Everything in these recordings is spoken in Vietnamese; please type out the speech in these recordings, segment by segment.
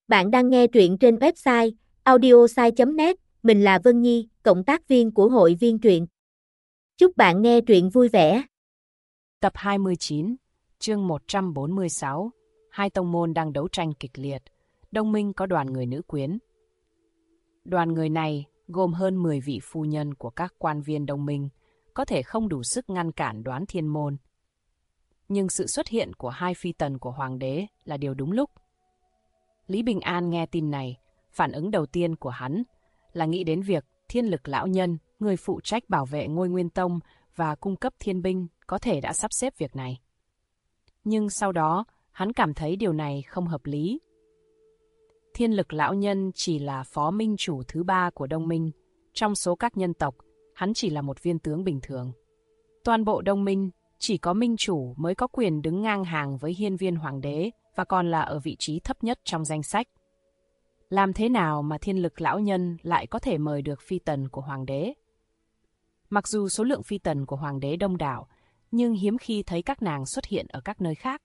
Bạn đang nghe truyện trên website audiosai.net, mình là Vân Nhi, cộng tác viên của hội viên truyện. Chúc bạn nghe truyện vui vẻ. Tập 29, chương 146, hai tông môn đang đấu tranh kịch liệt, Đông Minh có đoàn người nữ quyến. Đoàn người này gồm hơn 10 vị phu nhân của các quan viên Đông Minh, có thể không đủ sức ngăn cản Đoán Thiên Môn. Nhưng sự xuất hiện của hai phi tần của Hoàng đế là điều đúng lúc. Lý Bình An nghe tin này, phản ứng đầu tiên của hắn là nghĩ đến việc Thiên Lực lão nhân, người phụ trách bảo vệ ngôi Nguyên Tông và cung cấp thiên binh, có thể đã sắp xếp việc này. Nhưng sau đó, hắn cảm thấy điều này không hợp lý. Thiên Lực lão nhân chỉ là phó minh chủ thứ 3 của Đông Minh. Trong số các nhân tộc, hắn chỉ là một viên tướng bình thường. Toàn bộ Đông Minh chỉ có minh chủ mới có quyền đứng ngang hàng với hiên viên hoàng đế và còn là ở vị trí thấp nhất trong danh sách. Làm thế nào mà Thiên Lực lão nhân lại có thể mời được phi tần của hoàng đế? Mặc dù số lượng phi tần của hoàng đế đông đảo, nhưng hiếm khi thấy các nàng xuất hiện ở các nơi khác.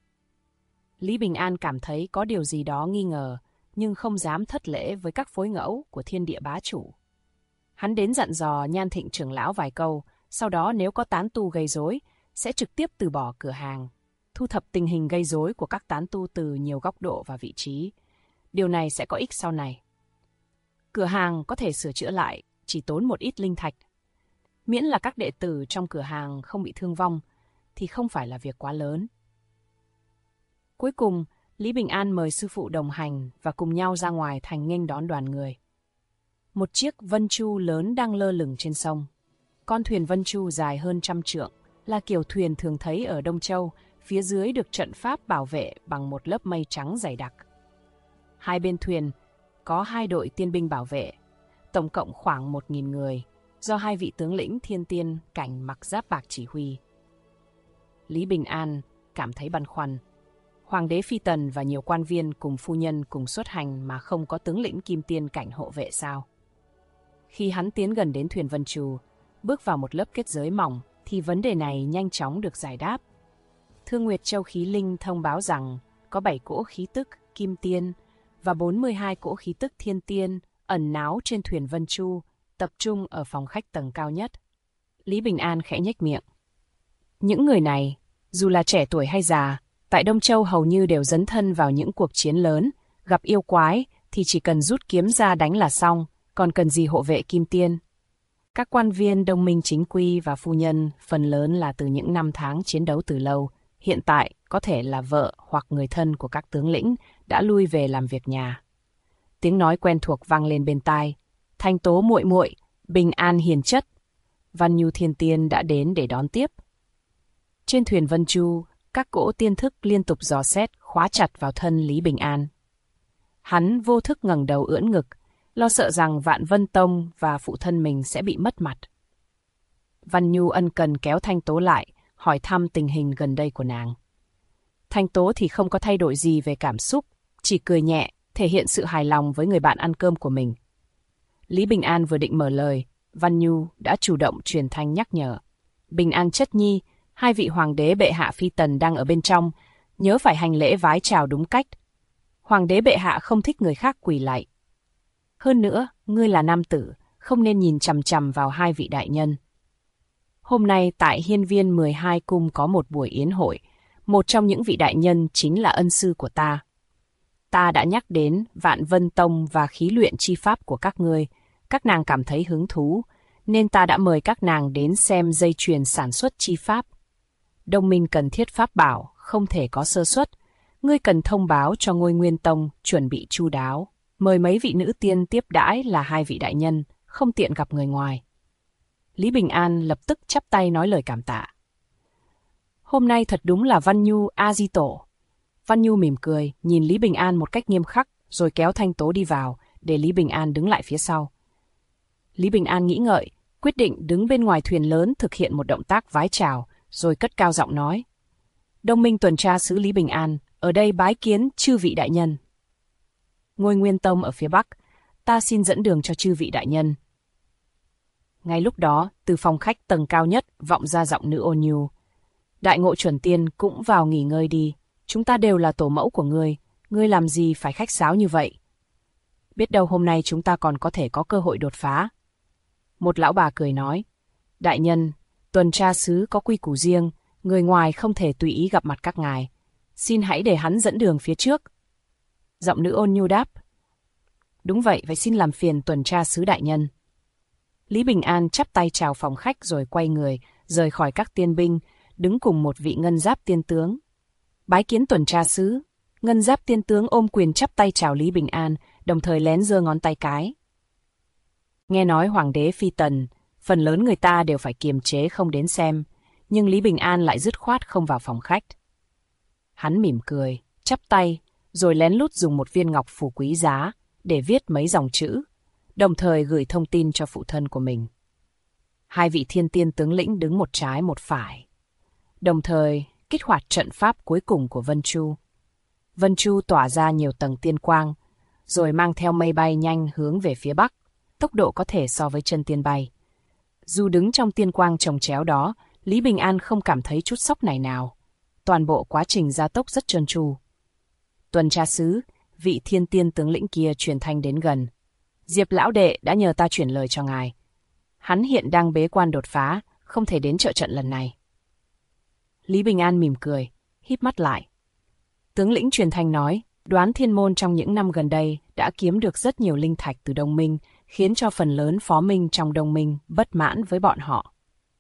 Lý Bình An cảm thấy có điều gì đó nghi ngờ, nhưng không dám thất lễ với các phối ngẫu của thiên địa bá chủ. Hắn đến dặn dò Nhan Thịnh trưởng lão vài câu, sau đó nếu có tán tu gây rối, sẽ trực tiếp từ bỏ cửa hàng, thu thập tình hình gây rối của các tán tu từ nhiều góc độ và vị trí. Điều này sẽ có ích sau này. Cửa hàng có thể sửa chữa lại, chỉ tốn một ít linh thạch. Miễn là các đệ tử trong cửa hàng không bị thương vong, thì không phải là việc quá lớn. Cuối cùng, Lý Bình An mời sư phụ đồng hành và cùng nhau ra ngoài thành nghênh đón đoàn người. Một chiếc Vân Chu lớn đang lơ lửng trên sông. Con thuyền Vân Chu dài hơn 100 trượng, là kiểu thuyền thường thấy ở Đông Châu, phía dưới được trận pháp bảo vệ bằng một lớp mây trắng dày đặc. Hai bên thuyền có 2 đội tiên binh bảo vệ, tổng cộng khoảng 1.000 người, do 2 vị tướng lĩnh thiên tiên cảnh mặc giáp bạc chỉ huy. Lý Bình An cảm thấy băn khoăn. Hoàng đế phi tần và nhiều quan viên cùng phu nhân cùng xuất hành mà không có tướng lĩnh kim tiên cảnh hộ vệ sao? Khi hắn tiến gần đến thuyền Vân Chu, bước vào một lớp kết giới mỏng, thì vấn đề này nhanh chóng được giải đáp. Thương Nguyệt Châu Khí Linh thông báo rằng có 7 cỗ khí tức kim tiên và 42 cỗ khí tức thiên tiên ẩn náu trên thuyền Vân Chu, tập trung ở phòng khách tầng cao nhất. Lý Bình An khẽ nhếch miệng. Những người này, dù là trẻ tuổi hay già, tại Đông Châu hầu như đều dấn thân vào những cuộc chiến lớn, gặp yêu quái thì chỉ cần rút kiếm ra đánh là xong, còn cần gì hộ vệ kim tiên. Các quan viên Đông Minh chính quy và phu nhân phần lớn là từ những năm tháng chiến đấu từ lâu, hiện tại có thể là vợ hoặc người thân của các tướng lĩnh đã lui về làm việc nhà. Tiếng nói quen thuộc vang lên bên tai. Thanh Tố muội muội, Bình An hiền chất. Văn Nhu thiên tiên đã đến để đón tiếp. Trên thuyền Vân Chu, các cỗ tiên thức liên tục dò xét, khóa chặt vào thân Lý Bình An. Hắn vô thức ngẩng đầu ưỡn ngực, lo sợ rằng Vạn Vân Tông và phụ thân mình sẽ bị mất mặt. Văn Nhu ân cần kéo Thanh Tố lại, hỏi thăm tình hình gần đây của nàng. Thanh Tố thì không có thay đổi gì về cảm xúc, chỉ cười nhẹ, thể hiện sự hài lòng với người bạn ăn cơm của mình. Lý Bình An vừa định mở lời, Văn Nhu đã chủ động truyền thanh nhắc nhở. Bình An chất nhi, 2 vị hoàng đế bệ hạ phi tần đang ở bên trong, nhớ phải hành lễ vái chào đúng cách. Hoàng đế bệ hạ không thích người khác quỳ lạy. Hơn nữa, ngươi là nam tử, không nên nhìn chằm chằm vào 2 vị đại nhân. Hôm nay tại hiên viên 12 cung có một buổi yến hội, một trong những vị đại nhân chính là ân sư của ta. Ta đã nhắc đến Vạn Vân Tông và khí luyện chi pháp của các ngươi, các nàng cảm thấy hứng thú, nên ta đã mời các nàng đến xem dây chuyền sản xuất chi pháp. Đông Minh cần thiết pháp bảo, không thể có sơ suất. Ngươi cần thông báo cho ngôi Nguyên Tông chuẩn bị chu đáo. Mời mấy vị nữ tiên tiếp đãi là 2 vị đại nhân, không tiện gặp người ngoài. Lý Bình An lập tức chắp tay nói lời cảm tạ. Hôm nay thật đúng là Văn Nhu A-di tổ. Văn Nhu mỉm cười, nhìn Lý Bình An một cách nghiêm khắc, rồi kéo Thanh Tố đi vào, để Lý Bình An đứng lại phía sau. Lý Bình An nghĩ ngợi, quyết định đứng bên ngoài thuyền lớn thực hiện một động tác vái chào, rồi cất cao giọng nói. Đông Minh tuần tra sứ Lý Bình An, ở đây bái kiến chư vị đại nhân. Ngôi Nguyên Tông ở phía Bắc, ta xin dẫn đường cho chư vị đại nhân. Ngay lúc đó, từ phòng khách tầng cao nhất vọng ra giọng nữ ôn nhu. Đại Ngộ chuẩn tiên cũng vào nghỉ ngơi đi, chúng ta đều là tổ mẫu của ngươi, ngươi làm gì phải khách sáo như vậy? Biết đâu hôm nay chúng ta còn có thể có cơ hội đột phá. Một lão bà cười nói, đại nhân, tuần tra sứ có quy củ riêng, người ngoài không thể tùy ý gặp mặt các ngài. Xin hãy để hắn dẫn đường phía trước. Giọng nữ ôn nhu đáp, đúng vậy, vậy xin làm phiền tuần tra sứ đại nhân. Lý Bình An chắp tay chào phòng khách rồi quay người, rời khỏi các tiên binh, đứng cùng một vị ngân giáp tiên tướng. Bái kiến tuần tra sứ. Ngân giáp tiên tướng ôm quyền chắp tay chào Lý Bình An, đồng thời lén giơ ngón tay cái. Nghe nói hoàng đế phi tần, phần lớn người ta đều phải kiềm chế không đến xem, nhưng Lý Bình An lại dứt khoát không vào phòng khách. Hắn mỉm cười, chắp tay, rồi lén lút dùng một viên ngọc phù quý giá để viết mấy dòng chữ, đồng thời gửi thông tin cho phụ thân của mình. Hai vị thiên tiên tướng lĩnh đứng một trái một phải, đồng thời kích hoạt trận pháp cuối cùng của Vân Chu. Vân Chu tỏa ra nhiều tầng tiên quang, rồi mang theo mây bay nhanh hướng về phía bắc, tốc độ có thể so với chân tiên bay. Dù đứng trong tiên quang chồng chéo đó, Lý Bình An không cảm thấy chút sốc này nào. Toàn bộ quá trình gia tốc rất trơn tru. Tuần tra sứ, vị thiên tiên tướng lĩnh kia truyền thanh đến gần. Diệp lão đệ đã nhờ ta chuyển lời cho ngài. Hắn hiện đang bế quan đột phá, không thể đến trợ trận lần này. Lý Bình An mỉm cười, híp mắt lại. Tướng lĩnh truyền thanh nói, Đoán Thiên Môn trong những năm gần đây đã kiếm được rất nhiều linh thạch từ Đông Minh, khiến cho phần lớn phó minh trong Đông Minh bất mãn với bọn họ.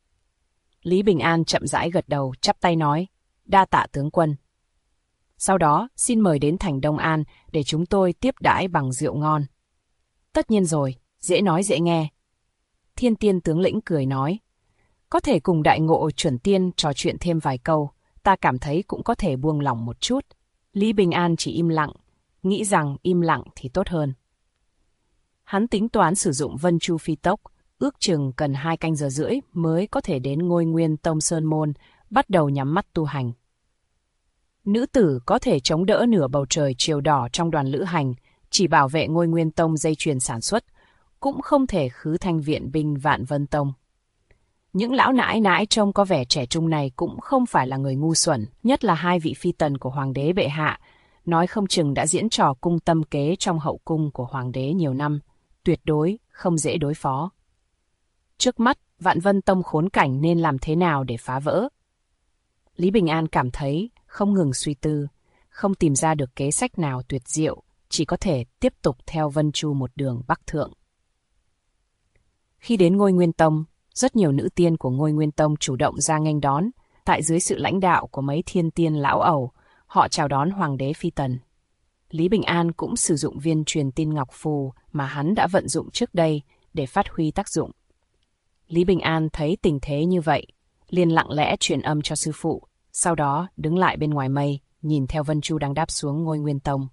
Lý Bình An chậm rãi gật đầu, chắp tay nói, đa tạ tướng quân. Sau đó, xin mời đến thành Đông An để chúng tôi tiếp đãi bằng rượu ngon. Tất nhiên rồi, dễ nói dễ nghe. Thiên tiên tướng lĩnh cười nói, có thể cùng đại ngộ chuẩn tiên trò chuyện thêm vài câu, ta cảm thấy cũng có thể buông lỏng một chút. Lý Bình An chỉ im lặng, nghĩ rằng im lặng thì tốt hơn. Hắn tính toán sử dụng Vân Chu phi tốc, ước chừng cần 2 canh giờ rưỡi mới có thể đến Ngôi Nguyên Tông Sơn Môn, bắt đầu nhắm mắt tu hành. Nữ tử có thể chống đỡ nửa bầu trời chiều đỏ trong đoàn lữ hành, chỉ bảo vệ Ngôi Nguyên Tông dây chuyền sản xuất, cũng không thể khứ thanh viện binh Vạn Vân Tông. Những lão nãi nãi trông có vẻ trẻ trung này cũng không phải là người ngu xuẩn, nhất là 2 vị phi tần của hoàng đế bệ hạ, nói không chừng đã diễn trò cung tâm kế trong hậu cung của hoàng đế nhiều năm, tuyệt đối không dễ đối phó. Trước mắt, Vạn Vân Tông khốn cảnh nên làm thế nào để phá vỡ? Lý Bình An cảm thấy không ngừng suy tư, không tìm ra được kế sách nào tuyệt diệu, chỉ có thể tiếp tục theo Vân Chu một đường bắc thượng. Khi đến Ngôi Nguyên Tông, rất nhiều nữ tiên của Ngôi Nguyên Tông chủ động ra nghênh đón, tại dưới sự lãnh đạo của mấy thiên tiên lão ẩu, họ chào đón hoàng đế phi tần. Lý Bình An cũng sử dụng viên truyền tin ngọc phù mà hắn đã vận dụng trước đây để phát huy tác dụng. Lý Bình An thấy tình thế như vậy, liền lặng lẽ truyền âm cho sư phụ, sau đó đứng lại bên ngoài mây, nhìn theo Vân Chu đang đáp xuống Ngôi Nguyên Tông.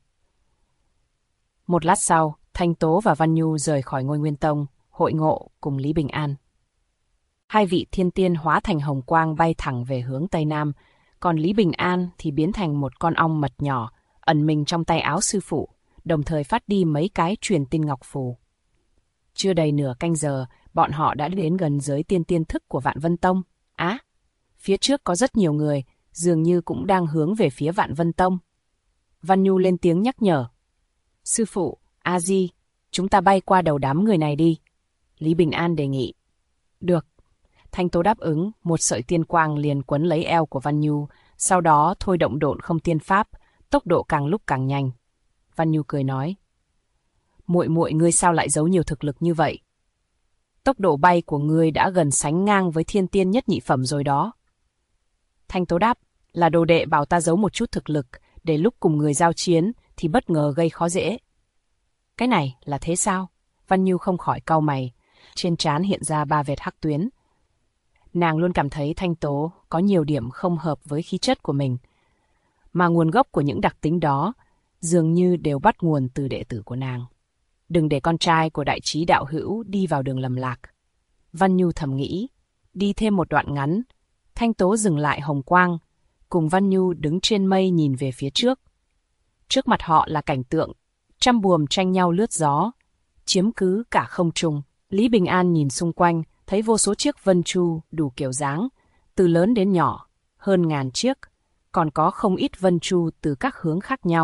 Một lát sau, Thanh Tố và Văn Nhu rời khỏi Ngôi Nguyên Tông, hội ngộ cùng Lý Bình An. 2 vị thiên tiên hóa thành hồng quang bay thẳng về hướng Tây Nam, còn Lý Bình An thì biến thành một con ong mật nhỏ, ẩn mình trong tay áo sư phụ, đồng thời phát đi mấy cái truyền tin ngọc phù. Chưa đầy nửa canh giờ, bọn họ đã đến gần giới tiên tiên thức của Vạn Vân Tông. Phía trước có rất nhiều người, dường như cũng đang hướng về phía Vạn Vân Tông. Văn Nhu lên tiếng nhắc nhở. Sư phụ, A-di, chúng ta bay qua đầu đám người này đi. Lý Bình An đề nghị. Được. Thanh Tố đáp ứng, một sợi tiên quang liền quấn lấy eo của Văn Nhu, sau đó thôi động độn không tiên pháp, tốc độ càng lúc càng nhanh. Văn Nhu cười nói. Muội muội ngươi sao lại giấu nhiều thực lực như vậy? Tốc độ bay của ngươi đã gần sánh ngang với thiên tiên nhất nhị phẩm rồi đó. Thanh Tố đáp, là đồ đệ bảo ta giấu một chút thực lực, để lúc cùng người giao chiến thì bất ngờ gây khó dễ. Cái này là thế sao? Văn Nhu không khỏi cau mày, trên trán hiện ra 3 vệt hắc tuyến. Nàng luôn cảm thấy Thanh Tố có nhiều điểm không hợp với khí chất của mình, mà nguồn gốc của những đặc tính đó dường như đều bắt nguồn từ đệ tử của nàng. Đừng để con trai của đại trí đạo hữu đi vào đường lầm lạc. Văn Nhu thầm nghĩ, đi thêm một đoạn ngắn, Thanh Tố dừng lại hồng quang, cùng Văn Nhu đứng trên mây nhìn về phía trước. Trước mặt họ là cảnh tượng, trăm buồm tranh nhau lướt gió, chiếm cứ cả không trung. Lý Bình An nhìn xung quanh, thấy vô số chiếc Vân Chu đủ kiểu dáng, từ lớn đến nhỏ, hơn 1000 chiếc, còn có không ít Vân Chu từ các hướng khác nhau,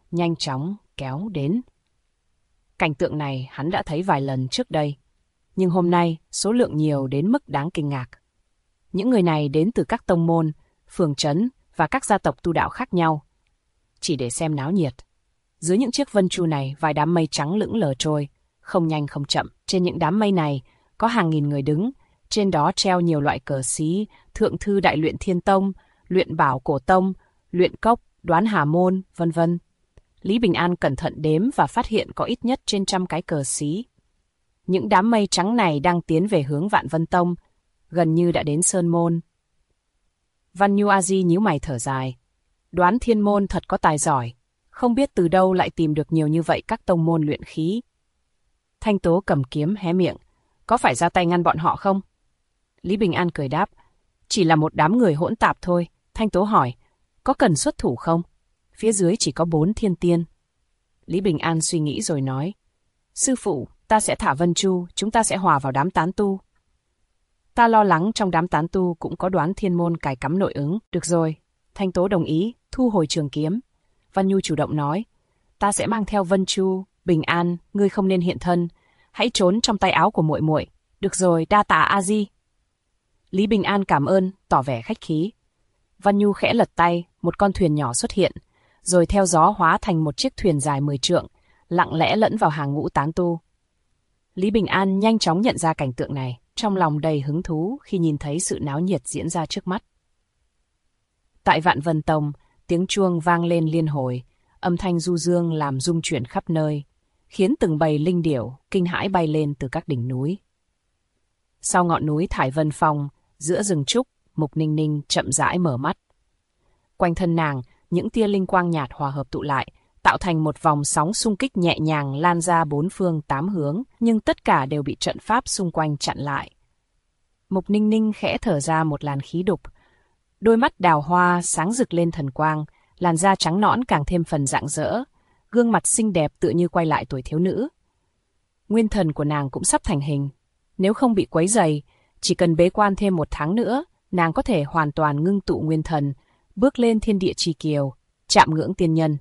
nhanh chóng kéo đến. Cảnh tượng này hắn đã thấy vài lần trước đây, nhưng hôm nay số lượng nhiều đến mức đáng kinh ngạc. Những người này đến từ các tông môn, phường trấn và các gia tộc tu đạo khác nhau, chỉ để xem náo nhiệt. Dưới những chiếc vân chu này, vài đám mây trắng lững lờ trôi, không nhanh không chậm. Trên những đám mây này có hàng nghìn người đứng, trên đó treo nhiều loại cờ xí, thượng thư đại luyện thiên tông, luyện bảo cổ tông, luyện cốc, đoán hà môn, vân vân. Lý Bình An cẩn thận đếm và phát hiện có ít nhất trên 100 cái cờ xí. Những đám mây trắng này đang tiến về hướng Vạn Vân Tông, gần như đã đến Sơn Môn. Văn Nhu A Di nhíu mày thở dài. Đoán thiên môn thật có tài giỏi, không biết từ đâu lại tìm được nhiều như vậy các tông môn luyện khí. Thanh Tố cầm kiếm hé miệng, có phải ra tay ngăn bọn họ không? Lý Bình An cười đáp, chỉ là một đám người hỗn tạp thôi. Thanh Tố hỏi, có cần xuất thủ không? Phía dưới chỉ có 4 thiên tiên. Lý Bình An suy nghĩ rồi nói, sư phụ, ta sẽ thả Vân Chu, chúng ta sẽ hòa vào đám tán tu. Ta lo lắng trong đám tán tu cũng có đoán thiên môn cài cắm nội ứng. Được rồi, Thanh Tố đồng ý, thu hồi trường kiếm. Văn Nhu chủ động nói, ta sẽ mang theo Vân Chu. Bình An, ngươi không nên hiện thân, hãy trốn trong tay áo của muội muội. Được rồi, đa tạ A Di. Lý Bình An cảm ơn, tỏ vẻ khách khí. Văn Nhu khẽ lật tay, một con thuyền nhỏ xuất hiện, rồi theo gió hóa thành một chiếc thuyền dài 10 trượng, lặng lẽ lẫn vào hàng ngũ tán tu. Lý Bình An nhanh chóng nhận ra cảnh tượng này, trong lòng đầy hứng thú khi nhìn thấy sự náo nhiệt diễn ra trước mắt. Tại Vạn Vân Tông, tiếng chuông vang lên liên hồi, âm thanh du dương làm rung chuyển khắp nơi, khiến từng bầy linh điểu kinh hãi bay lên từ các đỉnh núi. Sau ngọn núi Thải Vân Phong, giữa rừng trúc, Mục Ninh Ninh chậm rãi mở mắt. Quanh thân nàng, những tia linh quang nhạt hòa hợp tụ lại, tạo thành một vòng sóng xung kích nhẹ nhàng lan ra 4 phương 8 hướng, nhưng tất cả đều bị trận pháp xung quanh chặn lại. Mục Ninh Ninh khẽ thở ra một làn khí đục, đôi mắt đào hoa sáng rực lên thần quang, làn da trắng nõn càng thêm phần rạng rỡ, gương mặt xinh đẹp tựa như quay lại tuổi thiếu nữ. Nguyên thần của nàng cũng sắp thành hình, nếu không bị quấy rầy, chỉ cần bế quan thêm 1 tháng nữa, nàng có thể hoàn toàn ngưng tụ nguyên thần, bước lên thiên địa chi kiều, chạm ngưỡng tiên nhân.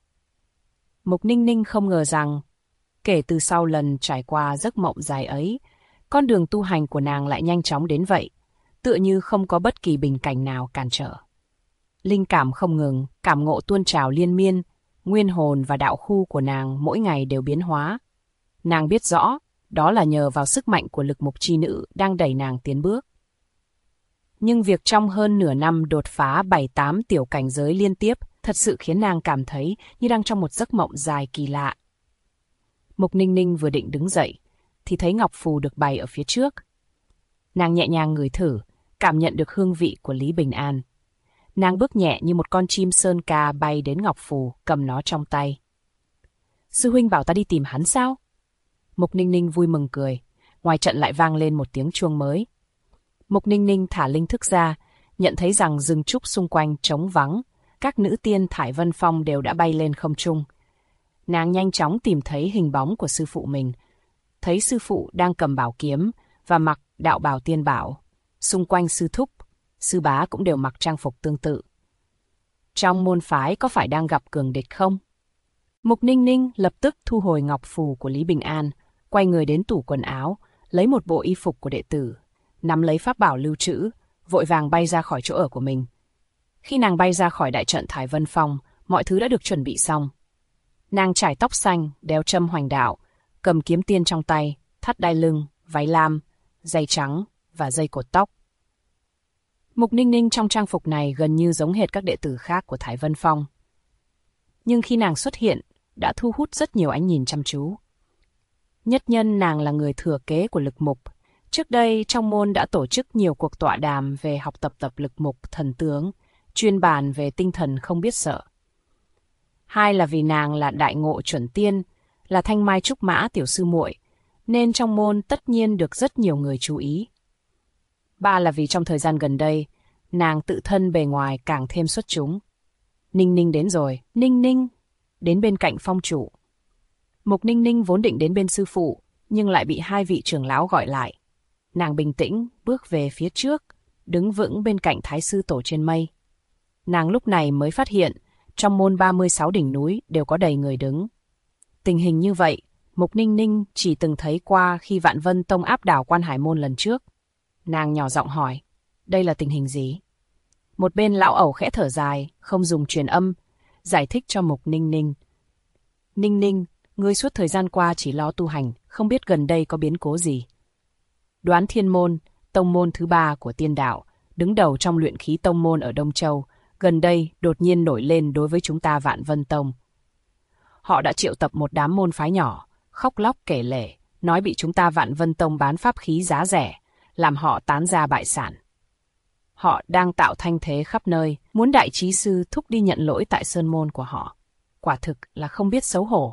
Mục Ninh Ninh không ngờ rằng, kể từ sau lần trải qua giấc mộng dài ấy, con đường tu hành của nàng lại nhanh chóng đến vậy, tựa như không có bất kỳ bình cảnh nào cản trở. Linh cảm không ngừng, cảm ngộ tuôn trào liên miên, nguyên hồn và đạo khu của nàng mỗi ngày đều biến hóa. Nàng biết rõ, đó là nhờ vào sức mạnh của lực mục chi nữ đang đẩy nàng tiến bước. Nhưng việc trong hơn nửa năm đột phá 7-8 tiểu cảnh giới liên tiếp thật sự khiến nàng cảm thấy như đang trong một giấc mộng dài kỳ lạ. Mục Ninh Ninh vừa định đứng dậy, thì thấy ngọc phù được bày ở phía trước. Nàng nhẹ nhàng ngửi thử, cảm nhận được hương vị của Lý Bình An. Nàng bước nhẹ như một con chim sơn ca bay đến ngọc phù, cầm nó trong tay. Sư huynh bảo ta đi tìm hắn sao? Mục Ninh Ninh vui mừng cười, ngoài trận lại vang lên một tiếng chuông mới. Mục Ninh Ninh thả linh thức ra, nhận thấy rằng rừng trúc xung quanh trống vắng, các nữ tiên Thải Vân Phong đều đã bay lên không trung. Nàng nhanh chóng tìm thấy hình bóng của sư phụ mình, thấy sư phụ đang cầm bảo kiếm và mặc đạo bào tiên bảo. Xung quanh sư thúc, sư bá cũng đều mặc trang phục tương tự. Trong môn phái có phải đang gặp cường địch không? Mục Ninh Ninh lập tức thu hồi ngọc phù của Lý Bình An, quay người đến tủ quần áo, lấy một bộ y phục của đệ tử, nắm lấy pháp bảo lưu trữ, vội vàng bay ra khỏi chỗ ở của mình. Khi nàng bay ra khỏi đại trận Thải Vân Phong, mọi thứ đã được chuẩn bị xong. Nàng trải tóc xanh, đeo trâm hoành đạo, cầm kiếm tiên trong tay, thắt đai lưng, váy lam, dây trắng và dây cột tóc. Mục Ninh Ninh trong trang phục này gần như giống hệt các đệ tử khác của Thải Vân Phong. Nhưng khi nàng xuất hiện, đã thu hút rất nhiều ánh nhìn chăm chú. Nhất nhân nàng là người thừa kế của lực mục. Trước đây trong môn đã tổ chức nhiều cuộc tọa đàm về học tập lực mục thần tướng, chuyên bàn về tinh thần không biết sợ. 2 là vì nàng là đại ngộ chuẩn tiên, là thanh mai trúc mã tiểu sư muội, nên trong môn tất nhiên được rất nhiều người chú ý. 3 là vì trong thời gian gần đây, nàng tự thân bề ngoài càng thêm xuất chúng. Ninh Ninh đến rồi, Ninh Ninh, đến bên cạnh phong chủ. Mục Ninh Ninh vốn định đến bên sư phụ, nhưng lại bị 2 vị trưởng lão gọi lại. Nàng bình tĩnh, bước về phía trước, đứng vững bên cạnh thái sư tổ trên mây. Nàng lúc này mới phát hiện, trong môn 36 đỉnh núi đều có đầy người đứng. Tình hình như vậy, Mục Ninh Ninh chỉ từng thấy qua khi Vạn Vân Tông áp đảo Quan Hải Môn lần trước. Nàng nhỏ giọng hỏi, đây là tình hình gì? Một bên lão ẩu khẽ thở dài, không dùng truyền âm, giải thích cho Mục Ninh Ninh. Ninh Ninh, ngươi suốt thời gian qua chỉ lo tu hành, không biết gần đây có biến cố gì. Đoán Thiên Môn, tông môn thứ 3 của tiên đạo, đứng đầu trong luyện khí tông môn ở Đông Châu, gần đây đột nhiên nổi lên đối với chúng ta Vạn Vân Tông. Họ đã triệu tập một đám môn phái nhỏ, khóc lóc kể lể, nói bị chúng ta Vạn Vân Tông bán pháp khí giá rẻ, làm họ tán gia bại sản. Họ đang tạo thanh thế khắp nơi, muốn đại trí sư thúc đi nhận lỗi tại sơn môn của họ. Quả thực là không biết xấu hổ.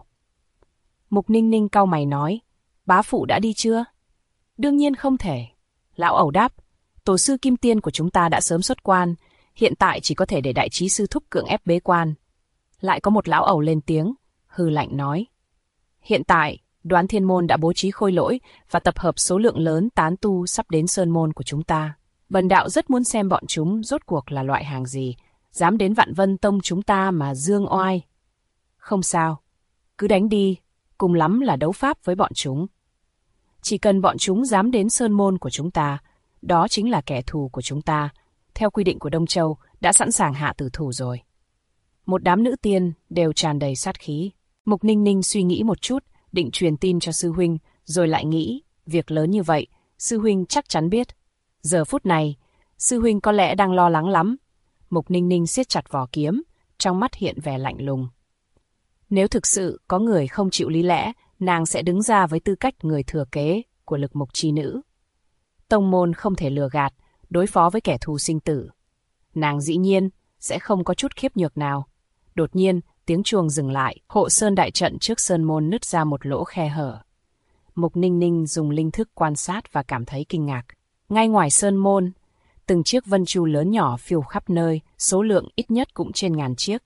Mục Ninh Ninh cau mày nói, bá phụ đã đi chưa? Đương nhiên không thể. Lão ẩu đáp, tổ sư Kim Tiên của chúng ta đã sớm xuất quan, hiện tại chỉ có thể để đại trí sư thúc cưỡng ép bế quan. Lại có một lão ẩu lên tiếng, hừ lạnh nói. Hiện tại, Đoán Thiên Môn đã bố trí khôi lỗi và tập hợp số lượng lớn tán tu sắp đến sơn môn của chúng ta. Bần đạo rất muốn xem bọn chúng rốt cuộc là loại hàng gì, dám đến Vạn Vân Tông chúng ta mà dương oai. Không sao, cứ đánh đi, cùng lắm là đấu pháp với bọn chúng. Chỉ cần bọn chúng dám đến sơn môn của chúng ta, đó chính là kẻ thù của chúng ta. Theo quy định của Đông Châu, đã sẵn sàng hạ tử thủ rồi. Một đám nữ tiên đều tràn đầy sát khí. Mục Ninh Ninh suy nghĩ một chút, định truyền tin cho sư huynh, rồi lại nghĩ, việc lớn như vậy, sư huynh chắc chắn biết. Giờ phút này, sư huynh có lẽ đang lo lắng lắm. Mục Ninh Ninh siết chặt vỏ kiếm, trong mắt hiện vẻ lạnh lùng. Nếu thực sự có người không chịu lý lẽ, nàng sẽ đứng ra với tư cách người thừa kế của Lực Mục chi nữ. Tông môn không thể lừa gạt, đối phó với kẻ thù sinh tử. Nàng dĩ nhiên sẽ không có chút khiếp nhược nào. Đột nhiên, tiếng chuông dừng lại, hộ sơn đại trận trước sơn môn nứt ra một lỗ khe hở. Mục Ninh Ninh dùng linh thức quan sát và cảm thấy kinh ngạc. Ngay ngoài sơn môn, từng chiếc vân chu lớn nhỏ phiêu khắp nơi, số lượng ít nhất cũng trên 1000 chiếc.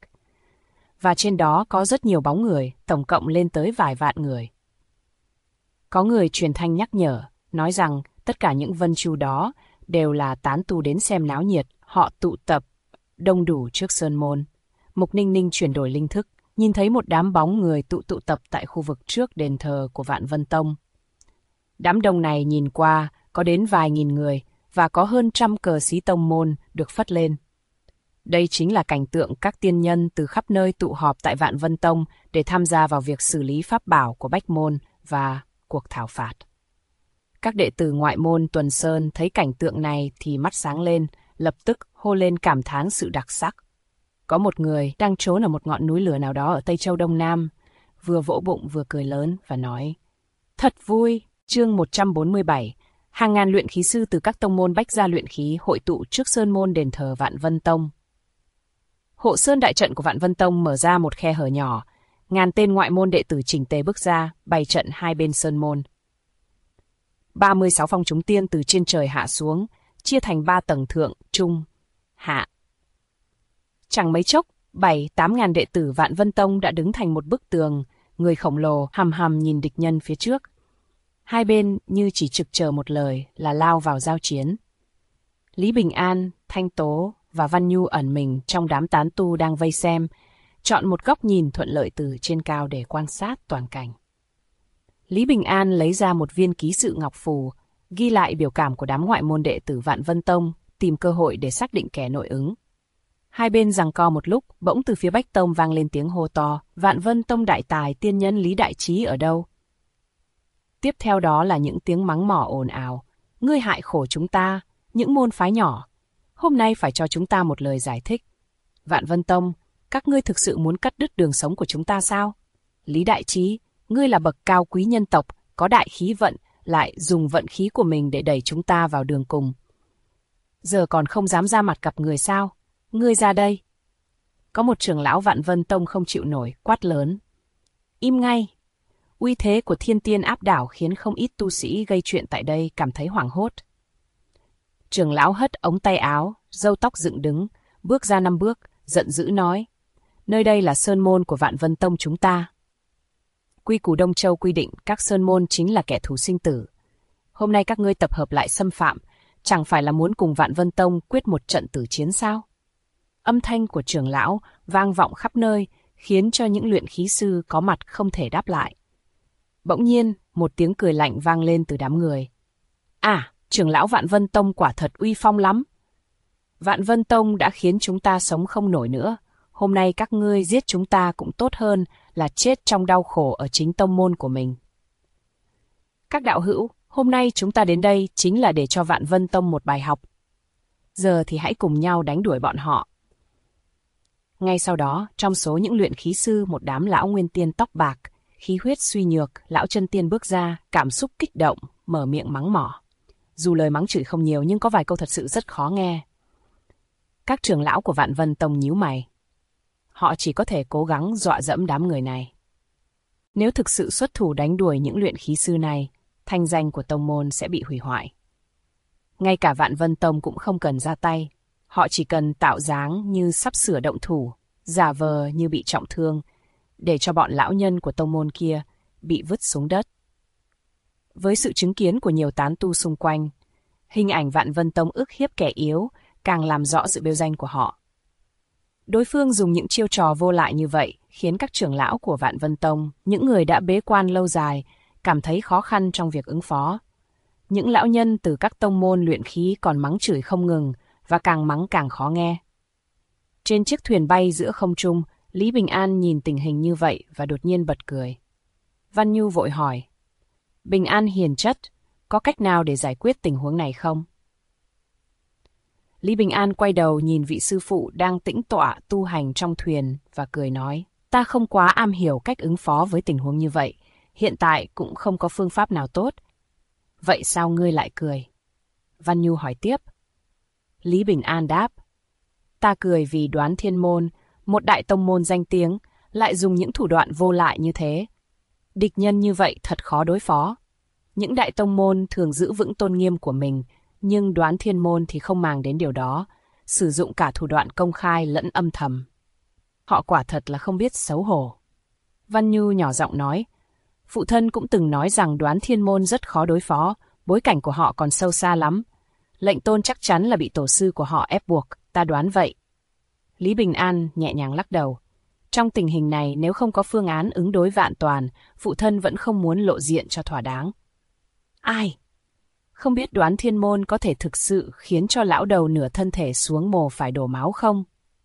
Và trên đó có rất nhiều bóng người, tổng cộng lên tới vài vạn người. Có người truyền thanh nhắc nhở, nói rằng tất cả những vân chu đó đều là tán tu đến xem náo nhiệt, họ tụ tập đông đủ trước sơn môn. Mục Ninh Ninh chuyển đổi linh thức, nhìn thấy một đám bóng người tụ tập tại khu vực trước đền thờ của Vạn Vân Tông. Đám đông này nhìn qua có đến vài nghìn người và có hơn 100 cờ xí tông môn được phất lên. Đây chính là cảnh tượng các tiên nhân từ khắp nơi tụ họp tại Vạn Vân Tông để tham gia vào việc xử lý pháp bảo của Bách Môn và cuộc thảo phạt. Các đệ tử ngoại môn Tuần Sơn thấy cảnh tượng này thì mắt sáng lên, lập tức hô lên cảm thán sự đặc sắc. Có một người đang trốn ở một ngọn núi lửa nào đó ở Tây Châu Đông Nam, vừa vỗ bụng vừa cười lớn và nói: Thật vui! Chương 147. Hàng ngàn luyện khí sư từ các tông môn bách gia luyện khí hội tụ trước sơn môn đền thờ Vạn Vân Tông. Hộ sơn đại trận của Vạn Vân Tông mở ra một khe hở nhỏ, ngàn tên ngoại môn đệ tử chỉnh tề bước ra, bày trận hai bên sơn môn. 36 phong chúng tiên từ trên trời hạ xuống, chia thành 3 tầng thượng, trung, hạ. Chẳng mấy chốc, 7-8 ngàn đệ tử Vạn Vân Tông đã đứng thành một bức tường, người khổng lồ hằm hằm nhìn địch nhân phía trước. Hai bên như chỉ trực chờ một lời là lao vào giao chiến. Lý Bình An, Thanh Tố và Văn Nhu ẩn mình trong đám tán tu đang vây xem, chọn một góc nhìn thuận lợi từ trên cao để quan sát toàn cảnh. Lý Bình An lấy ra một viên ký sự ngọc phù, ghi lại biểu cảm của đám ngoại môn đệ tử Vạn Vân Tông, tìm cơ hội để xác định kẻ nội ứng. Hai bên giằng co một lúc, bỗng từ phía Bách Tông vang lên tiếng hô to: Vạn Vân Tông đại tài tiên nhân Lý Đại Trí ở đâu? Tiếp theo đó là những tiếng mắng mỏ ồn ào: Ngươi hại khổ chúng ta, những môn phái nhỏ. Hôm nay phải cho chúng ta một lời giải thích. Vạn Vân Tông, các ngươi thực sự muốn cắt đứt đường sống của chúng ta sao? Lý Đại Trí, ngươi là bậc cao quý nhân tộc, có đại khí vận, lại dùng vận khí của mình để đẩy chúng ta vào đường cùng. Giờ còn không dám ra mặt gặp người sao? Ngươi ra đây. Có một trưởng lão Vạn Vân Tông không chịu nổi, quát lớn: Im ngay! Uy thế của thiên tiên áp đảo khiến không ít tu sĩ gây chuyện tại đây cảm thấy hoảng hốt. Trưởng lão hất ống tay áo, râu tóc dựng đứng, bước ra 5 bước, giận dữ nói: Nơi đây là sơn môn của Vạn Vân Tông chúng ta. Quy củ Đông Châu quy định các sơn môn chính là kẻ thù sinh tử. Hôm nay các ngươi tập hợp lại xâm phạm, chẳng phải là muốn cùng Vạn Vân Tông quyết một trận tử chiến sao? Âm thanh của trưởng lão vang vọng khắp nơi, khiến cho những luyện khí sư có mặt không thể đáp lại. Bỗng nhiên, một tiếng cười lạnh vang lên từ đám người. À, trưởng lão Vạn Vân Tông quả thật uy phong lắm. Vạn Vân Tông đã khiến chúng ta sống không nổi nữa. Hôm nay các ngươi giết chúng ta cũng tốt hơn là chết trong đau khổ ở chính tông môn của mình. Các đạo hữu, hôm nay chúng ta đến đây chính là để cho Vạn Vân Tông một bài học. Giờ thì hãy cùng nhau đánh đuổi bọn họ. Ngay sau đó, trong số những luyện khí sư một đám lão nguyên tiên tóc bạc, khí huyết suy nhược, lão chân tiên bước ra, cảm xúc kích động, mở miệng mắng mỏ. Dù lời mắng chửi không nhiều nhưng có vài câu thật sự rất khó nghe. Các trưởng lão của Vạn Vân Tông nhíu mày. Họ chỉ có thể cố gắng dọa dẫm đám người này. Nếu thực sự xuất thủ đánh đuổi những luyện khí sư này, thanh danh của tông môn sẽ bị hủy hoại. Ngay cả Vạn Vân Tông cũng không cần ra tay. Họ chỉ cần tạo dáng như sắp sửa động thủ, giả vờ như bị trọng thương, để cho bọn lão nhân của tông môn kia bị vứt xuống đất. Với sự chứng kiến của nhiều tán tu xung quanh, hình ảnh Vạn Vân Tông ức hiếp kẻ yếu càng làm rõ sự bêu danh của họ. Đối phương dùng những chiêu trò vô lại như vậy khiến các trưởng lão của Vạn Vân Tông, những người đã bế quan lâu dài, cảm thấy khó khăn trong việc ứng phó. Những lão nhân từ các tông môn luyện khí còn mắng chửi không ngừng và càng mắng càng khó nghe. Trên chiếc thuyền bay giữa không trung, Lý Bình An nhìn tình hình như vậy và đột nhiên bật cười. Văn Nhu vội hỏi, Bình An hiền chất, có cách nào để giải quyết tình huống này không? Lý Bình An quay đầu nhìn vị sư phụ đang tĩnh tọa tu hành trong thuyền và cười nói, ta không quá am hiểu cách ứng phó với tình huống như vậy, hiện tại cũng không có phương pháp nào tốt. Vậy sao ngươi lại cười? Văn Nhu hỏi tiếp. Lý Bình An đáp, ta cười vì Đoán Thiên Môn, một đại tông môn danh tiếng, lại dùng những thủ đoạn vô lại như thế. Địch nhân như vậy thật khó đối phó. Những đại tông môn thường giữ vững tôn nghiêm của mình, nhưng Đoán Thiên Môn thì không màng đến điều đó, sử dụng cả thủ đoạn công khai lẫn âm thầm. Họ quả thật là không biết xấu hổ. Văn Nhu nhỏ giọng nói, phụ thân cũng từng nói rằng Đoán Thiên Môn rất khó đối phó, bối cảnh của họ còn sâu xa lắm. Lệnh Tôn chắc chắn là bị tổ sư của họ ép buộc, ta đoán vậy. Lý Bình An nhẹ nhàng lắc đầu. Trong tình hình này nếu không có phương án ứng đối vạn toàn, phụ thân vẫn không muốn lộ diện cho thỏa đáng. Ai? Không biết Đoán Thiên Môn có thể thực sự khiến cho lão đầu nửa thân thể xuống mồ phải đổ máu không?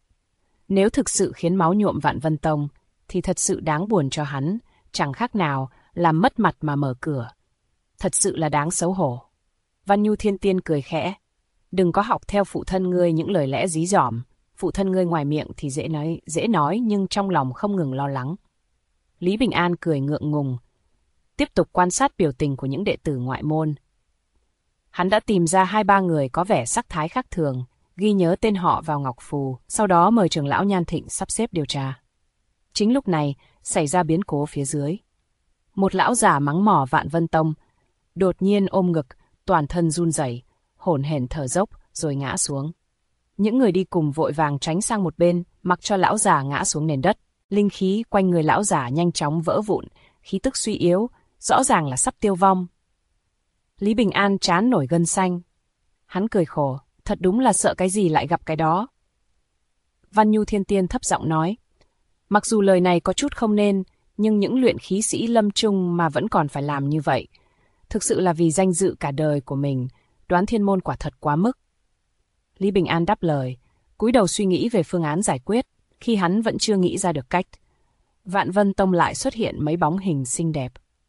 Nếu thực sự khiến máu nhuộm Vạn Vân Tông, thì thật sự đáng buồn cho hắn, chẳng khác nào làm mất mặt mà mở cửa. Thật sự là đáng xấu hổ. Văn Nhu Thiên Tiên cười khẽ. Đừng có học theo phụ thân ngươi những lời lẽ dí dỏm. Phụ thân ngươi ngoài miệng thì dễ nói nhưng trong lòng không ngừng lo lắng. Lý Bình An cười ngượng ngùng, tiếp tục quan sát biểu tình của những đệ tử ngoại môn. Hắn đã tìm ra 2-3 người có vẻ sắc thái khác thường, ghi nhớ tên họ vào ngọc phù, sau đó mời trưởng lão Nhan Thịnh sắp xếp điều tra. Chính lúc này, xảy ra biến cố phía dưới. Một lão giả mắng mỏ Vạn Vân Tông, đột nhiên ôm ngực, toàn thân run rẩy, hổn hển thở dốc rồi ngã xuống. Những người đi cùng vội vàng tránh sang một bên, mặc cho lão giả ngã xuống nền đất. Linh khí quanh người lão giả nhanh chóng vỡ vụn, khí tức suy yếu, rõ ràng là sắp tiêu vong. Lý Bình An trán nổi gân xanh. Hắn cười khổ, thật đúng là sợ cái gì lại gặp cái đó. Văn Nhu Thiên Tiên thấp giọng nói, mặc dù lời này có chút không nên, nhưng những luyện khí sĩ lâm chung mà vẫn còn phải làm như vậy. Thực sự là vì danh dự cả đời của mình, Đoán Thiên Môn quả thật quá mức. Lý Bình An đáp lời, cúi đầu suy nghĩ về phương án giải quyết, khi hắn vẫn chưa nghĩ ra được cách. Vạn Vân Tông lại xuất hiện mấy bóng hình xinh đẹp.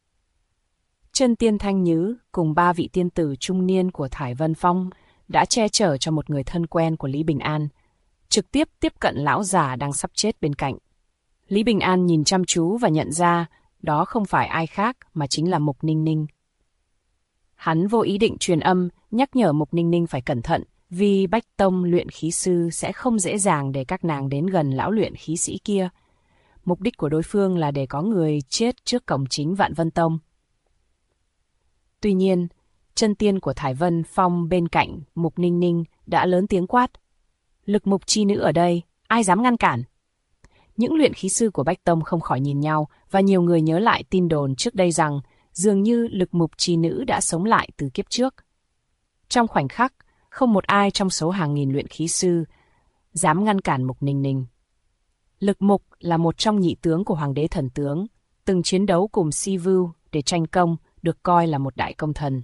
Chân tiên Thanh Nhứ cùng 3 vị tiên tử trung niên của Thải Vân Phong đã che chở cho một người thân quen của Lý Bình An, trực tiếp tiếp cận lão già đang sắp chết bên cạnh. Lý Bình An nhìn chăm chú và nhận ra đó không phải ai khác mà chính là Mục Ninh Ninh. Hắn vô ý định truyền âm nhắc nhở Mục Ninh Ninh phải cẩn thận, vì Bách Tông luyện khí sư sẽ không dễ dàng để các nàng đến gần lão luyện khí sĩ kia. Mục đích của đối phương là để có người chết trước cổng chính Vạn Vân Tông. Tuy nhiên, chân tiên của Thải Vân Phong bên cạnh Mục Ninh Ninh đã lớn tiếng quát. Lực mục chi nữ ở đây, ai dám ngăn cản? Những luyện khí sư của Bách Tông không khỏi nhìn nhau và nhiều người nhớ lại tin đồn trước đây rằng dường như lực mục chi nữ đã sống lại từ kiếp trước. Trong khoảnh khắc, không một ai trong số hàng nghìn luyện khí sư dám ngăn cản Mục Ninh Ninh. Lực Mục là một trong nhị tướng của Hoàng đế Thần Tướng, từng chiến đấu cùng Si Vu để tranh công, được coi là một đại công thần.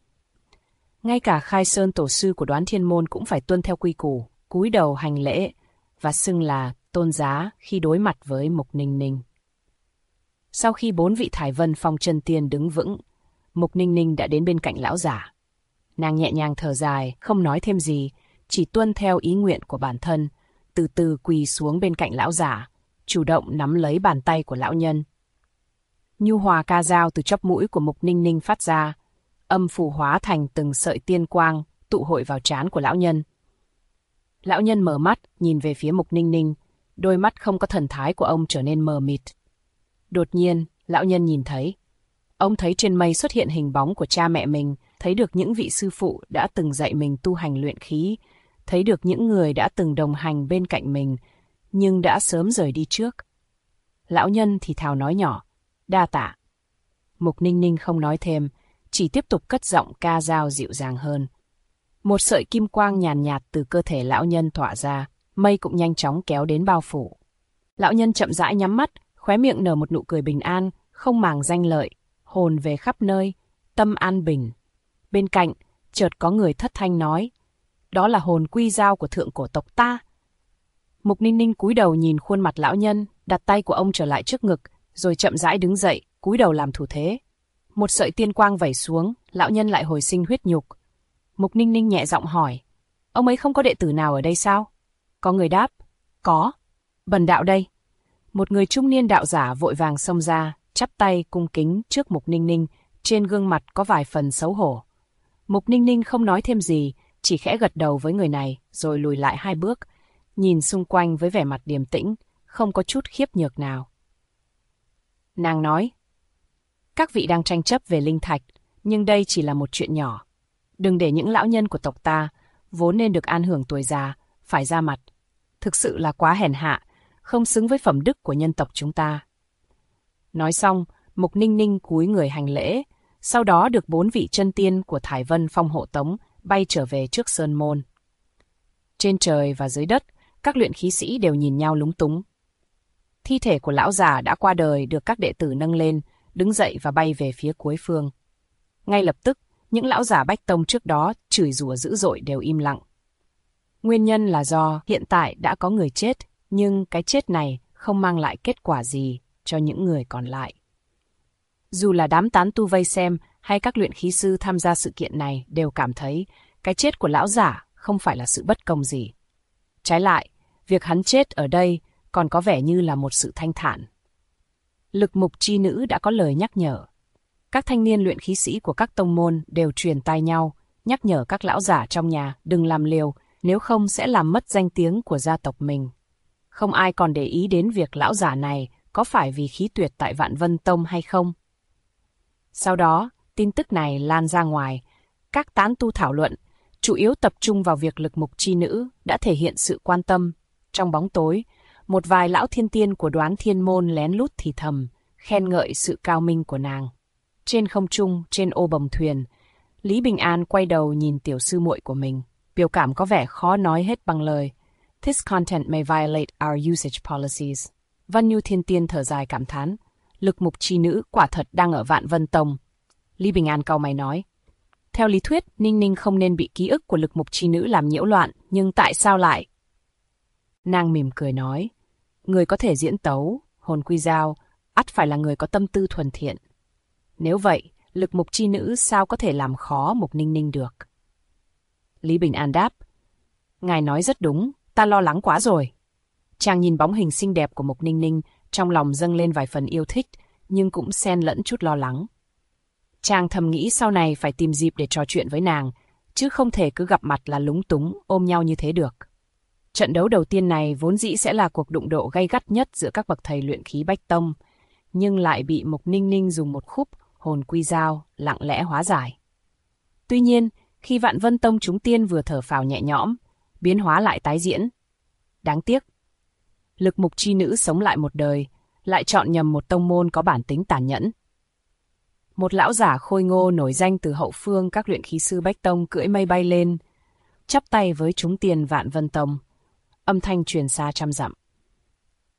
Ngay cả Khai Sơn tổ sư của Đoán Thiên Môn cũng phải tuân theo quy củ, cúi đầu hành lễ và xưng là tôn giá khi đối mặt với Mục Ninh Ninh. Sau khi 4 vị Thải Vân Phong chân tiên đứng vững, Mục Ninh Ninh đã đến bên cạnh lão giả. Nàng nhẹ nhàng thở dài, không nói thêm gì, chỉ tuân theo ý nguyện của bản thân, từ từ quỳ xuống bên cạnh lão giả, chủ động nắm lấy bàn tay của lão nhân. Nhu hòa ca dao từ chóp mũi của Mục Ninh Ninh phát ra, âm phủ hóa thành từng sợi tiên quang tụ hội vào trán của lão nhân. Lão nhân mở mắt, nhìn về phía Mục Ninh Ninh, đôi mắt không có thần thái của ông trở nên mờ mịt. Đột nhiên, lão nhân nhìn thấy. Ông thấy trên mây xuất hiện hình bóng của cha mẹ mình, thấy được những vị sư phụ đã từng dạy mình tu hành luyện khí, thấy được những người đã từng đồng hành bên cạnh mình, nhưng đã sớm rời đi trước. Lão nhân thì thào nói nhỏ, đa tạ. Mục Ninh Ninh không nói thêm, chỉ tiếp tục cất giọng ca dao dịu dàng hơn. Một sợi kim quang nhàn nhạt từ cơ thể lão nhân tỏa ra, mây cũng nhanh chóng kéo đến bao phủ. Lão nhân chậm rãi nhắm mắt, khóe miệng nở một nụ cười bình an, không màng danh lợi, hồn về khắp nơi, tâm an bình. Bên cạnh, chợt có người thất thanh nói, đó là hồn quy dao của thượng cổ tộc ta. Mục Ninh Ninh cúi đầu nhìn khuôn mặt lão nhân, đặt tay của ông trở lại trước ngực, rồi chậm rãi đứng dậy, cúi đầu làm thủ thế. Một sợi tiên quang vẩy xuống, lão nhân lại hồi sinh huyết nhục. Mục Ninh Ninh nhẹ giọng hỏi, ông ấy không có đệ tử nào ở đây sao? Có người đáp, có. Bần đạo đây. Một người trung niên đạo giả vội vàng xông ra, chắp tay cung kính trước Mục Ninh Ninh, trên gương mặt có vài phần xấu hổ. Mục Ninh Ninh không nói thêm gì, chỉ khẽ gật đầu với người này, rồi lùi lại 2 bước, nhìn xung quanh với vẻ mặt điềm tĩnh, không có chút khiếp nhược nào. Nàng nói, các vị đang tranh chấp về linh thạch, nhưng đây chỉ là một chuyện nhỏ. Đừng để những lão nhân của tộc ta, vốn nên được an hưởng tuổi già, phải ra mặt. Thực sự là quá hèn hạ, không xứng với phẩm đức của nhân tộc chúng ta. Nói xong, Mục Ninh Ninh cúi người hành lễ, sau đó được 4 vị chân tiên của Thải Vân Phong hộ tống, bay trở về trước sơn môn. Trên trời và dưới đất, các luyện khí sĩ đều nhìn nhau lúng túng. Thi thể của lão già đã qua đời được các đệ tử nâng lên, đứng dậy và bay về phía cuối phương. Ngay lập tức, những lão giả Bách Tông trước đó chửi rủa dữ dội đều im lặng. Nguyên nhân là do hiện tại đã có người chết, nhưng cái chết này không mang lại kết quả gì cho những người còn lại. Dù là đám tán tu vây xem hay các luyện khí sư tham gia sự kiện này đều cảm thấy cái chết của lão giả không phải là sự bất công gì. Trái lại, việc hắn chết ở đây còn có vẻ như là một sự thanh thản. Lực Mục chi nữ đã có lời nhắc nhở. Các thanh niên luyện khí sĩ của các tông môn đều truyền tai nhau, nhắc nhở các lão giả trong nhà đừng làm liều, nếu không sẽ làm mất danh tiếng của gia tộc mình. Không ai còn để ý đến việc lão giả này có phải vì khí tuyệt tại Vạn Vân Tông hay không. Sau đó, tin tức này lan ra ngoài. Các tán tu thảo luận, chủ yếu tập trung vào việc Lực Mục chi nữ đã thể hiện sự quan tâm. Trong bóng tối, một vài lão thiên tiên của Đoán Thiên Môn lén lút thì thầm, khen ngợi sự cao minh của nàng. Trên không trung, trên ô bồng thuyền, Lý Bình An quay đầu nhìn tiểu sư muội của mình. Biểu cảm có vẻ khó nói hết bằng lời. This content may violate our usage policies. Văn Nhu Thiên Tiên thở dài cảm thán. Lực Mục chi nữ quả thật đang ở Vạn Vân Tông. Lý Bình An cau mày nói. Theo lý thuyết, Ninh Ninh không nên bị ký ức của Lực Mục chi nữ làm nhiễu loạn, nhưng tại sao lại? Nàng mỉm cười nói. Người có thể diễn tấu, hồn quy dao, ắt phải là người có tâm tư thuần thiện. Nếu vậy, Lực Mục chi nữ sao có thể làm khó Mục Ninh Ninh được? Lý Bình An đáp. Ngài nói rất đúng, ta lo lắng quá rồi. Chàng nhìn bóng hình xinh đẹp của Mục Ninh Ninh, trong lòng dâng lên vài phần yêu thích, nhưng cũng xen lẫn chút lo lắng. Chàng thầm nghĩ sau này phải tìm dịp để trò chuyện với nàng, chứ không thể cứ gặp mặt là lúng túng, ôm nhau như thế được. Trận đấu đầu tiên này vốn dĩ sẽ là cuộc đụng độ gay gắt nhất giữa các bậc thầy luyện khí Bách Tông, nhưng lại bị Mục Ninh Ninh dùng một khúc hồn quy dao lặng lẽ hóa giải. Tuy nhiên, khi Vạn Vân Tông chúng tiên vừa thở phào nhẹ nhõm, biến hóa lại tái diễn. Đáng tiếc, Lực Mục chi nữ sống lại một đời, lại chọn nhầm một tông môn có bản tính tàn nhẫn. Một lão giả khôi ngô nổi danh từ hậu phương các luyện khí sư Bách Tông cưỡi mây bay lên, chắp tay với chúng tiên Vạn Vân Tông. Âm thanh truyền xa trăm dặm.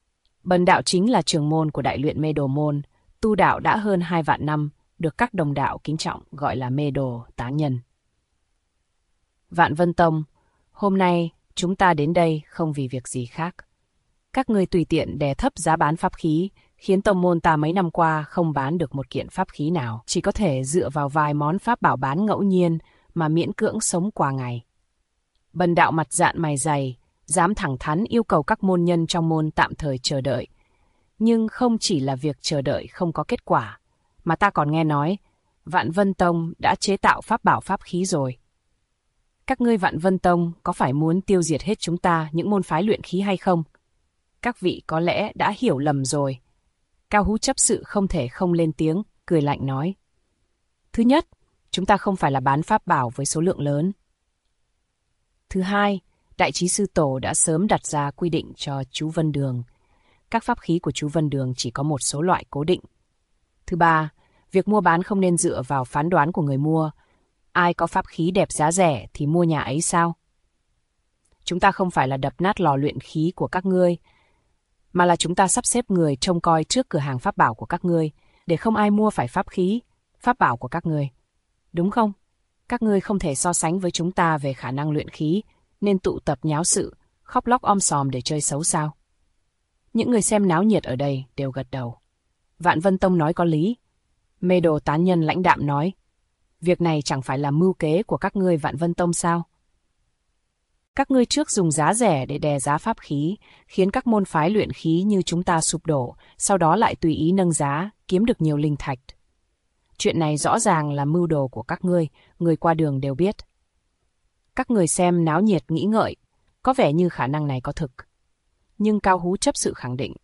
Bần đạo chính là trưởng môn của đại luyện Mê Đồ môn, tu đạo đã hơn 2 vạn năm, được các đồng đạo kính trọng gọi là Mê Đồ Tán Nhân. Vạn Vân Tông, hôm nay chúng ta đến đây không vì việc gì khác. Các ngươi tùy tiện đè thấp giá bán pháp khí, khiến tông môn ta mấy năm qua không bán được một kiện pháp khí nào, chỉ có thể dựa vào vài món pháp bảo bán ngẫu nhiên mà miễn cưỡng sống qua ngày. Bần đạo mặt dạn mày dày, dám thẳng thắn yêu cầu các môn nhân trong môn tạm thời chờ đợi. Nhưng không chỉ là việc chờ đợi không có kết quả, mà ta còn nghe nói Vạn Vân Tông đã chế tạo pháp bảo pháp khí rồi. Các ngươi Vạn Vân Tông có phải muốn tiêu diệt hết chúng ta những môn phái luyện khí hay không? Các vị có lẽ đã hiểu lầm rồi. Cao Hú chấp sự không thể không lên tiếng, cười lạnh nói. Thứ nhất, chúng ta không phải là bán pháp bảo với số lượng lớn. Thứ hai, Đại Chí Sư Tổ đã sớm đặt ra quy định cho chú Vân Đường. Các pháp khí của chú Vân Đường chỉ có một số loại cố định. Thứ ba, việc mua bán không nên dựa vào phán đoán của người mua. Ai có pháp khí đẹp giá rẻ thì mua nhà ấy sao? Chúng ta không phải là đập nát lò luyện khí của các ngươi, mà là chúng ta sắp xếp người trông coi trước cửa hàng pháp bảo của các ngươi, để không ai mua phải pháp khí, pháp bảo của các ngươi. Đúng không? Các ngươi không thể so sánh với chúng ta về khả năng luyện khí, nên tụ tập nháo sự, khóc lóc om sòm để chơi xấu sao? Những người xem náo nhiệt ở đây đều gật đầu. Vạn Vân Tông nói có lý. Mê Đồ Tán Nhân lãnh đạm nói, việc này chẳng phải là mưu kế của các ngươi Vạn Vân Tông sao? Các ngươi trước dùng giá rẻ để đè giá pháp khí, khiến các môn phái luyện khí như chúng ta sụp đổ, sau đó lại tùy ý nâng giá, kiếm được nhiều linh thạch. Chuyện này rõ ràng là mưu đồ của các ngươi, người qua đường đều biết. Các người xem náo nhiệt nghĩ ngợi, có vẻ như khả năng này có thực. Nhưng Cao Hú chấp sự khẳng định.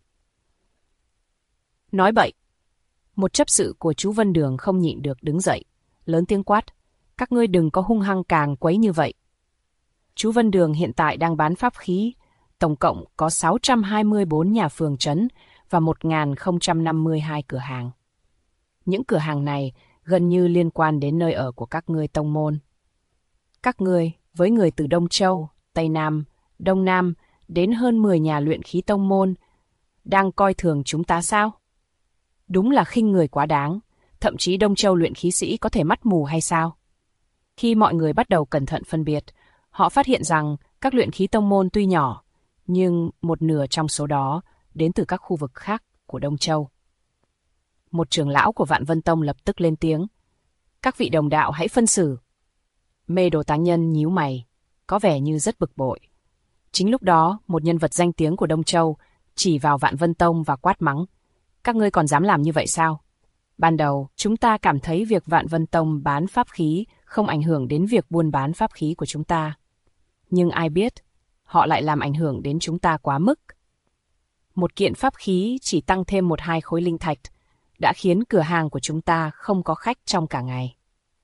Nói bậy. Một chấp sự của chú Vân Đường không nhịn được đứng dậy, lớn tiếng quát, các ngươi đừng có hung hăng càng quấy như vậy. Chú Vân Đường hiện tại đang bán pháp khí, tổng cộng có 624 nhà phường trấn và 1052 cửa hàng. Những cửa hàng này gần như liên quan đến nơi ở của các ngươi tông môn. Các ngươi, với người từ Đông Châu, Tây Nam, Đông Nam, đến hơn 10 nhà luyện khí tông môn, đang coi thường chúng ta sao? Đúng là khinh người quá đáng, thậm chí Đông Châu luyện khí sĩ có thể mắt mù hay sao? Khi mọi người bắt đầu cẩn thận phân biệt, họ phát hiện rằng các luyện khí tông môn tuy nhỏ, nhưng một nửa trong số đó đến từ các khu vực khác của Đông Châu. Một trưởng lão của Vạn Vân Tông lập tức lên tiếng. Các vị đồng đạo hãy phân xử. Mê Đồ Tán Nhân nhíu mày, có vẻ như rất bực bội. Chính lúc đó, một nhân vật danh tiếng của Đông Châu chỉ vào Vạn Vân Tông và quát mắng. Các ngươi còn dám làm như vậy sao? Ban đầu, chúng ta cảm thấy việc Vạn Vân Tông bán pháp khí không ảnh hưởng đến việc buôn bán pháp khí của chúng ta. Nhưng ai biết, họ lại làm ảnh hưởng đến chúng ta quá mức. Một kiện pháp khí chỉ tăng thêm 1-2 khối linh thạch, đã khiến cửa hàng của chúng ta không có khách trong cả ngày.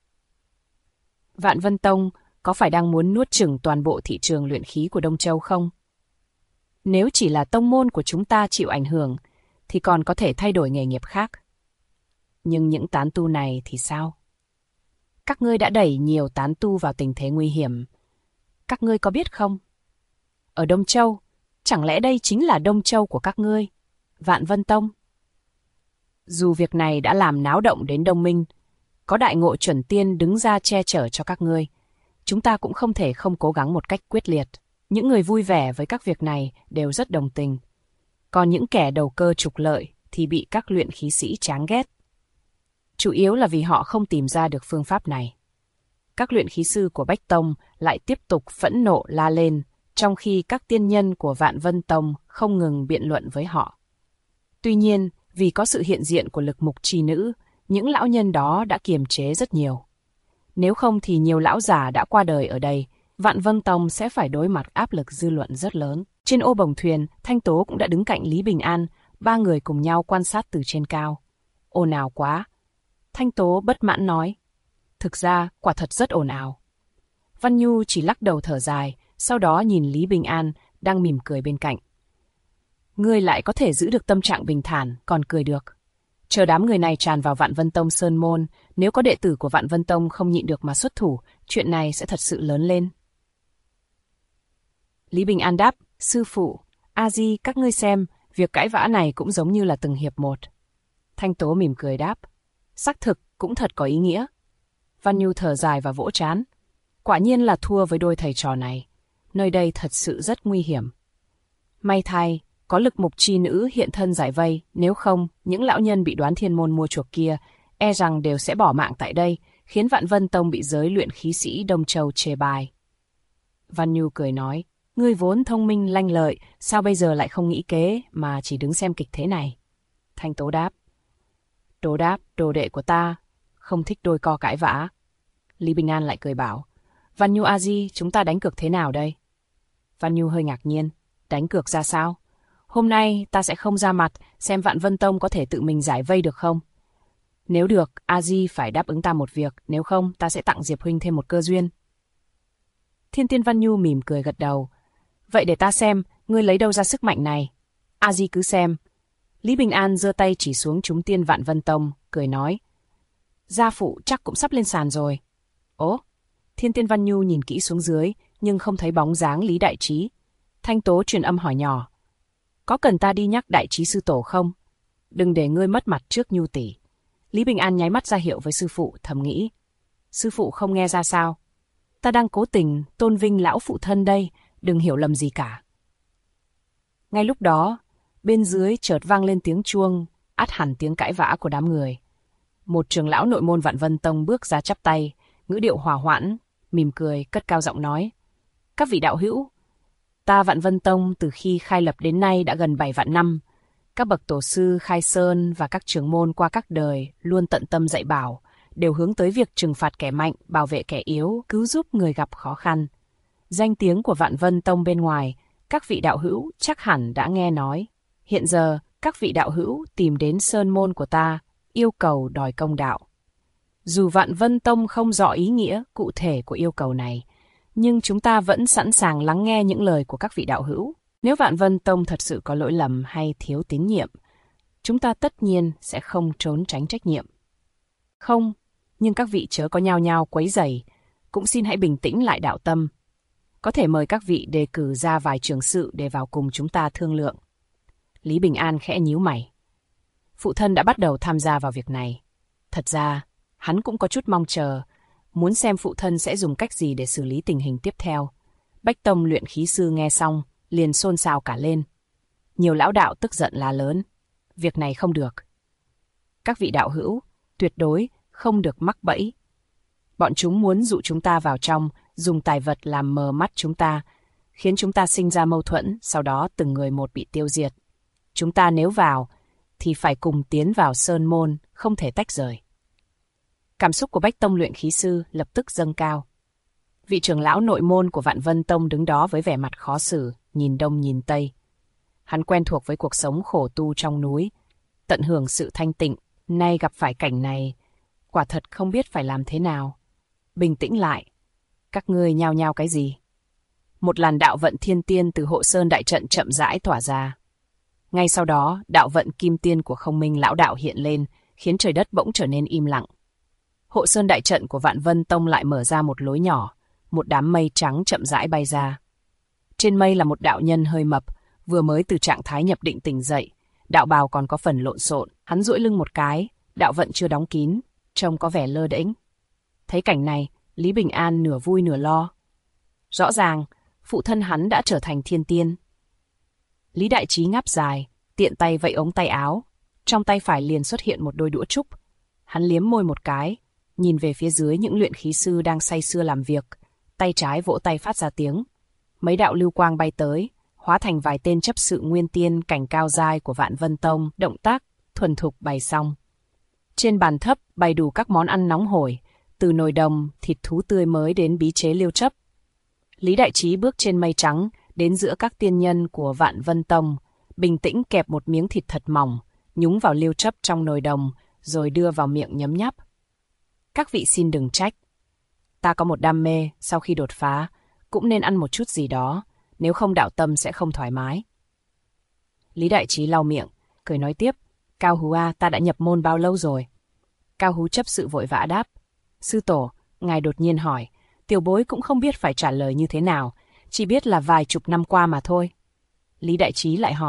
Vạn Vân Tông có phải đang muốn nuốt chửng toàn bộ thị trường luyện khí của Đông Châu không? Nếu chỉ là tông môn của chúng ta chịu ảnh hưởng, thì còn có thể thay đổi nghề nghiệp khác. Nhưng những tán tu này thì sao? Các ngươi đã đẩy nhiều tán tu vào tình thế nguy hiểm. Các ngươi có biết không? Ở Đông Châu, chẳng lẽ đây chính là Đông Châu của các ngươi, Vạn Vân Tông? Dù việc này đã làm náo động đến Đông Minh, có đại ngộ chuẩn tiên đứng ra che chở cho các ngươi, chúng ta cũng không thể không cố gắng một cách quyết liệt. Những người vui vẻ với các việc này đều rất đồng tình. Còn những kẻ đầu cơ trục lợi thì bị các luyện khí sĩ chán ghét. Chủ yếu là vì họ không tìm ra được phương pháp này. Các luyện khí sư của Bách Tông lại tiếp tục phẫn nộ la lên, trong khi các tiên nhân của Vạn Vân Tông không ngừng biện luận với họ. Tuy nhiên, vì có sự hiện diện của lực mục trì nữ, những lão nhân đó đã kiềm chế rất nhiều. Nếu không thì nhiều lão già đã qua đời ở đây, Vạn Vân Tông sẽ phải đối mặt áp lực dư luận rất lớn. Trên ô bồng thuyền, Thanh Tố cũng đã đứng cạnh Lý Bình An, ba người cùng nhau quan sát từ trên cao. Ồn ào quá. Thanh Tố bất mãn nói. Thực ra, quả thật rất ồn ào. Văn Nhu chỉ lắc đầu thở dài, sau đó nhìn Lý Bình An, đang mỉm cười bên cạnh. Ngươi lại có thể giữ được tâm trạng bình thản, còn cười được. Chờ đám người này tràn vào Vạn Vân Tông Sơn Môn, nếu có đệ tử của Vạn Vân Tông không nhịn được mà xuất thủ, chuyện này sẽ thật sự lớn lên. Lý Bình An đáp, sư phụ, A-di các ngươi xem, Việc cãi vã này cũng giống như là từng hiệp một. Thanh Tố mỉm cười đáp. Xác thực cũng thật có ý nghĩa. Văn Nhu thở dài và vỗ trán. Quả nhiên là thua với đôi thầy trò này. Nơi đây thật sự rất nguy hiểm. May thay, có lực mục chi nữ hiện thân giải vây, nếu không, những lão nhân bị Đoán Thiên Môn mua chuộc kia, e rằng đều sẽ bỏ mạng tại đây, khiến Vạn Vân Tông bị giới luyện khí sĩ Đông Châu chê bai. Văn Nhu cười nói, ngươi vốn thông minh lanh lợi, sao bây giờ lại không nghĩ kế mà chỉ đứng xem kịch thế này? Thanh Tố đáp. Đồ đệ của ta, không thích đôi co cãi vã. Lý Bình An lại cười bảo, Văn Nhu A-di, chúng ta đánh cược thế nào đây? Văn Nhu hơi ngạc nhiên, đánh cược ra sao? Hôm nay ta sẽ không ra mặt, xem Vạn Vân Tông có thể tự mình giải vây được không? Nếu được, A-di phải đáp ứng ta một việc, nếu không ta sẽ tặng Diệp huynh thêm một cơ duyên. Thiên Tiên Văn Nhu mỉm cười gật đầu. Vậy để ta xem, ngươi lấy đâu ra sức mạnh này? A-di cứ xem. Lý Bình An giơ tay chỉ xuống chúng tiên Vạn Vân Tông, cười nói. Gia phụ chắc cũng sắp lên sàn rồi. Ố? Thiên Tiên Văn Nhu nhìn kỹ xuống dưới, nhưng không thấy bóng dáng Lý Đại Trí. Thanh Tố truyền âm hỏi nhỏ. Có cần ta đi nhắc Đại Trí sư tổ không? Đừng để ngươi mất mặt trước Nhu tỷ. Lý Bình An nháy mắt ra hiệu với sư phụ, thầm nghĩ. Sư phụ không nghe ra sao? Ta đang cố tình tôn vinh lão phụ thân đây, đừng hiểu lầm gì cả. Ngay lúc đó, bên dưới chợt vang lên tiếng chuông, át hẳn tiếng cãi vã của đám người. Một trưởng lão nội môn Vạn Vân Tông bước ra chắp tay, ngữ điệu hòa hoãn, mỉm cười, cất cao giọng nói. Các vị đạo hữu, ta Vạn Vân Tông từ khi khai lập đến nay đã gần 7 vạn năm. Các bậc tổ sư khai sơn và các trưởng môn qua các đời luôn tận tâm dạy bảo, đều hướng tới việc trừng phạt kẻ mạnh, bảo vệ kẻ yếu, cứu giúp người gặp khó khăn. Danh tiếng của Vạn Vân Tông bên ngoài, các vị đạo hữu chắc hẳn đã nghe nói. Hiện giờ, các vị đạo hữu tìm đến sơn môn của ta, yêu cầu đòi công đạo. Dù Vạn Vân Tông không rõ ý nghĩa cụ thể của yêu cầu này, nhưng chúng ta vẫn sẵn sàng lắng nghe những lời của các vị đạo hữu. Nếu Vạn Vân Tông thật sự có lỗi lầm hay thiếu tín nhiệm, chúng ta tất nhiên sẽ không trốn tránh trách nhiệm. Không, nhưng các vị chớ có nhao nhao quấy rầy, cũng xin hãy bình tĩnh lại đạo tâm. Có thể mời các vị đề cử ra vài trưởng sự để vào cùng chúng ta thương lượng. Lý Bình An khẽ nhíu mày. Phụ thân đã bắt đầu tham gia vào việc này. Thật ra, hắn cũng có chút mong chờ, muốn xem phụ thân sẽ dùng cách gì để xử lý tình hình tiếp theo. Bách Tông luyện khí sư nghe xong, liền xôn xao cả lên. Nhiều lão đạo tức giận la lớn. Việc này không được. Các vị đạo hữu, tuyệt đối không được mắc bẫy. Bọn chúng muốn dụ chúng ta vào trong, dùng tài vật làm mờ mắt chúng ta, khiến chúng ta sinh ra mâu thuẫn, sau đó từng người một bị tiêu diệt. Chúng ta nếu vào, thì phải cùng tiến vào sơn môn, không thể tách rời. Cảm xúc của Bách Tông luyện khí sư lập tức dâng cao. Vị trưởng lão nội môn của Vạn Vân Tông đứng đó với vẻ mặt khó xử, nhìn đông nhìn tây. Hắn quen thuộc với cuộc sống khổ tu trong núi, tận hưởng sự thanh tịnh, nay gặp phải cảnh này, quả thật không biết phải làm thế nào. Bình tĩnh lại, các ngươi nhao nhao cái gì? Một làn đạo vận thiên tiên từ hộ sơn đại trận chậm rãi tỏa ra. Ngay sau đó, đạo vận kim tiên của Không Minh lão đạo hiện lên, khiến trời đất bỗng trở nên im lặng. Hộ sơn đại trận của Vạn Vân Tông lại mở ra một lối nhỏ, một đám mây trắng chậm rãi bay ra. Trên mây là một đạo nhân hơi mập, vừa mới từ trạng thái nhập định tỉnh dậy, đạo bào còn có phần lộn xộn, hắn duỗi lưng một cái, đạo vận chưa đóng kín, trông có vẻ lơ đễnh. Thấy cảnh này, Lý Bình An nửa vui nửa lo. Rõ ràng, phụ thân hắn đã trở thành thiên tiên. Lý Đại Trí ngáp dài, tiện tay vẫy ống tay áo, trong tay phải liền xuất hiện một đôi đũa trúc. Hắn liếm môi một cái, nhìn về phía dưới những luyện khí sư đang say sưa làm việc, tay trái vỗ tay phát ra tiếng. Mấy đạo lưu quang bay tới, hóa thành vài tên chấp sự nguyên tiên cảnh cao giai của Vạn Vân Tông, động tác thuần thục bày xong. Trên bàn thấp bày đủ các món ăn nóng hổi, từ nồi đồng, thịt thú tươi mới đến bí chế liêu chấp. Lý Đại Trí bước trên mây trắng, đến giữa các tiên nhân của Vạn Vân Tông, bình tĩnh kẹp một miếng thịt thật mỏng, nhúng vào liêu chấp trong nồi đồng, rồi đưa vào miệng nhấm nháp. Các vị xin đừng trách. Ta có một đam mê, sau khi đột phá, cũng nên ăn một chút gì đó, nếu không đạo tâm sẽ không thoải mái. Lý Đại Trí lau miệng, cười nói tiếp, Cao Hú A, ta đã nhập môn bao lâu rồi? Cao Hú chấp sự vội vã đáp, sư tổ, ngài đột nhiên hỏi, tiểu bối cũng không biết phải trả lời như thế nào, chỉ biết là vài chục năm qua mà thôi. Lý Đại Trí lại hỏi,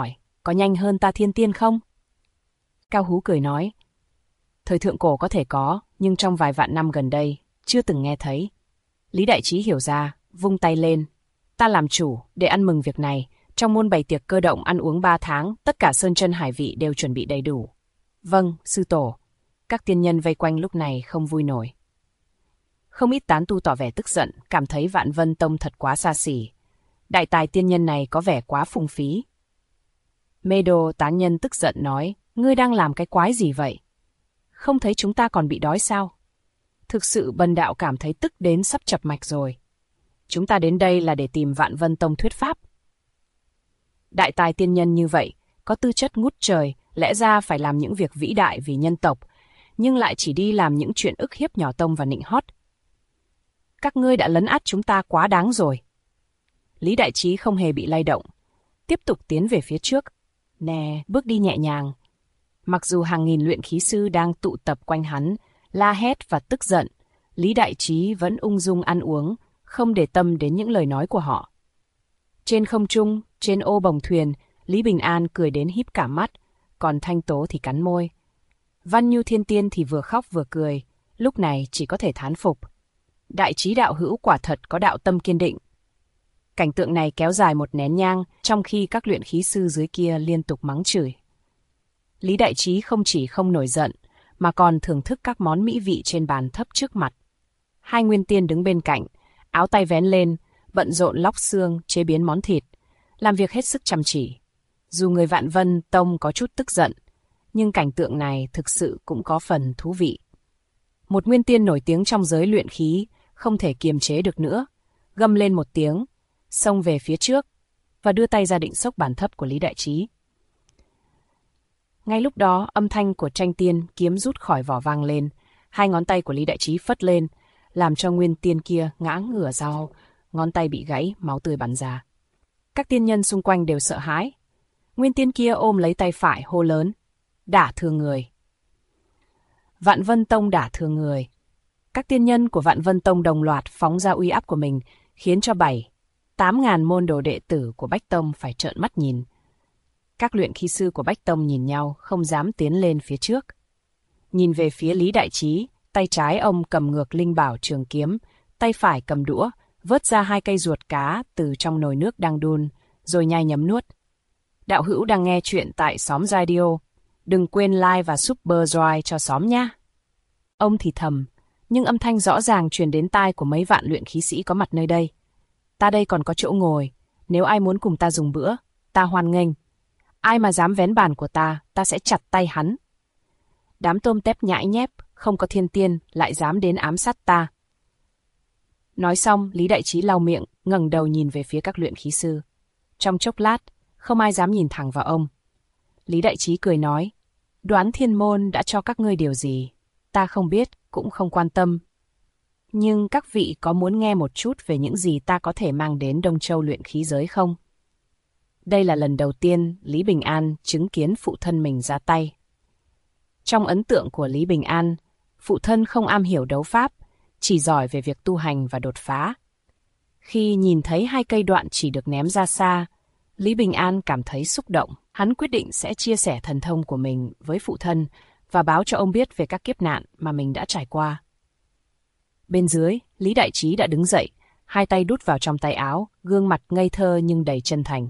có nhanh hơn ta thiên tiên không? Cao Hú cười nói, thời thượng cổ có thể có, nhưng trong vài vạn năm gần đây, chưa từng nghe thấy. Lý Đại Trí hiểu ra, vung tay lên. Ta làm chủ, để ăn mừng việc này. Trong môn bày tiệc cơ động ăn uống 3 tháng, tất cả sơn chân hải vị đều chuẩn bị đầy đủ. Vâng, sư tổ. Các tiên nhân vây quanh lúc này không vui nổi. Không ít tán tu tỏ vẻ tức giận, cảm thấy Vạn Vân Tông thật quá xa xỉ. Đại tài tiên nhân này có vẻ quá phung phí. Mê Đồ tán nhân tức giận nói, ngươi đang làm cái quái gì vậy? Không thấy chúng ta còn bị đói sao? Thực sự Bần đạo cảm thấy tức đến sắp chập mạch rồi. Chúng ta đến đây là để tìm Vạn Vân Tông thuyết pháp. Đại tài tiên nhân như vậy, có tư chất ngút trời, lẽ ra phải làm những việc vĩ đại vì nhân tộc, nhưng lại chỉ đi làm những chuyện ức hiếp nhỏ tông và nịnh hót. Các ngươi đã lấn át chúng ta quá đáng rồi. Lý Đại Trí không hề bị lay động, tiếp tục tiến về phía trước. Nè, bước đi nhẹ nhàng. Mặc dù hàng nghìn luyện khí sư đang tụ tập quanh hắn, la hét và tức giận, Lý Đại Trí vẫn ung dung ăn uống, không để tâm đến những lời nói của họ. Trên không trung, trên ô bồng thuyền, Lý Bình An cười đến híp cả mắt, còn Thanh Tố thì cắn môi. Văn Nhu Thiên Tiên thì vừa khóc vừa cười, lúc này chỉ có thể thán phục. Đại Trí đạo hữu quả thật có đạo tâm kiên định. Cảnh tượng này kéo dài một nén nhang, trong khi các luyện khí sư dưới kia liên tục mắng chửi. Lý Đại Trí không chỉ không nổi giận, mà còn thưởng thức các món mỹ vị trên bàn thấp trước mặt. Hai nguyên tiên đứng bên cạnh, áo tay vén lên, bận rộn lóc xương, chế biến món thịt, làm việc hết sức chăm chỉ. Dù người Vạn Vân Tông có chút tức giận, nhưng cảnh tượng này thực sự cũng có phần thú vị. Một nguyên tiên nổi tiếng trong giới luyện khí, không thể kiềm chế được nữa, gầm lên một tiếng, xông về phía trước, và đưa tay ra định xốc bàn thấp của Lý Đại Trí. Ngay lúc đó, âm thanh của tranh tiên kiếm rút khỏi vỏ vang lên, hai ngón tay của Lý Đại Trí phất lên, làm cho nguyên tiên kia ngã ngửa ra, ngón tay bị gãy, máu tươi bắn ra. Các tiên nhân xung quanh đều sợ hãi. Nguyên tiên kia ôm lấy tay phải hô lớn, đả thương người. Vạn Vân Tông đả thương người. Các tiên nhân của Vạn Vân Tông đồng loạt phóng ra uy áp của mình, khiến cho 7-8 ngàn môn đồ đệ tử của Bách Tông phải trợn mắt nhìn. Các luyện khí sư của Bách Tông nhìn nhau, không dám tiến lên phía trước. Nhìn về phía Lý Đại Trí, tay trái ông cầm ngược linh bảo trường kiếm, tay phải cầm đũa, vớt ra 2 cây ruột cá từ trong nồi nước đang đun, rồi nhai nhấm nuốt. Đạo hữu đang nghe chuyện tại Xóm Radio. Đừng quên like và subscribe cho xóm nha. Ông thì thầm, nhưng âm thanh rõ ràng truyền đến tai của mấy vạn luyện khí sĩ có mặt nơi đây. Ta đây còn có chỗ ngồi, nếu ai muốn cùng ta dùng bữa, ta hoan nghênh. Ai mà dám vén bàn của ta sẽ chặt tay hắn. Đám tôm tép nhãi nhép, không có thiên tiên, lại dám đến ám sát ta. Nói xong, Lý Đại Trí lau miệng, ngẩng đầu nhìn về phía các luyện khí sư. Trong chốc lát, không ai dám nhìn thẳng vào ông. Lý Đại Trí cười nói, Đoán Thiên Môn đã cho các ngươi điều gì? Ta không biết, cũng không quan tâm. Nhưng các vị có muốn nghe một chút về những gì ta có thể mang đến Đông Châu luyện khí giới không? Đây là lần đầu tiên Lý Bình An chứng kiến phụ thân mình ra tay. Trong ấn tượng của Lý Bình An, phụ thân không am hiểu đấu pháp, chỉ giỏi về việc tu hành và đột phá. Khi nhìn thấy 2 cây đoạn chỉ được ném ra xa, Lý Bình An cảm thấy xúc động. Hắn quyết định sẽ chia sẻ thần thông của mình với phụ thân và báo cho ông biết về các kiếp nạn mà mình đã trải qua. Bên dưới, Lý Đại Trí đã đứng dậy, 2 tay đút vào trong tay áo, gương mặt ngây thơ nhưng đầy chân thành.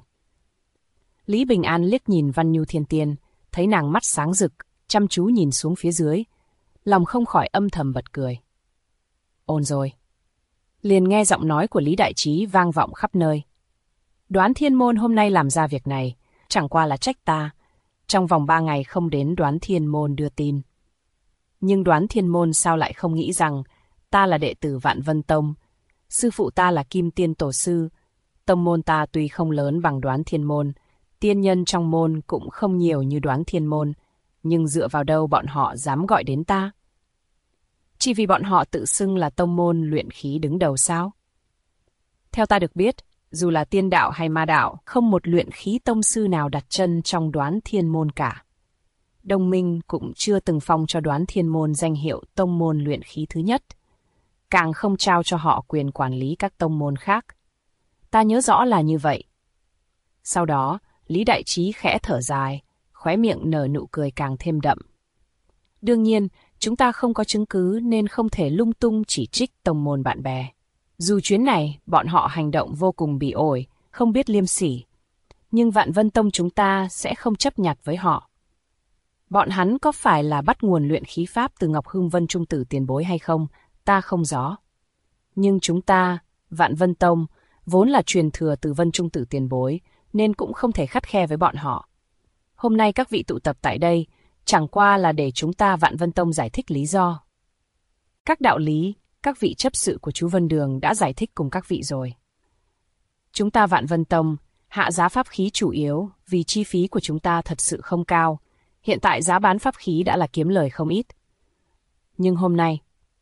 Lý Bình An liếc nhìn Văn Nhu Thiên Tiên, thấy nàng mắt sáng rực, chăm chú nhìn xuống phía dưới, lòng không khỏi âm thầm bật cười. Ổn rồi. Liền nghe giọng nói của Lý Đại Trí vang vọng khắp nơi. Đoán Thiên Môn hôm nay làm ra việc này, chẳng qua là trách ta, trong vòng 3 ngày không đến Đoán Thiên Môn đưa tin. Nhưng Đoán Thiên Môn sao lại không nghĩ rằng ta là đệ tử Vạn Vân Tông, sư phụ ta là Kim Tiên Tổ Sư, tông môn ta tuy không lớn bằng Đoán Thiên Môn, tiên nhân trong môn cũng không nhiều như Đoán Thiên Môn, nhưng dựa vào đâu bọn họ dám gọi đến ta? Chỉ vì bọn họ tự xưng là tông môn luyện khí đứng đầu sao? Theo ta được biết, dù là tiên đạo hay ma đạo, không một luyện khí tông sư nào đặt chân trong Đoán Thiên Môn cả. Đông Minh cũng chưa từng phong cho Đoán Thiên Môn danh hiệu tông môn luyện khí thứ nhất, càng không trao cho họ quyền quản lý các tông môn khác. Ta nhớ rõ là như vậy. Sau đó, Lý Đại Trí khẽ thở dài, khóe miệng nở nụ cười càng thêm đậm. Đương nhiên, chúng ta không có chứng cứ nên không thể lung tung chỉ trích tông môn bạn bè. Dù chuyến này, bọn họ hành động vô cùng bỉ ổi, không biết liêm sỉ. Nhưng Vạn Vân Tông chúng ta sẽ không chấp nhặt với họ. Bọn hắn có phải là bắt nguồn luyện khí pháp từ Ngọc Hưng Vân Trung Tử tiền bối hay không, ta không rõ. Nhưng chúng ta, Vạn Vân Tông, vốn là truyền thừa từ Vân Trung Tử tiền bối, nên cũng không thể khắt khe với bọn họ. Hôm nay các vị tụ tập tại đây, chẳng qua là để chúng ta Vạn Vân Tông giải thích lý do. Các đạo lý, các vị chấp sự của chú Vân Đường đã giải thích cùng các vị rồi. Chúng ta Vạn Vân Tông hạ giá pháp khí chủ yếu vì chi phí của chúng ta thật sự không cao. Hiện tại giá bán pháp khí đã là kiếm lời không ít. Nhưng hôm nay,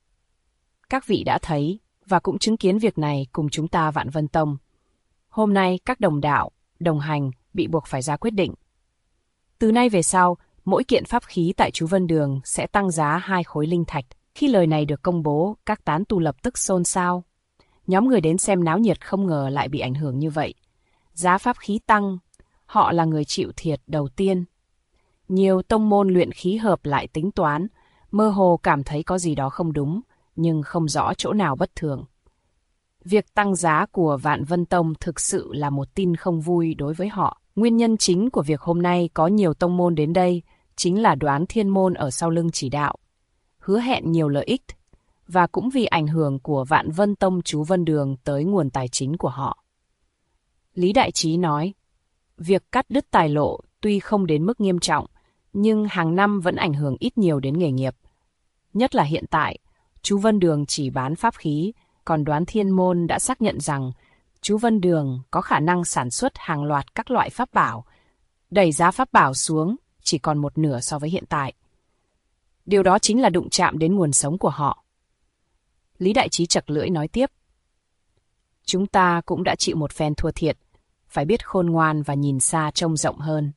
các vị đã thấy và cũng chứng kiến việc này cùng chúng ta Vạn Vân Tông. Hôm nay các đồng đạo, đồng hành bị buộc phải ra quyết định. Từ nay về sau, mỗi kiện pháp khí tại chú Vân Đường sẽ tăng giá 2 khối linh thạch. Khi lời này được công bố, các tán tu lập tức xôn xao. Nhóm người đến xem náo nhiệt không ngờ lại bị ảnh hưởng như vậy. Giá pháp khí tăng, họ là người chịu thiệt đầu tiên. Nhiều tông môn luyện khí hợp lại tính toán, mơ hồ cảm thấy có gì đó không đúng, nhưng không rõ chỗ nào bất thường. Việc tăng giá của Vạn Vân Tông thực sự là một tin không vui đối với họ. Nguyên nhân chính của việc hôm nay có nhiều tông môn đến đây chính là Đoán Thiên Môn ở sau lưng chỉ đạo, hứa hẹn nhiều lợi ích, và cũng vì ảnh hưởng của Vạn Vân Tông chú Vân Đường tới nguồn tài chính của họ. Lý Đại Trí nói, việc cắt đứt tài lộ tuy không đến mức nghiêm trọng, nhưng hàng năm vẫn ảnh hưởng ít nhiều đến nghề nghiệp. Nhất là hiện tại, chú Vân Đường chỉ bán pháp khí, còn Đoán Thiên Môn đã xác nhận rằng chú Vân Đường có khả năng sản xuất hàng loạt các loại pháp bảo, đẩy giá pháp bảo xuống chỉ còn một nửa so với hiện tại. Điều đó chính là đụng chạm đến nguồn sống của họ. Lý Đại Trí chật lưỡi nói tiếp. Chúng ta cũng đã chịu một phen thua thiệt, phải biết khôn ngoan và nhìn xa trông rộng hơn.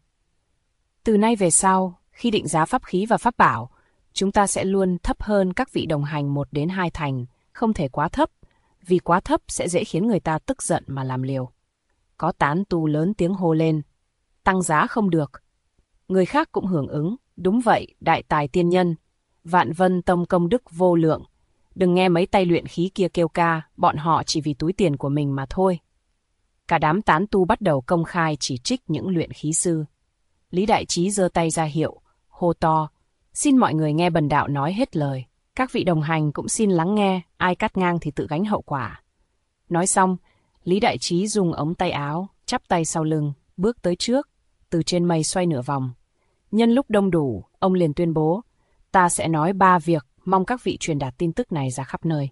Từ nay về sau, khi định giá pháp khí và pháp bảo, chúng ta sẽ luôn thấp hơn các vị đồng hành 1 đến 2 thành, không thể quá thấp, vì quá thấp sẽ dễ khiến người ta tức giận mà làm liều. Có tán tu lớn tiếng hô lên, tăng giá không được. Người khác cũng hưởng ứng, đúng vậy, đại tài tiên nhân, Vạn Vân Tông công đức vô lượng. Đừng nghe mấy tay luyện khí kia kêu ca, bọn họ chỉ vì túi tiền của mình mà thôi. Cả đám tán tu bắt đầu công khai chỉ trích những luyện khí sư. Lý Đại Trí giơ tay ra hiệu, hô to, xin mọi người nghe bần đạo nói hết lời. Các vị đồng hành cũng xin lắng nghe, ai cắt ngang thì tự gánh hậu quả. Nói xong, Lý Đại Trí dùng ống tay áo, chắp tay sau lưng, bước tới trước, từ trên mây xoay nửa vòng. Nhân lúc đông đủ, ông liền tuyên bố, ta sẽ nói 3 việc, mong các vị truyền đạt tin tức này ra khắp nơi.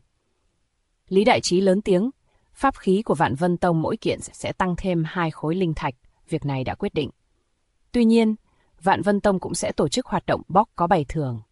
Lý Đại Trí lớn tiếng, pháp khí của Vạn Vân Tông mỗi kiện sẽ tăng thêm 2 khối linh thạch, việc này đã quyết định. Tuy nhiên, Vạn Vân Tông cũng sẽ tổ chức hoạt động bóc có bày thưởng.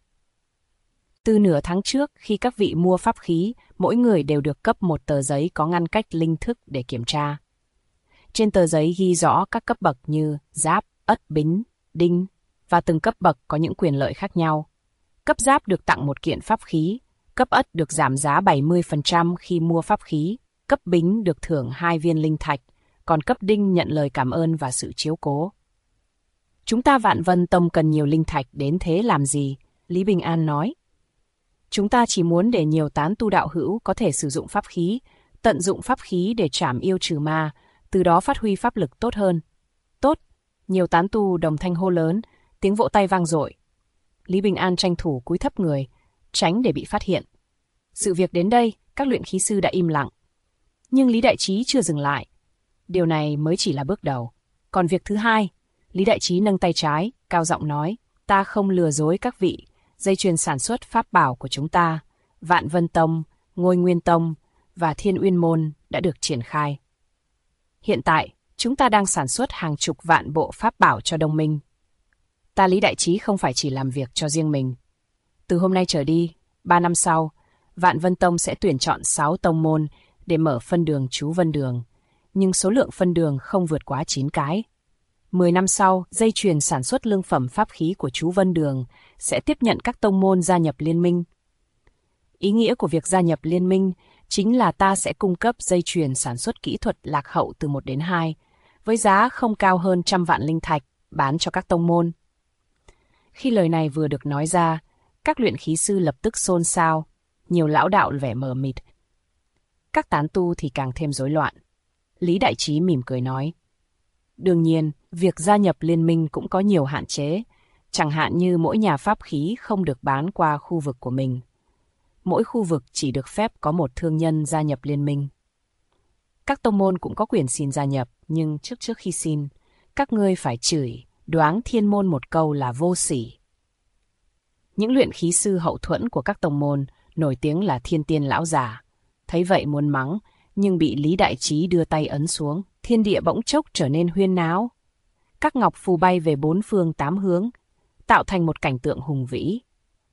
Từ nửa tháng trước, khi các vị mua pháp khí, mỗi người đều được cấp một tờ giấy có ngăn cách linh thức để kiểm tra. Trên tờ giấy ghi rõ các cấp bậc như giáp, ất, bính, đinh, và từng cấp bậc có những quyền lợi khác nhau. Cấp giáp được tặng một kiện pháp khí, cấp ất được giảm giá 70% khi mua pháp khí, cấp bính được thưởng 2 viên linh thạch, còn cấp đinh nhận lời cảm ơn và sự chiếu cố. Chúng ta Vạn Vân Tông cần nhiều linh thạch đến thế làm gì? Lý Bình An nói. Chúng ta chỉ muốn để nhiều tán tu đạo hữu có thể sử dụng pháp khí, tận dụng pháp khí để trảm yêu trừ ma, từ đó phát huy pháp lực tốt hơn. Tốt, nhiều tán tu đồng thanh hô lớn, tiếng vỗ tay vang dội. Lý Bình An tranh thủ cúi thấp người, tránh để bị phát hiện. Sự việc đến đây, các luyện khí sư đã im lặng. Nhưng Lý Đại Trí chưa dừng lại. Điều này mới chỉ là bước đầu. Còn việc thứ hai, Lý Đại Trí nâng tay trái, cao giọng nói, ta không lừa dối các vị, dây chuyền sản xuất pháp bảo của chúng ta, Vạn Vân Tông, Ngôi Nguyên Tông và Thiên Uyên Môn đã được triển khai. Hiện tại, chúng ta đang sản xuất hàng chục vạn bộ pháp bảo cho Đông Minh. Ta Lý Đại Trí không phải chỉ làm việc cho riêng mình. Từ hôm nay trở đi, 3 năm sau, Vạn Vân Tông sẽ tuyển chọn 6 tông môn để mở phân đường chú Vân Đường, nhưng số lượng phân đường không vượt quá 9 cái. 10 năm sau, dây chuyền sản xuất lương phẩm pháp khí của chú Vân Đường sẽ tiếp nhận các tông môn gia nhập liên minh. Ý nghĩa của việc gia nhập liên minh chính là ta sẽ cung cấp dây chuyền sản xuất kỹ thuật lạc hậu từ 1 đến 2, với giá không cao hơn 100 vạn linh thạch, bán cho các tông môn. Khi lời này vừa được nói ra, các luyện khí sư lập tức xôn xao, nhiều lão đạo vẻ mờ mịt. Các tán tu thì càng thêm rối loạn. Lý Đại Trí mỉm cười nói, đương nhiên, việc gia nhập liên minh cũng có nhiều hạn chế, chẳng hạn như mỗi nhà pháp khí không được bán qua khu vực của mình. Mỗi khu vực chỉ được phép có một thương nhân gia nhập liên minh. Các tông môn cũng có quyền xin gia nhập, nhưng trước khi xin, các ngươi phải chửi, đoáng thiên môn một câu là vô sỉ. Những luyện khí sư hậu thuẫn của các tông môn nổi tiếng là thiên tiên lão già. Thấy vậy muốn mắng, nhưng bị Lý Đại Trí đưa tay ấn xuống, thiên địa bỗng chốc trở nên huyên náo. Các ngọc phù bay về 4 phương 8 hướng, tạo thành một cảnh tượng hùng vĩ.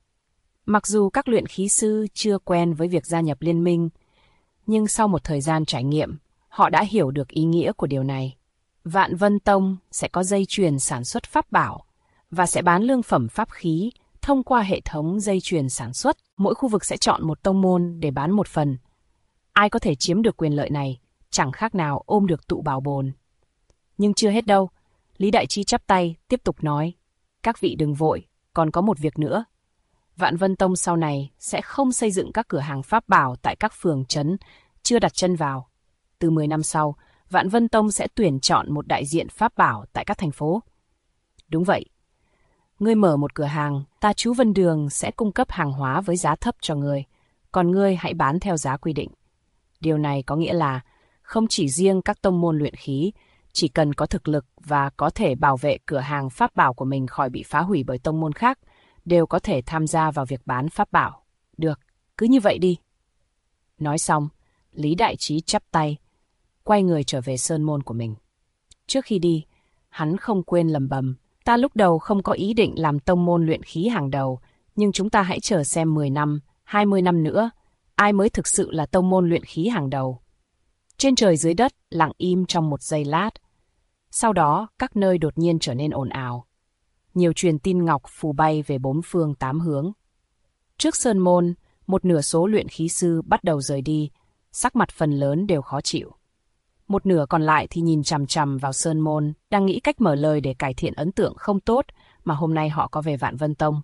Mặc dù các luyện khí sư chưa quen với việc gia nhập liên minh, nhưng sau một thời gian trải nghiệm, họ đã hiểu được ý nghĩa của điều này. Vạn Vân Tông sẽ có dây chuyền sản xuất pháp bảo và sẽ bán lương phẩm pháp khí thông qua hệ thống dây chuyền sản xuất. Mỗi khu vực sẽ chọn một tông môn để bán một phần. Ai có thể chiếm được quyền lợi này, chẳng khác nào ôm được tụ bảo bồn. Nhưng chưa hết đâu, Lý Đại Trí chắp tay, tiếp tục nói, các vị đừng vội, còn có một việc nữa. Vạn Vân Tông sau này sẽ không xây dựng các cửa hàng pháp bảo tại các phường trấn chưa đặt chân vào. Từ 10 năm sau, Vạn Vân Tông sẽ tuyển chọn một đại diện pháp bảo tại các thành phố. Đúng vậy. Ngươi mở một cửa hàng, ta chú Vân Đường sẽ cung cấp hàng hóa với giá thấp cho ngươi, còn ngươi hãy bán theo giá quy định. Điều này có nghĩa là không chỉ riêng các tông môn luyện khí, chỉ cần có thực lực và có thể bảo vệ cửa hàng pháp bảo của mình khỏi bị phá hủy bởi tông môn khác, đều có thể tham gia vào việc bán pháp bảo. Được, cứ như vậy đi. Nói xong, Lý Đại Trí chắp tay, quay người trở về sơn môn của mình. Trước khi đi, hắn không quên lẩm bẩm, ta lúc đầu không có ý định làm tông môn luyện khí hàng đầu, nhưng chúng ta hãy chờ xem 10 năm, 20 năm nữa, ai mới thực sự là tông môn luyện khí hàng đầu. Trên trời dưới đất lặng im trong một giây lát. Sau đó, các nơi đột nhiên trở nên ồn ào. Nhiều truyền tin ngọc phù bay về 4 phương 8 hướng. Trước sơn môn, một nửa số luyện khí sư bắt đầu rời đi, sắc mặt phần lớn đều khó chịu. Một nửa còn lại thì nhìn chằm chằm vào sơn môn, đang nghĩ cách mở lời để cải thiện ấn tượng không tốt mà hôm nay họ có về Vạn Vân Tông.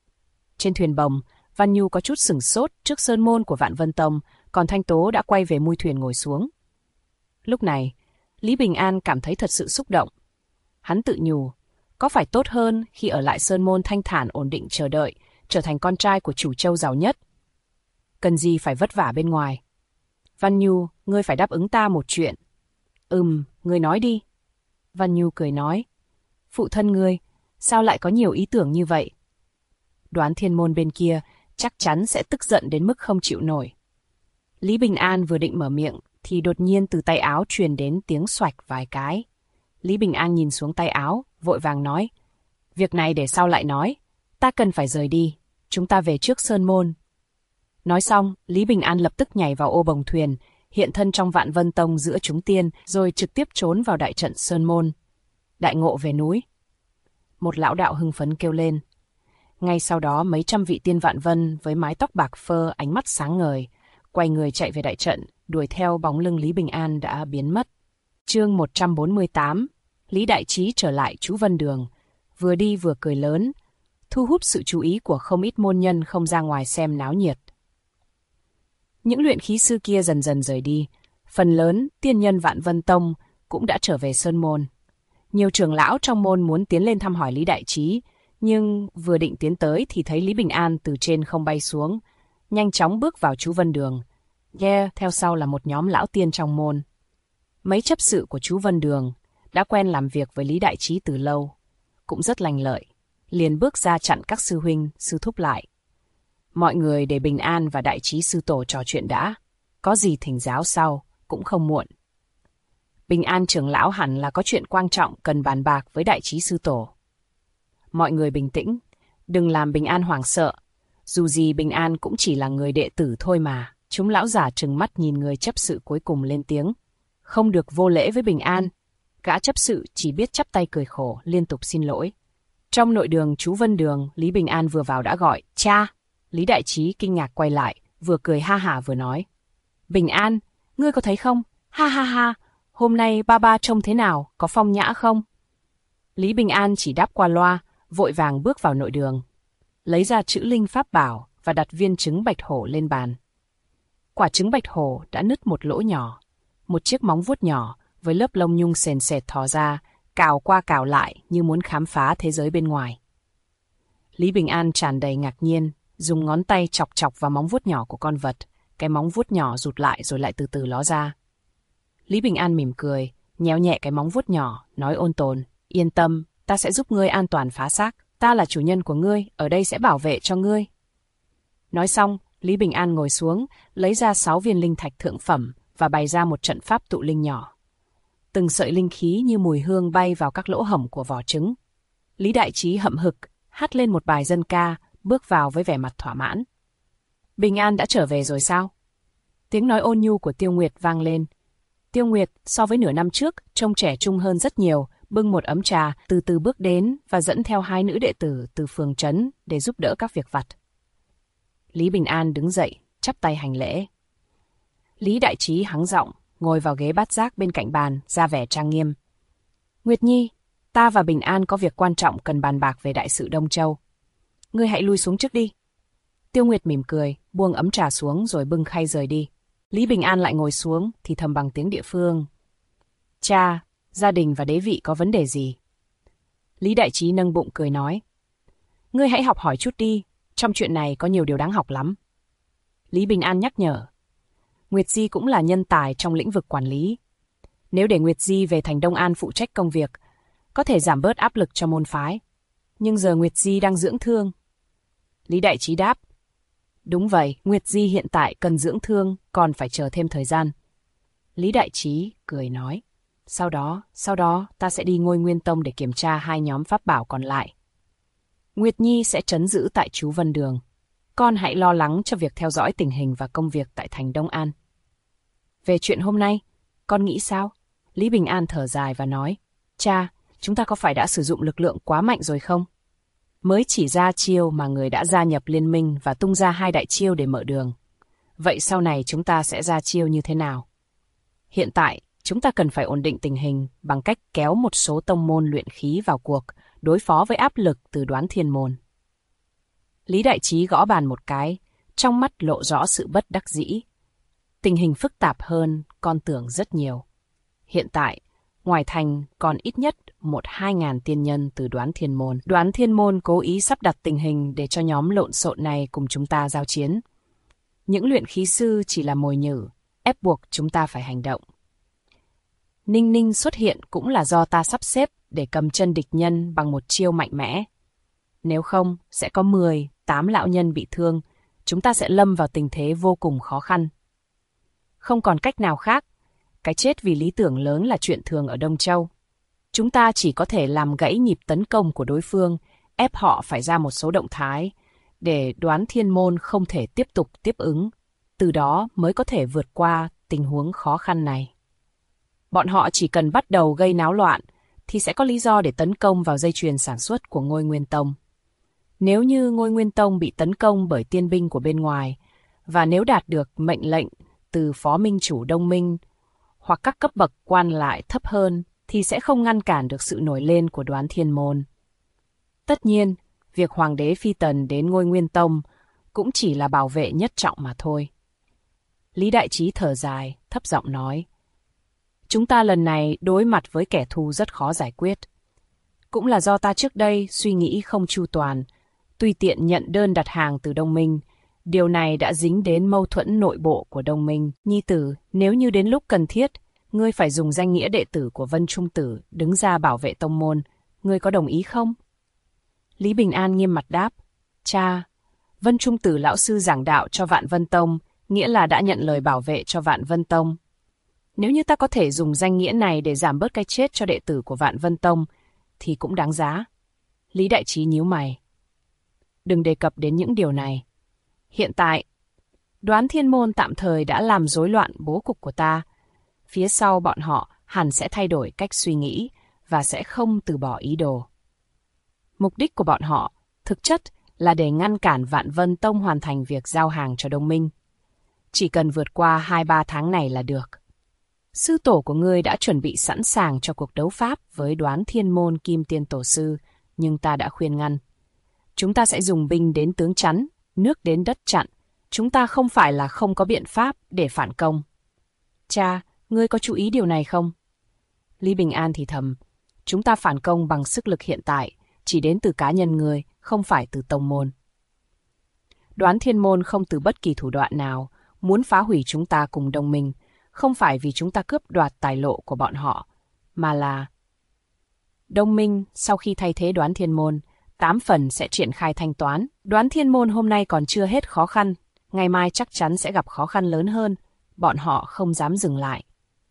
Trên thuyền bồng, Văn Nhu có chút sửng sốt trước sơn môn của Vạn Vân Tông, còn Thanh Tố đã quay về mui thuyền ngồi xuống. Lúc này, Lý Bình An cảm thấy thật sự xúc động. Hắn tự nhủ, có phải tốt hơn khi ở lại sơn môn thanh thản ổn định chờ đợi, trở thành con trai của chủ châu giàu nhất? Cần gì phải vất vả bên ngoài? Văn Nhu, ngươi phải đáp ứng ta một chuyện. Ngươi nói đi. Văn Nhu cười nói, phụ thân ngươi, sao lại có nhiều ý tưởng như vậy? Đoán thiên môn bên kia chắc chắn sẽ tức giận đến mức không chịu nổi. Lý Bình An vừa định mở miệng, thì đột nhiên từ tay áo truyền đến tiếng xoạch vài cái. Lý Bình An nhìn xuống tay áo, vội vàng nói, việc này để sau lại nói, ta cần phải rời đi, chúng ta về trước sơn môn. Nói xong, Lý Bình An lập tức nhảy vào ô bồng thuyền, hiện thân trong Vạn Vân Tông giữa chúng tiên, rồi trực tiếp trốn vào đại trận sơn môn. Đại ngộ về núi. Một lão đạo hưng phấn kêu lên. Ngay sau đó mấy trăm vị tiên Vạn Vân với mái tóc bạc phơ, ánh mắt sáng ngời, quay người chạy về đại trận, đuổi theo bóng lưng Lý Bình An đã biến mất. Chương 148, Lý Đại Trí trở lại chú Vân Đường, vừa đi vừa cười lớn, thu hút sự chú ý của không ít môn nhân không ra ngoài xem náo nhiệt. Những luyện khí sư kia dần dần rời đi, phần lớn tiên nhân Vạn Vân Tông cũng đã trở về sơn môn. Nhiều trưởng lão trong môn muốn tiến lên thăm hỏi Lý Đại Trí, nhưng vừa định tiến tới thì thấy Lý Bình An từ trên không bay xuống, nhanh chóng bước vào chú Vân Đường. Theo sau là một nhóm lão tiên trong môn. Mấy chấp sự của chú Vân Đường đã quen làm việc với Lý Đại Trí từ lâu, cũng rất lành lợi, liền bước ra chặn các sư huynh, sư thúc lại. Mọi người để Bình An và Đại Trí sư tổ trò chuyện đã, có gì thỉnh giáo sau, cũng không muộn. Bình An trưởng lão hẳn là có chuyện quan trọng cần bàn bạc với Đại Trí sư tổ. Mọi người bình tĩnh, đừng làm Bình An hoảng sợ, dù gì Bình An cũng chỉ là người đệ tử thôi mà. Chúng lão giả trừng mắt nhìn người chấp sự cuối cùng lên tiếng. Không được vô lễ với Bình An. Gã chấp sự chỉ biết chắp tay cười khổ, liên tục xin lỗi. Trong nội đường chú Vân Đường, Lý Bình An vừa vào đã gọi, cha. Lý Đại Trí kinh ngạc quay lại, vừa cười ha hả vừa nói. Bình An, ngươi có thấy không? Ha ha ha, hôm nay ba ba trông thế nào, có phong nhã không? Lý Bình An chỉ đáp qua loa, vội vàng bước vào nội đường, lấy ra chữ linh pháp bảo và đặt viên trứng bạch hổ lên bàn. Quả trứng bạch hổ đã nứt một lỗ nhỏ, một chiếc móng vuốt nhỏ với lớp lông nhung sền sệt thò ra, cào qua cào lại như muốn khám phá thế giới bên ngoài. Lý Bình An tràn đầy ngạc nhiên, dùng ngón tay chọc chọc vào móng vuốt nhỏ của con vật, cái móng vuốt nhỏ rụt lại rồi lại từ từ ló ra. Lý Bình An mỉm cười, nhéo nhẹ cái móng vuốt nhỏ, nói ôn tồn, yên tâm, ta sẽ giúp ngươi an toàn phá xác, ta là chủ nhân của ngươi, ở đây sẽ bảo vệ cho ngươi. Nói xong, Lý Bình An ngồi xuống, lấy ra 6 viên linh thạch thượng phẩm và bày ra một trận pháp tụ linh nhỏ. Từng sợi linh khí như mùi hương bay vào các lỗ hổng của vỏ trứng. Lý Đại Trí hậm hực, hát lên một bài dân ca, bước vào với vẻ mặt thỏa mãn. Bình An đã trở về rồi sao? Tiếng nói ôn nhu của Tiêu Nguyệt vang lên. Tiêu Nguyệt, so với nửa năm trước, trông trẻ trung hơn rất nhiều, bưng một ấm trà, từ từ bước đến và dẫn theo 2 nữ đệ tử từ phường trấn để giúp đỡ các việc vặt. Lý Bình An đứng dậy, chắp tay hành lễ. Lý Đại Trí hắng giọng, ngồi vào ghế bát giác bên cạnh bàn, ra vẻ trang nghiêm. Nguyệt Nhi, ta và Bình An có việc quan trọng cần bàn bạc về đại sự Đông Châu. Ngươi hãy lui xuống trước đi. Tiêu Nguyệt mỉm cười, buông ấm trà xuống rồi bưng khay rời đi. Lý Bình An lại ngồi xuống, thì thầm bằng tiếng địa phương. Cha, gia đình và đế vị có vấn đề gì? Lý Đại Trí nâng bụng cười nói. Ngươi hãy học hỏi chút đi, trong chuyện này có nhiều điều đáng học lắm. Lý Bình An nhắc nhở. Nguyệt Di cũng là nhân tài trong lĩnh vực quản lý. Nếu để Nguyệt Di về thành Đông An phụ trách công việc, có thể giảm bớt áp lực cho môn phái. Nhưng giờ Nguyệt Di đang dưỡng thương. Lý Đại Trí đáp. Đúng vậy, Nguyệt Di hiện tại cần dưỡng thương, còn phải chờ thêm thời gian. Lý Đại Trí cười nói. Sau đó ta sẽ đi Ngôi Nguyên Tông để kiểm tra 2 nhóm pháp bảo còn lại. Nguyệt Nhi sẽ trấn giữ tại Chú Vân Đường. Con hãy lo lắng cho việc theo dõi tình hình và công việc tại thành Đông An. Về chuyện hôm nay, con nghĩ sao? Lý Bình An thở dài và nói. Cha, chúng ta có phải đã sử dụng lực lượng quá mạnh rồi không? Mới chỉ ra chiêu mà người đã gia nhập liên minh và tung ra 2 đại chiêu để mở đường. Vậy sau này chúng ta sẽ ra chiêu như thế nào? Hiện tại, chúng ta cần phải ổn định tình hình bằng cách kéo một số tông môn luyện khí vào cuộc, đối phó với áp lực từ Đoán Thiên Môn. Lý Đại Trí gõ bàn một cái, trong mắt lộ rõ sự bất đắc dĩ. Tình hình phức tạp hơn, con tưởng rất nhiều. Hiện tại, ngoài thành còn ít nhất 1-2 ngàn tiên nhân từ Đoán Thiên Môn. Đoán Thiên Môn cố ý sắp đặt tình hình để cho nhóm lộn xộn này cùng chúng ta giao chiến. Những luyện khí sư chỉ là mồi nhử, ép buộc chúng ta phải hành động. Ninh Ninh xuất hiện cũng là do ta sắp xếp để cầm chân địch nhân bằng một chiêu mạnh mẽ. Nếu không, sẽ có 10-8 lão nhân bị thương, chúng ta sẽ lâm vào tình thế vô cùng khó khăn. Không còn cách nào khác, cái chết vì lý tưởng lớn là chuyện thường ở Đông Châu. Chúng ta chỉ có thể làm gãy nhịp tấn công của đối phương, ép họ phải ra một số động thái, để Đoán Thiên Môn không thể tiếp tục tiếp ứng, từ đó mới có thể vượt qua tình huống khó khăn này. Bọn họ chỉ cần bắt đầu gây náo loạn, thì sẽ có lý do để tấn công vào dây chuyền sản xuất của Ngôi Nguyên Tông. Nếu như Ngôi Nguyên Tông bị tấn công bởi tiên binh của bên ngoài, và nếu đạt được mệnh lệnh từ Phó Minh Chủ Đông Minh, hoặc các cấp bậc quan lại thấp hơn, thì sẽ không ngăn cản được sự nổi lên của Đoán Thiên Môn. Tất nhiên, việc Hoàng đế Phi Tần đến Ngôi Nguyên Tông cũng chỉ là bảo vệ nhất trọng mà thôi. Lý Đại Trí thở dài, thấp giọng nói. Chúng ta lần này đối mặt với kẻ thù rất khó giải quyết. Cũng là do ta trước đây suy nghĩ không chu toàn, tùy tiện nhận đơn đặt hàng từ Đông Minh. Điều này đã dính đến mâu thuẫn nội bộ của Đông Minh. Nhi tử, nếu như đến lúc cần thiết, ngươi phải dùng danh nghĩa đệ tử của Vân Trung Tử đứng ra bảo vệ tông môn. Ngươi có đồng ý không? Lý Bình An nghiêm mặt đáp. Cha, Vân Trung Tử lão sư giảng đạo cho Vạn Vân Tông, nghĩa là đã nhận lời bảo vệ cho Vạn Vân Tông. Nếu như ta có thể dùng danh nghĩa này để giảm bớt cái chết cho đệ tử của Vạn Vân Tông, thì cũng đáng giá. Lý Đại Trí nhíu mày. Đừng đề cập đến những điều này. Hiện tại, Đoán Thiên Môn tạm thời đã làm rối loạn bố cục của ta. Phía sau bọn họ hẳn sẽ thay đổi cách suy nghĩ và sẽ không từ bỏ ý đồ. Mục đích của bọn họ thực chất là để ngăn cản Vạn Vân Tông hoàn thành việc giao hàng cho Đông Minh. Chỉ cần vượt qua 2-3 tháng này là được. Sư tổ của ngươi đã chuẩn bị sẵn sàng cho cuộc đấu pháp với Đoán Thiên Môn Kim Tiên Tổ Sư, nhưng ta đã khuyên ngăn. Chúng ta sẽ dùng binh đến tướng chắn, nước đến đất chặn. Chúng ta không phải là không có biện pháp để phản công. Cha, ngươi có chú ý điều này không? Lý Bình An thì thầm, chúng ta phản công bằng sức lực hiện tại, chỉ đến từ cá nhân ngươi, không phải từ tông môn. Đoán Thiên Môn không từ bất kỳ thủ đoạn nào, muốn phá hủy chúng ta cùng đồng minh, không phải vì chúng ta cướp đoạt tài lộ của bọn họ, mà là đồng minh sau khi thay thế Đoán Thiên Môn, 8 phần sẽ triển khai thanh toán. Đoán Thiên Môn hôm nay còn chưa hết khó khăn, ngày mai chắc chắn sẽ gặp khó khăn lớn hơn, bọn họ không dám dừng lại.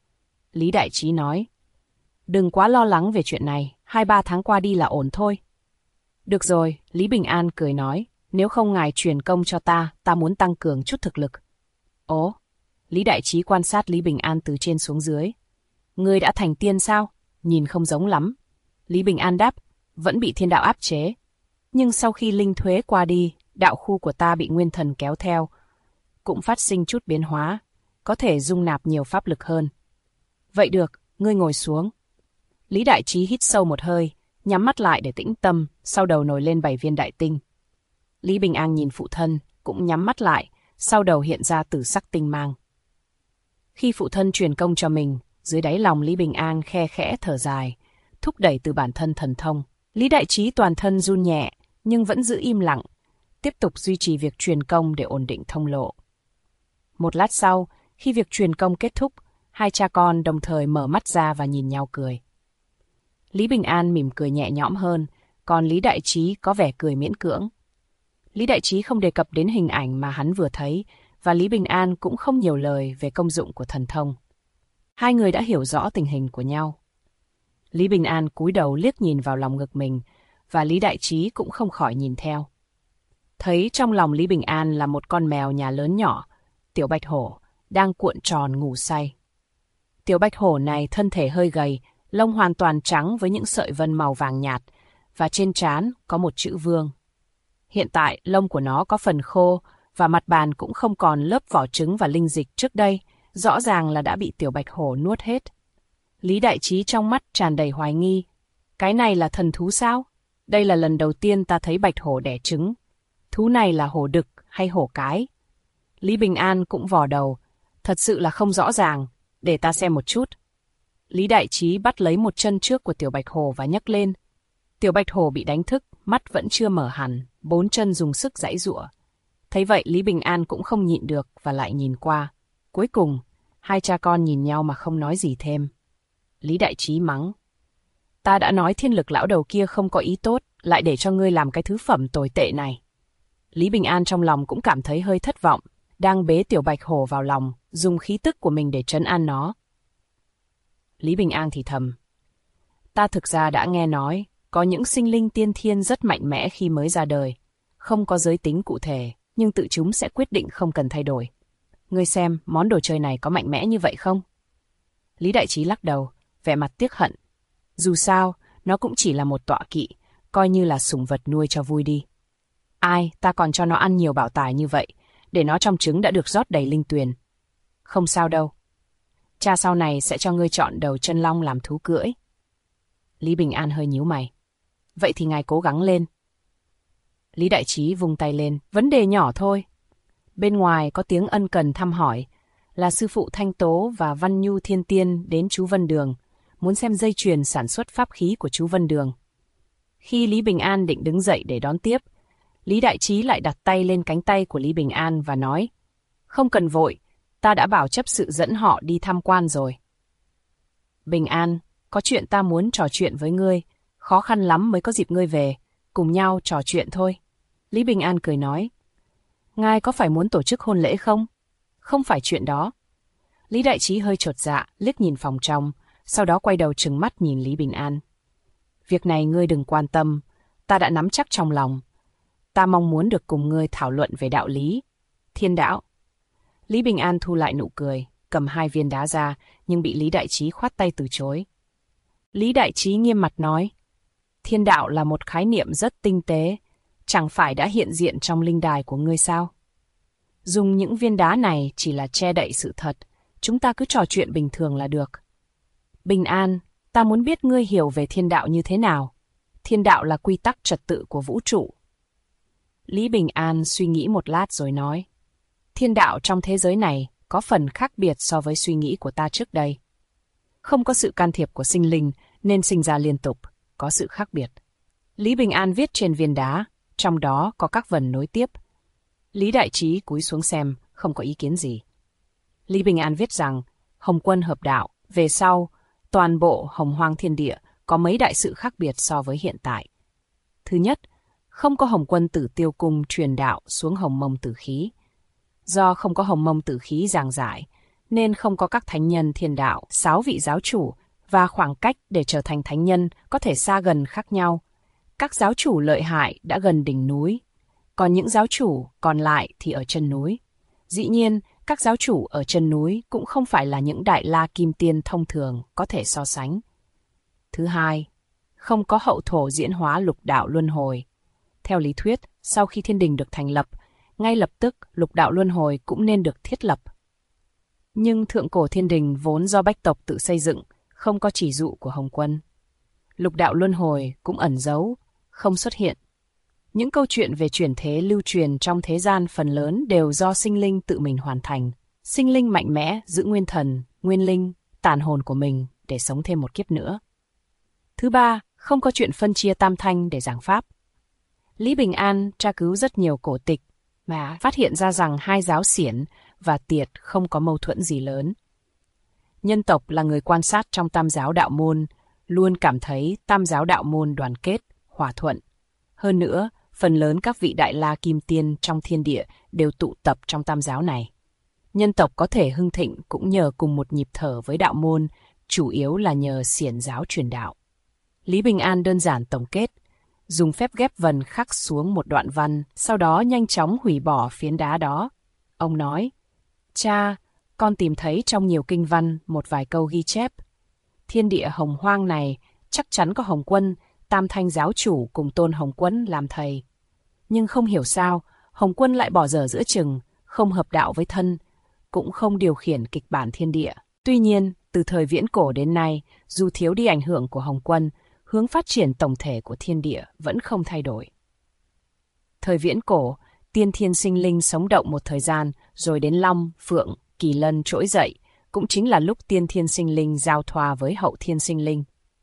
Lý Đại Trí nói, đừng quá lo lắng về chuyện này, 2-3 tháng qua đi là ổn thôi. Được rồi, Lý Bình An cười nói, nếu không ngài truyền công cho ta muốn tăng cường chút thực lực. Ồ, Lý Đại Trí quan sát Lý Bình An từ trên xuống dưới. Ngươi đã thành tiên sao? Nhìn không giống lắm. Lý Bình An đáp, vẫn bị thiên đạo áp chế. Nhưng sau khi linh thuế qua đi, đạo khu của ta bị nguyên thần kéo theo, cũng phát sinh chút biến hóa, có thể dung nạp nhiều pháp lực hơn. Vậy được, ngươi ngồi xuống. Lý Đại Trí hít sâu một hơi, nhắm mắt lại để tĩnh tâm, sau đầu nổi lên 7 viên đại tinh. Lý Bình An nhìn phụ thân, cũng nhắm mắt lại, sau đầu hiện ra tử sắc tinh mang. Khi phụ thân truyền công cho mình, dưới đáy lòng Lý Bình An khe khẽ thở dài, thúc đẩy từ bản thân thần thông. Lý Đại Trí toàn thân run nhẹ, nhưng vẫn giữ im lặng, tiếp tục duy trì việc truyền công để ổn định thông lộ. Một lát sau, khi việc truyền công kết thúc, hai cha con đồng thời mở mắt ra và nhìn nhau cười. Lý Bình An mỉm cười nhẹ nhõm hơn, còn Lý Đại Trí có vẻ cười miễn cưỡng. Lý Đại Trí không đề cập đến hình ảnh mà hắn vừa thấy, và Lý Bình An cũng không nhiều lời về công dụng của thần thông. Hai người đã hiểu rõ tình hình của nhau. Lý Bình An cúi đầu liếc nhìn vào lòng ngực mình, và Lý Đại Trí cũng không khỏi nhìn theo. Thấy trong lòng Lý Bình An là một con mèo nhà lớn nhỏ, Tiểu Bạch Hổ, đang cuộn tròn ngủ say. Tiểu Bạch Hổ này thân thể hơi gầy, lông hoàn toàn trắng với những sợi vân màu vàng nhạt, và trên trán có một chữ Vương. Hiện tại, lông của nó có phần khô, và mặt bàn cũng không còn lớp vỏ trứng và linh dịch trước đây, rõ ràng là đã bị Tiểu Bạch Hổ nuốt hết. Lý Đại Trí trong mắt tràn đầy hoài nghi. Cái này là thần thú sao? Đây là lần đầu tiên ta thấy Bạch Hổ đẻ trứng. Thú này là hổ đực hay hổ cái? Lý Bình An cũng vò đầu. Thật sự là không rõ ràng. Để ta xem một chút. Lý Đại Trí bắt lấy một chân trước của Tiểu Bạch Hổ và nhấc lên. Tiểu Bạch Hổ bị đánh thức, mắt vẫn chưa mở hẳn, 4 chân dùng sức giãy giụa. Thấy vậy Lý Bình An cũng không nhịn được và lại nhìn qua. Cuối cùng, hai cha con nhìn nhau mà không nói gì thêm. Lý Đại Trí mắng. Ta đã nói thiên lực lão đầu kia không có ý tốt, lại để cho ngươi làm cái thứ phẩm tồi tệ này. Lý Bình An trong lòng cũng cảm thấy hơi thất vọng, đang bế Tiểu Bạch Hổ vào lòng, dùng khí tức của mình để trấn an nó. Lý Bình An thì thầm. Ta thực ra đã nghe nói, có những sinh linh tiên thiên rất mạnh mẽ khi mới ra đời. Không có giới tính cụ thể, nhưng tự chúng sẽ quyết định không cần thay đổi. Ngươi xem, món đồ chơi này có mạnh mẽ như vậy không? Lý Đại Trí lắc đầu, vẻ mặt tiếc hận. Dù sao, nó cũng chỉ là một tọa kỵ, coi như là sủng vật nuôi cho vui đi. Ai, ta còn cho nó ăn nhiều bảo tài như vậy, để nó trong trứng đã được rót đầy linh tuyền. Không sao đâu. Cha sau này sẽ cho ngươi chọn đầu chân long làm thú cưỡi. Lý Bình An hơi nhíu mày. Vậy thì ngài cố gắng lên. Lý Đại Trí vung tay lên, vấn đề nhỏ thôi. Bên ngoài có tiếng ân cần thăm hỏi, là sư phụ Thanh Tố và Văn Nhu Thiên Tiên đến chú Vân Đường, muốn xem dây chuyền sản xuất pháp khí của chú Vân Đường. Khi Lý Bình An định đứng dậy để đón tiếp, Lý Đại Trí lại đặt tay lên cánh tay của Lý Bình An và nói, không cần vội, ta đã bảo chấp sự dẫn họ đi tham quan rồi. Bình An, có chuyện ta muốn trò chuyện với ngươi, khó khăn lắm mới có dịp ngươi về, cùng nhau trò chuyện thôi. Lý Bình An cười nói, ngài có phải muốn tổ chức hôn lễ không? Không phải chuyện đó. Lý Đại Trí hơi chột dạ, liếc nhìn phòng trong, sau đó quay đầu trừng mắt nhìn Lý Bình An. Việc này ngươi đừng quan tâm, ta đã nắm chắc trong lòng. Ta mong muốn được cùng ngươi thảo luận về đạo lý, thiên đạo. Lý Bình An thu lại nụ cười, cầm 2 viên đá ra, nhưng bị Lý Đại Trí khoát tay từ chối. Lý Đại Trí nghiêm mặt nói, thiên đạo là một khái niệm rất tinh tế, chẳng phải đã hiện diện trong linh đài của ngươi sao? Dùng những viên đá này chỉ là che đậy sự thật, chúng ta cứ trò chuyện bình thường là được. Bình An, ta muốn biết ngươi hiểu về thiên đạo như thế nào. Thiên đạo là quy tắc trật tự của vũ trụ. Lý Bình An suy nghĩ một lát rồi nói, thiên đạo trong thế giới này có phần khác biệt so với suy nghĩ của ta trước đây. Không có sự can thiệp của sinh linh nên sinh ra liên tục, có sự khác biệt. Lý Bình An viết trên viên đá, trong đó có các vần nối tiếp. Lý Đại Trí cúi xuống xem, không có ý kiến gì. Lý Bình An viết rằng, Hồng Quân hợp đạo, về sau, toàn bộ hồng hoang thiên địa có mấy đại sự khác biệt so với hiện tại. Thứ nhất, không có Hồng Quân Tử Tiêu Cung truyền đạo xuống Hồng Mông Tử Khí. Do không có Hồng Mông Tử Khí giảng giải, nên không có các thánh nhân thiên đạo, 6 vị giáo chủ, và khoảng cách để trở thành thánh nhân có thể xa gần khác nhau. Các giáo chủ lợi hại đã gần đỉnh núi, còn những giáo chủ còn lại thì ở chân núi. Dĩ nhiên, các giáo chủ ở chân núi cũng không phải là những đại la kim tiên thông thường có thể so sánh. Thứ hai, không có hậu thổ diễn hóa lục đạo luân hồi. Theo lý thuyết, sau khi thiên đình được thành lập, ngay lập tức lục đạo luân hồi cũng nên được thiết lập. Nhưng thượng cổ thiên đình vốn do bách tộc tự xây dựng, không có chỉ dụ của Hồng Quân. Lục đạo luân hồi cũng ẩn giấu, không xuất hiện. Những câu chuyện về chuyển thế lưu truyền trong thế gian phần lớn đều do sinh linh tự mình hoàn thành. Sinh linh mạnh mẽ giữ nguyên thần, nguyên linh, tàn hồn của mình để sống thêm một kiếp nữa. Thứ ba, không có chuyện phân chia tam thanh để giảng pháp. Lý Bình An tra cứu rất nhiều cổ tịch mà phát hiện ra rằng hai giáo xiển và tiệt không có mâu thuẫn gì lớn. Nhân tộc là người quan sát trong tam giáo đạo môn, luôn cảm thấy tam giáo đạo môn đoàn kết, hòa thuận. Hơn nữa, phần lớn các vị đại la kim tiên trong thiên địa đều tụ tập trong tam giáo này. Nhân tộc có thể hưng thịnh cũng nhờ cùng một nhịp thở với đạo môn, chủ yếu là nhờ xiển giáo truyền đạo. Lý Bình An đơn giản tổng kết, dùng phép ghép vần khắc xuống một đoạn văn, sau đó nhanh chóng hủy bỏ phiến đá đó. Ông nói, cha, con tìm thấy trong nhiều kinh văn một vài câu ghi chép. Thiên địa hồng hoang này chắc chắn có Hồng Quân, tam thanh giáo chủ cùng tôn Hồng Quân làm thầy. Nhưng không hiểu sao, Hồng Quân lại bỏ dở giữa chừng, không hợp đạo với thân, cũng không điều khiển kịch bản thiên địa. Tuy nhiên, từ thời viễn cổ đến nay, dù thiếu đi ảnh hưởng của Hồng Quân, hướng phát triển tổng thể của thiên địa vẫn không thay đổi. Thời viễn cổ, tiên thiên sinh linh sống động một thời gian, rồi đến Long, Phượng, Kỳ Lân trỗi dậy, cũng chính là lúc tiên thiên sinh linh giao thoa với hậu thiên sinh linh.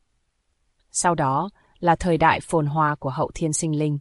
Sau đó là thời đại phồn hoa của hậu thiên sinh linh.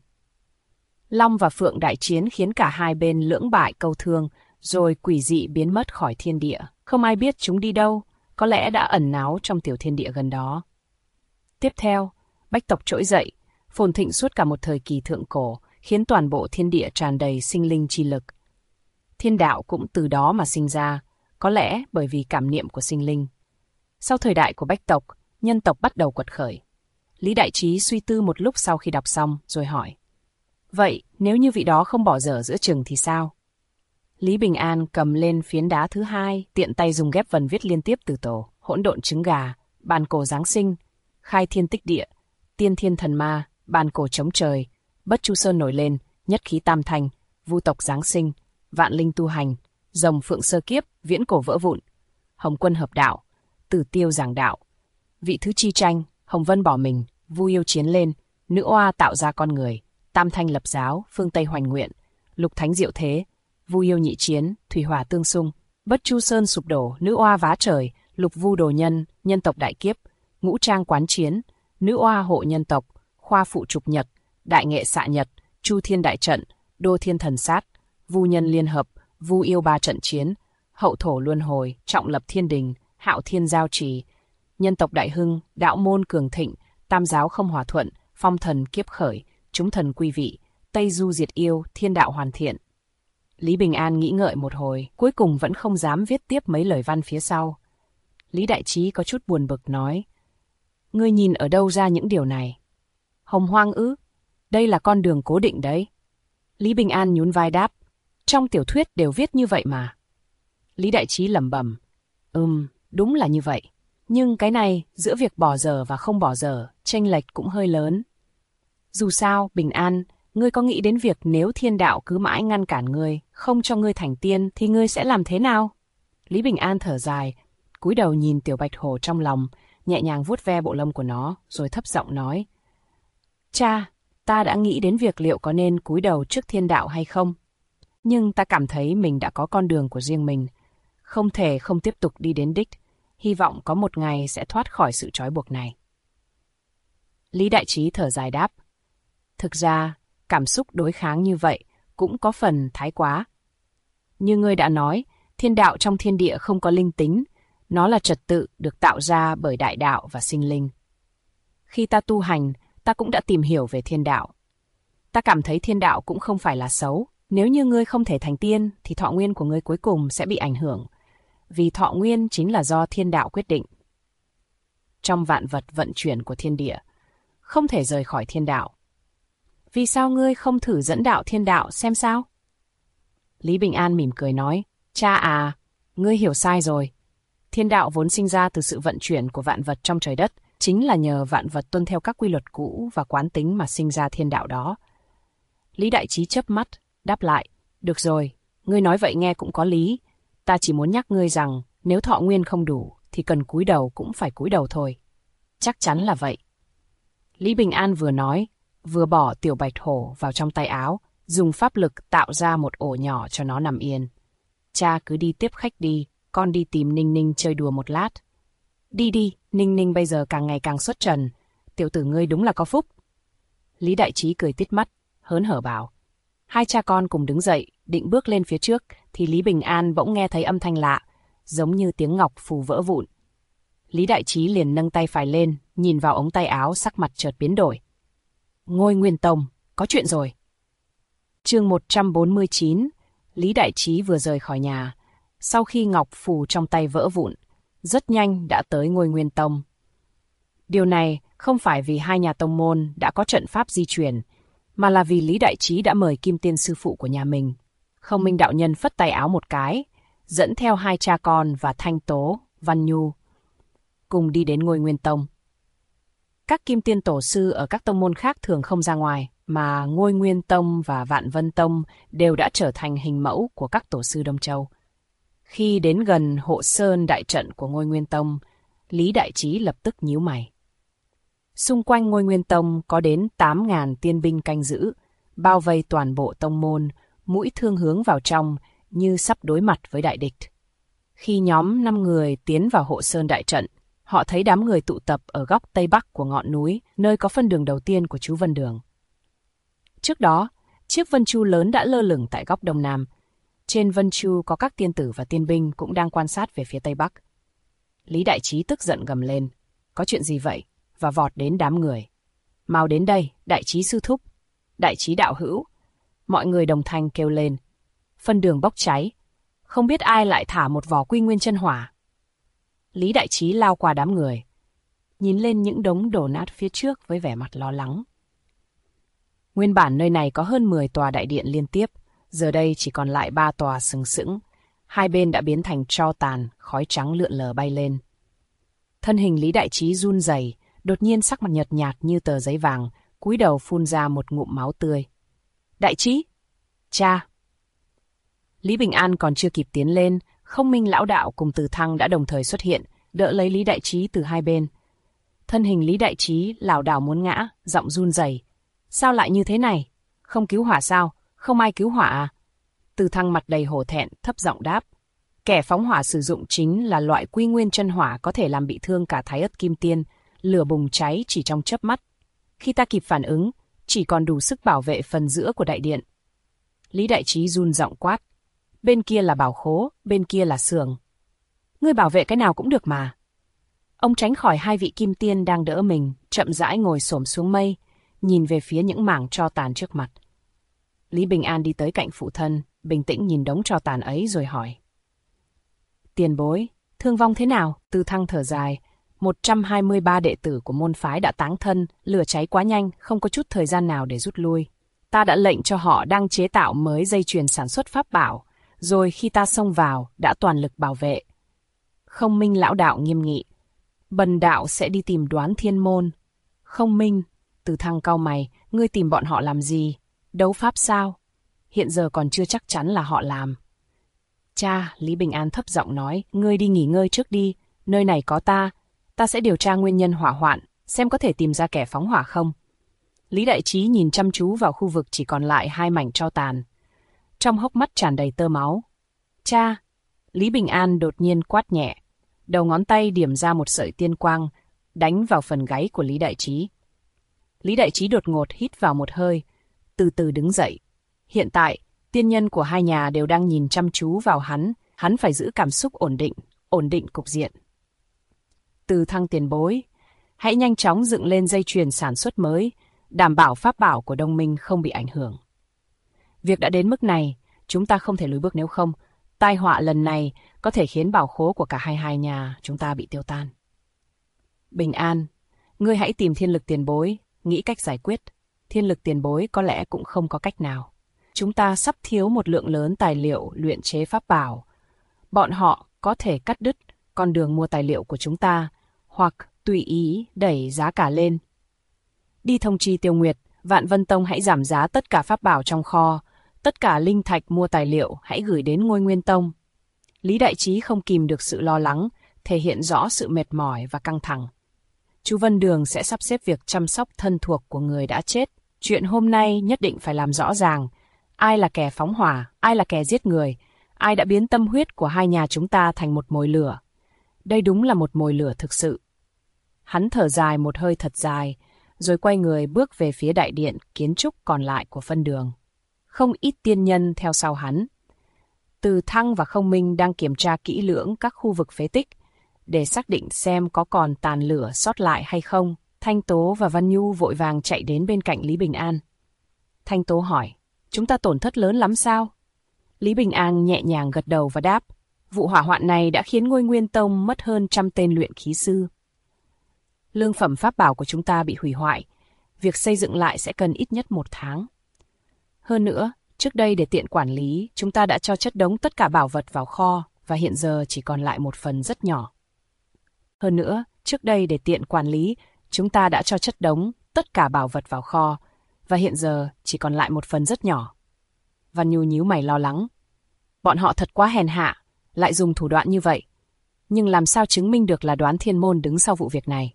Long và Phượng đại chiến khiến cả hai bên lưỡng bại câu thương, rồi quỷ dị biến mất khỏi thiên địa. Không ai biết chúng đi đâu, có lẽ đã ẩn náu trong tiểu thiên địa gần đó. Tiếp theo, bách tộc trỗi dậy, phồn thịnh suốt cả một thời kỳ thượng cổ, khiến toàn bộ thiên địa tràn đầy sinh linh chi lực. Thiên đạo cũng từ đó mà sinh ra, có lẽ bởi vì cảm niệm của sinh linh. Sau thời đại của bách tộc, nhân tộc bắt đầu quật khởi. Lý Đại Trí suy tư một lúc sau khi đọc xong, rồi hỏi. Vậy, nếu như vị đó không bỏ dở giữa chừng thì sao? Lý Bình An cầm lên phiến đá thứ hai, tiện tay dùng ghép vần viết liên tiếp từ tổ, hỗn độn trứng gà, bàn cổ giáng sinh, khai thiên tích địa, tiên thiên thần ma, bàn cổ chống trời, bất chu sơn nổi lên, nhất khí tam thanh, vu tộc giáng sinh, vạn linh tu hành, rồng phượng sơ kiếp, viễn cổ vỡ vụn, Hồng Quân hợp đạo, Tử Tiêu giảng đạo, vị thứ chi tranh, Hồng Vân bỏ mình, Vu yêu chiến lên, nữ oa tạo ra con người, tam thanh lập giáo, phương Tây hoành nguyện, lục thánh diệu thế, Vu yêu nhị chiến, thủy hỏa tương xung, bất chu sơn sụp đổ, nữ oa vá trời, lục vu đồ nhân, nhân tộc đại kiếp, ngũ trang quán chiến, nữ oa hộ nhân tộc, khoa phụ trục nhật, đại nghệ xạ nhật, chu thiên đại trận, đô thiên thần sát, vu nhân liên hợp, vu yêu ba trận chiến, hậu thổ luân hồi, trọng lập thiên đình, hạo thiên giao trì, nhân tộc đại hưng, đạo môn cường thịnh, tam giáo không hòa thuận, phong thần kiếp khởi, chúng thần quy vị, tây du diệt yêu, thiên đạo hoàn thiện. Lý Bình An nghĩ ngợi một hồi, cuối cùng vẫn không dám viết tiếp mấy lời văn phía sau. Lý Đại Trí có chút buồn bực nói, ngươi nhìn ở đâu ra những điều này? Hồng hoang ư? Đây là con đường cố định đấy. Lý Bình An nhún vai đáp, trong tiểu thuyết đều viết như vậy mà. Lý Đại Trí lẩm bẩm, đúng là như vậy. Nhưng cái này, giữa việc bỏ dở và không bỏ dở, chênh lệch cũng hơi lớn. Dù sao, Bình An, ngươi có nghĩ đến việc nếu thiên đạo cứ mãi ngăn cản ngươi, không cho ngươi thành tiên, thì ngươi sẽ làm thế nào? Lý Bình An thở dài, cúi đầu nhìn tiểu bạch hổ trong lòng, nhẹ nhàng vuốt ve bộ lông của nó, rồi thấp giọng nói. Cha, ta đã nghĩ đến việc liệu có nên cúi đầu trước thiên đạo hay không. Nhưng ta cảm thấy mình đã có con đường của riêng mình, không thể không tiếp tục đi đến đích, hy vọng có một ngày sẽ thoát khỏi sự trói buộc này. Lý Đại Trí thở dài đáp. Thực ra, cảm xúc đối kháng như vậy cũng có phần thái quá. Như ngươi đã nói, thiên đạo trong thiên địa không có linh tính, nó là trật tự được tạo ra bởi đại đạo và sinh linh. Khi ta tu hành, ta cũng đã tìm hiểu về thiên đạo. Ta cảm thấy thiên đạo cũng không phải là xấu. Nếu như ngươi không thể thành tiên, thì thọ nguyên của ngươi cuối cùng sẽ bị ảnh hưởng. Vì thọ nguyên chính là do thiên đạo quyết định. Trong vạn vật vận chuyển của thiên địa, không thể rời khỏi thiên đạo. Vì sao ngươi không thử dẫn đạo thiên đạo xem sao? Lý Bình An mỉm cười nói, cha à, ngươi hiểu sai rồi. Thiên đạo vốn sinh ra từ sự vận chuyển của vạn vật trong trời đất, chính là nhờ vạn vật tuân theo các quy luật cũ và quán tính mà sinh ra thiên đạo đó. Lý Đại Trí chớp mắt, đáp lại, được rồi, ngươi nói vậy nghe cũng có lý. Ta chỉ muốn nhắc ngươi rằng, nếu thọ nguyên không đủ, thì cần cúi đầu cũng phải cúi đầu thôi. Chắc chắn là vậy. Lý Bình An vừa nói, vừa bỏ tiểu bạch hổ vào trong tay áo, dùng pháp lực tạo ra một ổ nhỏ cho nó nằm yên. Cha cứ đi tiếp khách đi, con đi tìm Ninh Ninh chơi đùa một lát. Đi đi, Ninh Ninh bây giờ càng ngày càng xuất trần, tiểu tử ngươi đúng là có phúc. Lý Đại Trí cười tít mắt, hớn hở bảo. Hai cha con cùng đứng dậy, định bước lên phía trước, thì Lý Bình An bỗng nghe thấy âm thanh lạ, giống như tiếng ngọc phù vỡ vụn. Lý Đại Trí liền nâng tay phải lên, nhìn vào ống tay áo, sắc mặt chợt biến đổi. Ngôi Nguyên Tông, có chuyện rồi. Chương 149, Lý Đại Trí vừa rời khỏi nhà, sau khi ngọc phù trong tay vỡ vụn, rất nhanh đã tới Ngôi Nguyên Tông. Điều này không phải vì hai nhà tông môn đã có trận pháp di chuyển, mà là vì Lý Đại Trí đã mời Kim Tiên sư phụ của nhà mình. Không Minh đạo nhân phất tay áo một cái, dẫn theo hai cha con và Thanh Tố, Văn Nhu, cùng đi đến Ngôi Nguyên Tông. Các Kim Tiên tổ sư ở các tông môn khác thường không ra ngoài, mà Ngôi Nguyên Tông và Vạn Vân Tông đều đã trở thành hình mẫu của các tổ sư Đông Châu. Khi đến gần hộ sơn đại trận của Ngôi Nguyên Tông, Lý Đại Trí lập tức nhíu mày. Xung quanh Ngôi Nguyên Tông có đến 8.000 tiên binh canh giữ, bao vây toàn bộ tông môn, mũi thương hướng vào trong như sắp đối mặt với đại địch. Khi nhóm 5 người tiến vào hộ sơn đại trận, họ thấy đám người tụ tập ở góc tây bắc của ngọn núi, nơi có phân đường đầu tiên của chú Vân Đường. Trước đó, chiếc vân chu lớn đã lơ lửng tại góc đông nam. Trên vân chu có các tiên tử và tiên binh cũng đang quan sát về phía tây bắc. Lý Đại Trí tức giận gầm lên, có chuyện gì vậy? Và vọt đến đám người. Mau đến đây, Đại Trí sư thúc, Đại Trí đạo hữu. Mọi người đồng thanh kêu lên. Phân đường bốc cháy, không biết ai lại thả một vỏ Quy Nguyên chân hỏa. Lý Đại Trí lao qua đám người, nhìn lên những đống đổ nát phía trước với vẻ mặt lo lắng. Nguyên bản nơi này có hơn 10 tòa đại điện liên tiếp, giờ đây chỉ còn lại 3 tòa sừng sững. Hai bên đã biến thành tro tàn, khói trắng lượn lờ bay lên. Thân hình Lý Đại Trí run rẩy, đột nhiên sắc mặt nhợt nhạt như tờ giấy vàng, cúi đầu phun ra một ngụm máu tươi. Đại Trí! Cha! Lý Bình An còn chưa kịp tiến lên, Không Minh lão đạo cùng Từ Thăng đã đồng thời xuất hiện, đỡ lấy Lý Đại Trí từ hai bên. Thân hình Lý Đại Trí lảo đảo muốn ngã, giọng run rẩy. Sao lại như thế này? Không cứu hỏa sao? Không ai cứu hỏa à? Từ Thăng mặt đầy hổ thẹn, thấp giọng đáp. Kẻ phóng hỏa sử dụng chính là loại Quy Nguyên chân hỏa có thể làm bị thương cả Thái Ất Kim Tiên, lửa bùng cháy chỉ trong chớp mắt. Khi ta kịp phản ứng, chỉ còn đủ sức bảo vệ phần giữa của đại điện. Lý Đại Trí run giọng quát. Bên kia là bảo khố, bên kia là xưởng. Ngươi bảo vệ cái nào cũng được mà. Ông tránh khỏi hai vị kim tiên đang đỡ mình, chậm rãi ngồi xổm xuống mây, nhìn về phía những mảng tro tàn trước mặt. Lý Bình An đi tới cạnh phụ thân, bình tĩnh nhìn đống tro tàn ấy rồi hỏi. Tiền bối, thương vong thế nào? Từ Thăng thở dài. 123 đệ tử của môn phái đã táng thân, lửa cháy quá nhanh, không có chút thời gian nào để rút lui. Ta đã lệnh cho họ đang chế tạo mới dây chuyền sản xuất pháp bảo, rồi khi ta xông vào, đã toàn lực bảo vệ. Không Minh lão đạo nghiêm nghị. Bần đạo sẽ đi tìm Đoán Thiên môn. Không Minh, Từ Thăng cau mày, ngươi tìm bọn họ làm gì? Đấu pháp sao? Hiện giờ còn chưa chắc chắn là họ làm. Cha, Lý Bình An thấp giọng nói, ngươi đi nghỉ ngơi trước đi, nơi này có ta sẽ điều tra nguyên nhân hỏa hoạn, xem có thể tìm ra kẻ phóng hỏa không. Lý Đại Trí nhìn chăm chú vào khu vực chỉ còn lại 2 mảnh tro tàn. Trong hốc mắt tràn đầy tơ máu. Cha! Lý Bình An đột nhiên quát nhẹ. Đầu ngón tay điểm ra một sợi tiên quang, đánh vào phần gáy của Lý Đại Trí. Lý Đại Trí đột ngột hít vào một hơi, từ từ đứng dậy. Hiện tại, tiên nhân của hai nhà đều đang nhìn chăm chú vào hắn phải giữ cảm xúc ổn định cục diện. Từ Thăng tiền bối, hãy nhanh chóng dựng lên dây chuyền sản xuất mới, đảm bảo pháp bảo của Đông Minh không bị ảnh hưởng. Việc đã đến mức này, chúng ta không thể lùi bước, nếu không, tai họa lần này có thể khiến bảo khố của cả hai nhà chúng ta bị tiêu tan. Bình An, ngươi hãy tìm Thiên Lực tiền bối, nghĩ cách giải quyết. Thiên Lực tiền bối có lẽ cũng không có cách nào. Chúng ta sắp thiếu một lượng lớn tài liệu luyện chế pháp bảo. Bọn họ có thể cắt đứt con đường mua tài liệu của chúng ta, hoặc tùy ý đẩy giá cả lên. Đi thông chi Tiêu Nguyệt, Vạn Vân Tông hãy giảm giá tất cả pháp bảo trong kho, tất cả linh thạch mua tài liệu hãy gửi đến Ngôi Nguyên Tông. Lý Đại Trí không kìm được sự lo lắng, thể hiện rõ sự mệt mỏi và căng thẳng. Chú Vân Đường sẽ sắp xếp việc chăm sóc thân thuộc của người đã chết. Chuyện hôm nay nhất định phải làm rõ ràng. Ai là kẻ phóng hỏa, ai là kẻ giết người, ai đã biến tâm huyết của hai nhà chúng ta thành một mồi lửa. Đây đúng là một mồi lửa thực sự. Hắn thở dài một hơi thật dài, rồi quay người bước về phía đại điện kiến trúc còn lại của Vân Đường. Không ít tiên nhân theo sau hắn. Từ Thăng và Không Minh đang kiểm tra kỹ lưỡng các khu vực phế tích, để xác định xem có còn tàn lửa sót lại hay không. Thanh Tố và Văn Nhu vội vàng chạy đến bên cạnh Lý Bình An. Thanh Tố hỏi, chúng ta tổn thất lớn lắm sao? Lý Bình An nhẹ nhàng gật đầu và đáp, vụ hỏa hoạn này đã khiến Ngôi Nguyên Tông mất hơn 100 tên luyện khí sư. Lương phẩm pháp bảo của chúng ta bị hủy hoại, việc xây dựng lại sẽ cần ít nhất 1 tháng. Hơn nữa, trước đây để tiện quản lý, chúng ta đã cho chất đống tất cả bảo vật vào kho, và hiện giờ chỉ còn lại một phần rất nhỏ. Văn Nhu nhíu mày lo lắng. Bọn họ thật quá hèn hạ, lại dùng thủ đoạn như vậy. Nhưng làm sao chứng minh được là Đoán Thiên Môn đứng sau vụ việc này?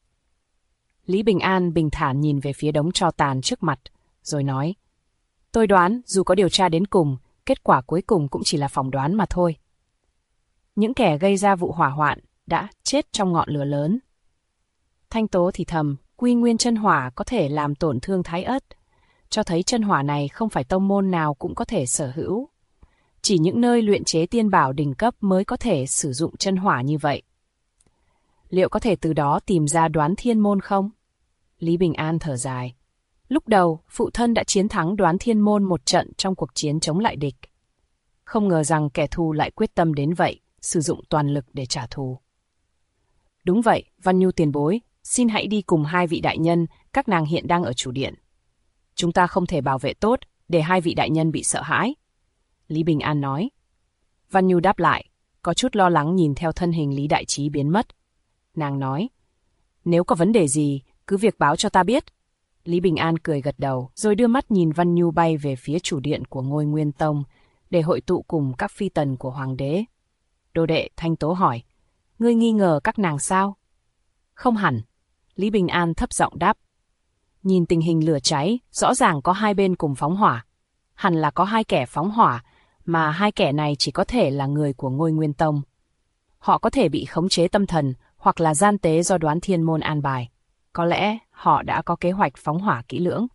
Lý Bình An bình thản nhìn về phía đống tro tàn trước mặt, rồi nói, tôi đoán dù có điều tra đến cùng, kết quả cuối cùng cũng chỉ là phỏng đoán mà thôi. Những kẻ gây ra vụ hỏa hoạn đã chết trong ngọn lửa lớn. Thanh Tố thì thầm, Quy Nguyên chân hỏa có thể làm tổn thương Thái Ất, cho thấy chân hỏa này không phải tông môn nào cũng có thể sở hữu. Chỉ những nơi luyện chế tiên bảo đỉnh cấp mới có thể sử dụng chân hỏa như vậy. Liệu có thể từ đó tìm ra Đoán Thiên Môn không? Lý Bình An thở dài. Lúc đầu, phụ thân đã chiến thắng Đoán Thiên Môn một trận trong cuộc chiến chống lại địch. Không ngờ rằng kẻ thù lại quyết tâm đến vậy, sử dụng toàn lực để trả thù. Đúng vậy, Văn Nhu tiền bối, xin hãy đi cùng 2 vị đại nhân, các nàng hiện đang ở chủ điện. Chúng ta không thể bảo vệ tốt, để 2 vị đại nhân bị sợ hãi. Lý Bình An nói. Văn Nhu đáp lại, có chút lo lắng nhìn theo thân hình Lý Đại Trí biến mất. Nàng nói, nếu có vấn đề gì, cứ việc báo cho ta biết. Lý Bình An cười gật đầu, rồi đưa mắt nhìn Văn Nhu bay về phía chủ điện của Ngôi Nguyên Tông, để hội tụ cùng các phi tần của Hoàng đế. Đồ đệ Thanh Tố hỏi, ngươi nghi ngờ các nàng sao? Không hẳn, Lý Bình An thấp giọng đáp. Nhìn tình hình lửa cháy, rõ ràng có 2 bên cùng phóng hỏa. Hẳn là có 2 kẻ phóng hỏa, mà 2 kẻ này chỉ có thể là người của Ngôi Nguyên Tông. Họ có thể bị khống chế tâm thần, hoặc là gian tế do Đoán Thiên Môn an bài. Có lẽ họ đã có kế hoạch phóng hỏa kỹ lưỡng.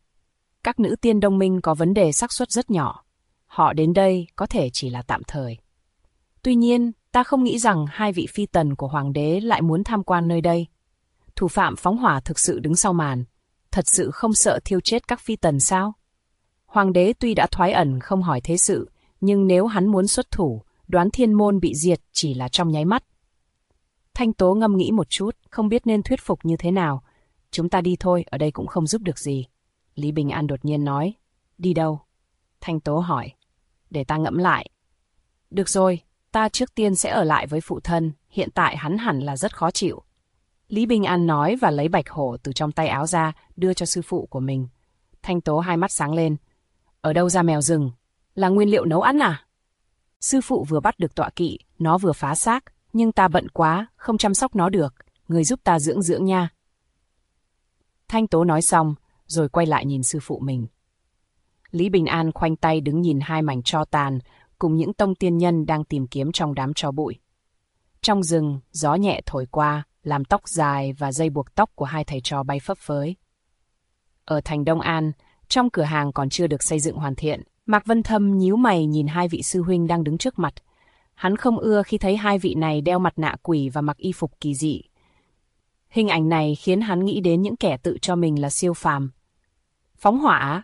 Các nữ tiên Đông Minh có vấn đề xác suất rất nhỏ. Họ đến đây có thể chỉ là tạm thời. Tuy nhiên, ta không nghĩ rằng 2 vị phi tần của Hoàng đế lại muốn tham quan nơi đây. Thủ phạm phóng hỏa thực sự đứng sau màn. Thật sự không sợ thiêu chết các phi tần sao? Hoàng đế tuy đã thoái ẩn không hỏi thế sự, nhưng nếu hắn muốn xuất thủ, Đoán Thiên Môn bị diệt chỉ là trong nháy mắt. Thanh Tố ngâm nghĩ một chút, không biết nên thuyết phục như thế nào. Chúng ta đi thôi, ở đây cũng không giúp được gì. Lý Bình An đột nhiên nói. Đi đâu? Thanh Tố hỏi. Để ta ngẫm lại. Được rồi, ta trước tiên sẽ ở lại với phụ thân, hiện tại hắn hẳn là rất khó chịu. Lý Bình An nói và lấy bạch hổ từ trong tay áo ra, đưa cho sư phụ của mình. Thanh Tố hai mắt sáng lên. Ở đâu ra mèo rừng? Là nguyên liệu nấu ăn à? Sư phụ vừa bắt được tọa kỵ, nó vừa phá xác, nhưng ta bận quá, không chăm sóc nó được, người giúp ta dưỡng dưỡng nha. Thanh Tố nói xong, rồi quay lại nhìn sư phụ mình. Lý Bình An khoanh tay đứng nhìn hai mảnh tro tàn, cùng những tông tiên nhân đang tìm kiếm trong đám tro bụi. Trong rừng, gió nhẹ thổi qua, làm tóc dài và dây buộc tóc của hai thầy trò bay phấp phới. Ở thành Đông An, trong cửa hàng còn chưa được xây dựng hoàn thiện, Mạc Vân Thâm nhíu mày nhìn hai vị sư huynh đang đứng trước mặt. Hắn không ưa khi thấy hai vị này đeo mặt nạ quỷ và mặc y phục kỳ dị. Hình ảnh này khiến hắn nghĩ đến những kẻ tự cho mình là siêu phàm. Phóng hỏa á?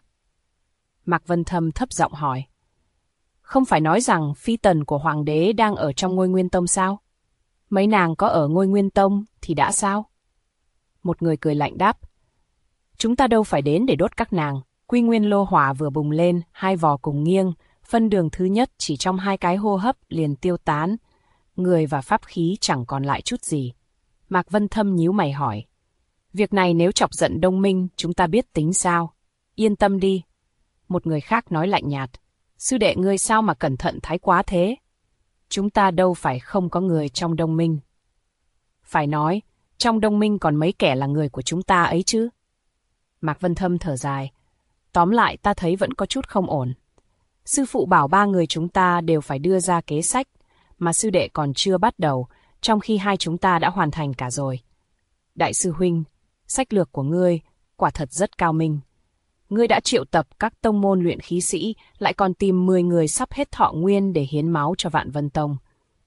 Mạc Vân Thâm thấp giọng hỏi. Không phải nói rằng phi tần của hoàng đế đang ở trong Ngôi Nguyên Tông sao? Mấy nàng có ở Ngôi Nguyên Tông thì đã sao? Một người cười lạnh đáp. Chúng ta đâu phải đến để đốt các nàng. Quy nguyên lô hỏa vừa bùng lên, hai vò cùng nghiêng, phân đường thứ nhất chỉ trong 2 cái hô hấp liền tiêu tán. Người và pháp khí chẳng còn lại chút gì. Mạc Vân Thâm nhíu mày hỏi. Việc này nếu chọc giận Đông Minh, chúng ta biết tính sao? Yên tâm đi. Một người khác nói lạnh nhạt. Sư đệ ngươi sao mà cẩn thận thái quá thế? Chúng ta đâu phải không có người trong Đông Minh. Phải nói, trong Đông Minh còn mấy kẻ là người của chúng ta ấy chứ. Mạc Vân Thâm thở dài. Tóm lại ta thấy vẫn có chút không ổn. Sư phụ bảo 3 người chúng ta đều phải đưa ra kế sách, mà sư đệ còn chưa bắt đầu, trong khi hai chúng ta đã hoàn thành cả rồi. Đại sư huynh, sách lược của ngươi quả thật rất cao minh. Ngươi đã triệu tập các tông môn luyện khí sĩ, lại còn tìm 10 người sắp hết thọ nguyên để hiến máu cho Vạn Vân Tông.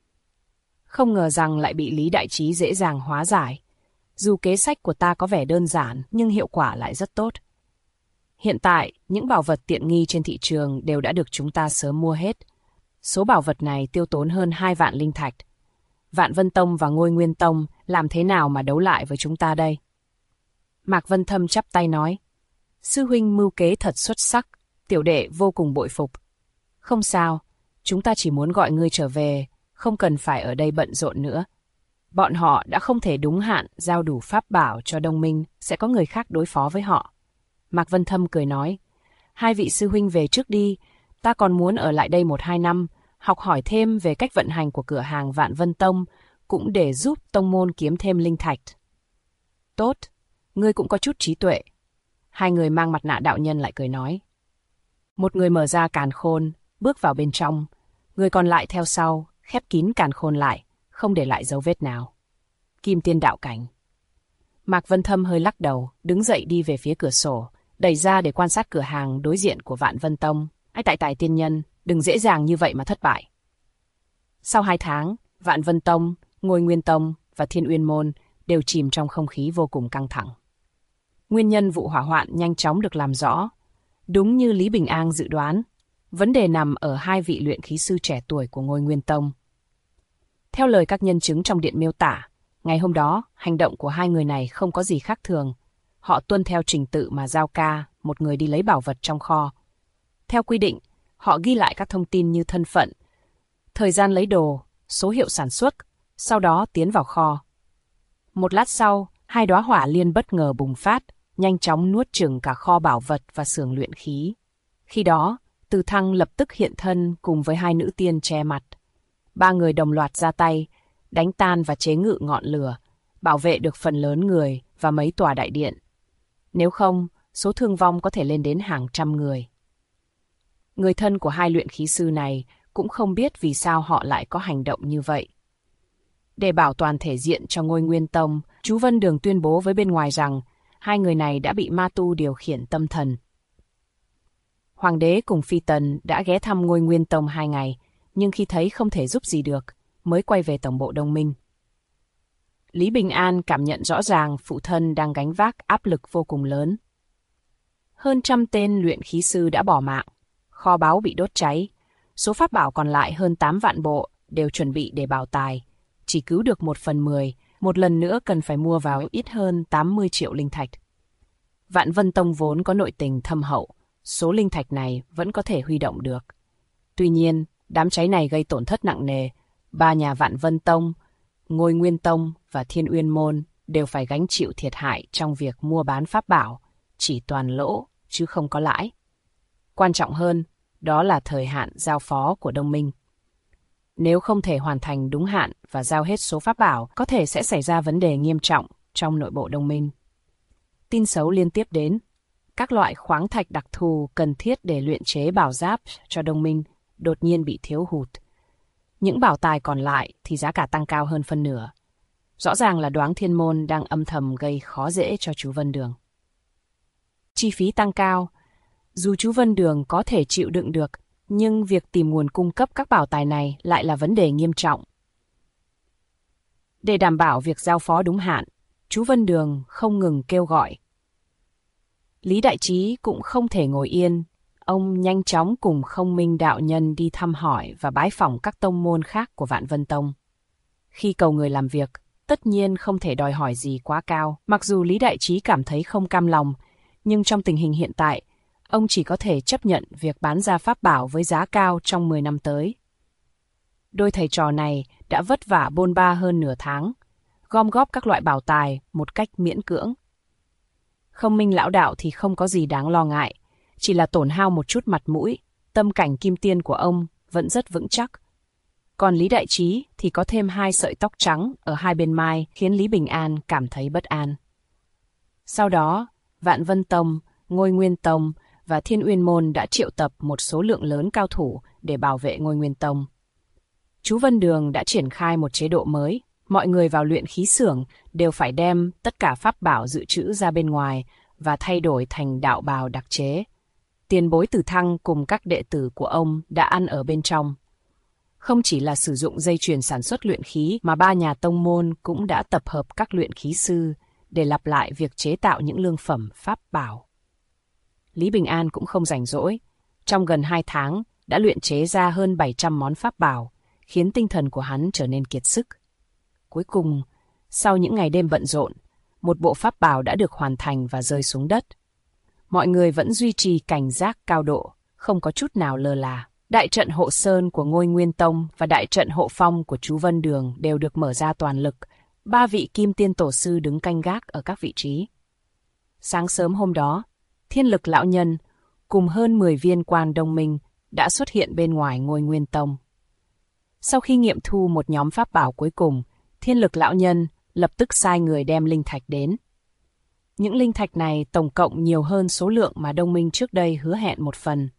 Không ngờ rằng lại bị Lý Đại Trí dễ dàng hóa giải. Dù kế sách của ta có vẻ đơn giản, nhưng hiệu quả lại rất tốt. Hiện tại, những bảo vật tiện nghi trên thị trường đều đã được chúng ta sớm mua hết. Số bảo vật này tiêu tốn hơn 2 vạn linh thạch. Vạn Vân Tông và Ngôi Nguyên Tông làm thế nào mà đấu lại với chúng ta đây? Mạc Vân Thâm chắp tay nói. Sư huynh mưu kế thật xuất sắc, tiểu đệ vô cùng bội phục. Không sao, chúng ta chỉ muốn gọi ngươi trở về, không cần phải ở đây bận rộn nữa. Bọn họ đã không thể đúng hạn giao đủ pháp bảo cho Đông Minh, sẽ có người khác đối phó với họ. Mạc Vân Thâm cười nói, hai vị sư huynh về trước đi, ta còn muốn ở lại đây 1-2 năm, học hỏi thêm về cách vận hành của cửa hàng Vạn Vân Tông, cũng để giúp tông môn kiếm thêm linh thạch. Tốt, ngươi cũng có chút trí tuệ. Hai người mang mặt nạ đạo nhân lại cười nói. Một người mở ra càn khôn, bước vào bên trong, người còn lại theo sau, khép kín càn khôn lại, không để lại dấu vết nào. Kim tiên đạo cảnh. Mạc Vân Thâm hơi lắc đầu, đứng dậy đi về phía cửa sổ, đẩy ra để quan sát cửa hàng đối diện của Vạn Vân Tông. Tại tài tiên nhân, đừng dễ dàng như vậy mà thất bại. Sau 2 tháng, Vạn Vân Tông, Ngôi Nguyên Tông và Thiên Uyên Môn đều chìm trong không khí vô cùng căng thẳng. Nguyên nhân vụ hỏa hoạn nhanh chóng được làm rõ. Đúng như Lý Bình An dự đoán, vấn đề nằm ở 2 vị luyện khí sư trẻ tuổi của Ngôi Nguyên Tông. Theo lời các nhân chứng trong điện miêu tả, ngày hôm đó, hành động của 2 người này không có gì khác thường. Họ tuân theo trình tự mà giao ca, một người đi lấy bảo vật trong kho. Theo quy định, họ ghi lại các thông tin như thân phận, thời gian lấy đồ, số hiệu sản xuất, sau đó tiến vào kho. Một lát sau, 2 đóa hỏa liên bất ngờ bùng phát, nhanh chóng nuốt chửng cả kho bảo vật và xưởng luyện khí. Khi đó, Từ Thăng lập tức hiện thân cùng với 2 nữ tiên che mặt. 3 người đồng loạt ra tay, đánh tan và chế ngự ngọn lửa, bảo vệ được phần lớn người và mấy tòa đại điện. Nếu không, số thương vong có thể lên đến hàng trăm người. Người thân của 2 luyện khí sư này cũng không biết vì sao họ lại có hành động như vậy. Để bảo toàn thể diện cho Ngôi Nguyên Tông, chú Vân Đường tuyên bố với bên ngoài rằng 2 người này đã bị ma tu điều khiển tâm thần. Hoàng đế cùng phi tần đã ghé thăm Ngôi Nguyên Tông 2 ngày, nhưng khi thấy không thể giúp gì được, mới quay về tổng bộ Đông Minh. Lý Bình An cảm nhận rõ ràng phụ thân đang gánh vác áp lực vô cùng lớn. Hơn 100 tên luyện khí sư đã bỏ mạng, kho báu bị đốt cháy, số pháp bảo còn lại hơn 8 vạn bộ đều chuẩn bị để bảo tài, chỉ cứu được 1/10, một lần nữa cần phải mua vào ít hơn 80 triệu linh thạch. Vạn Vân Tông vốn có nội tình thâm hậu, số linh thạch này vẫn có thể huy động được. Tuy nhiên, đám cháy này gây tổn thất nặng nề, 3 nhà Vạn Vân Tông, Ngôi Nguyên Tông và Thiên Uyên Môn đều phải gánh chịu thiệt hại trong việc mua bán pháp bảo, chỉ toàn lỗ chứ không có lãi. Quan trọng hơn, đó là thời hạn giao phó của Đông Minh. Nếu không thể hoàn thành đúng hạn và giao hết số pháp bảo, có thể sẽ xảy ra vấn đề nghiêm trọng trong nội bộ đồng minh. Tin xấu liên tiếp đến. Các loại khoáng thạch đặc thù cần thiết để luyện chế bảo giáp cho đồng minh đột nhiên bị thiếu hụt. Những bảo tài còn lại thì giá cả tăng cao hơn phân nửa. Rõ ràng là Đoáng Thiên Môn đang âm thầm gây khó dễ cho chú Vân Đường. Chi phí tăng cao. Dù chú Vân Đường có thể chịu đựng được, nhưng việc tìm nguồn cung cấp các bảo tài này lại là vấn đề nghiêm trọng. Để đảm bảo việc giao phó đúng hạn, chú Vân Đường không ngừng kêu gọi. Lý Đại Trí cũng không thể ngồi yên. Ông nhanh chóng cùng Không Minh đạo nhân đi thăm hỏi và bái phỏng các tông môn khác của Vạn Vân Tông. Khi cầu người làm việc, tất nhiên không thể đòi hỏi gì quá cao. Mặc dù Lý Đại Trí cảm thấy không cam lòng, nhưng trong tình hình hiện tại, ông chỉ có thể chấp nhận việc bán ra pháp bảo với giá cao trong 10 năm tới. Đôi thầy trò này đã vất vả bôn ba hơn nửa tháng, gom góp các loại bảo tài một cách miễn cưỡng. Không Minh lão đạo thì không có gì đáng lo ngại, chỉ là tổn hao một chút mặt mũi, tâm cảnh kim tiên của ông vẫn rất vững chắc. Còn Lý Đại Trí thì có thêm 2 sợi tóc trắng ở hai bên mai khiến Lý Bình An cảm thấy bất an. Sau đó, Vạn Vân Tông, Ngôi Nguyên Tông và Thiên Uyên Môn đã triệu tập một số lượng lớn cao thủ để bảo vệ Ngôi Nguyên Tông. Chú Vân Đường đã triển khai một chế độ mới, mọi người vào luyện khí xưởng đều phải đem tất cả pháp bảo dự trữ ra bên ngoài và thay đổi thành đạo bào đặc chế. Tiền bối Tử Thăng cùng các đệ tử của ông đã ăn ở bên trong. Không chỉ là sử dụng dây chuyền sản xuất luyện khí mà 3 nhà tông môn cũng đã tập hợp các luyện khí sư để lặp lại việc chế tạo những lương phẩm pháp bảo. Lý Bình An cũng không rảnh rỗi. Trong gần 2 tháng đã luyện chế ra hơn 700 món pháp bảo, khiến tinh thần của hắn trở nên kiệt sức. Cuối cùng, sau những ngày đêm bận rộn, một bộ pháp bảo đã được hoàn thành và rơi xuống đất. Mọi người vẫn duy trì cảnh giác cao độ, không có chút nào lơ là. Đại trận hộ sơn của Ngôi Nguyên Tông và đại trận hộ phong của chú Vân Đường đều được mở ra toàn lực. 3 vị kim tiên tổ sư đứng canh gác ở các vị trí. Sáng sớm hôm đó, Thiên Lực lão nhân cùng hơn 10 viên quan đồng minh đã xuất hiện bên ngoài Ngôi Nguyên Tông. Sau khi nghiệm thu một nhóm pháp bảo cuối cùng, Thiên Lực lão nhân lập tức sai người đem linh thạch đến. Những linh thạch này tổng cộng nhiều hơn số lượng mà đồng minh trước đây hứa hẹn một phần.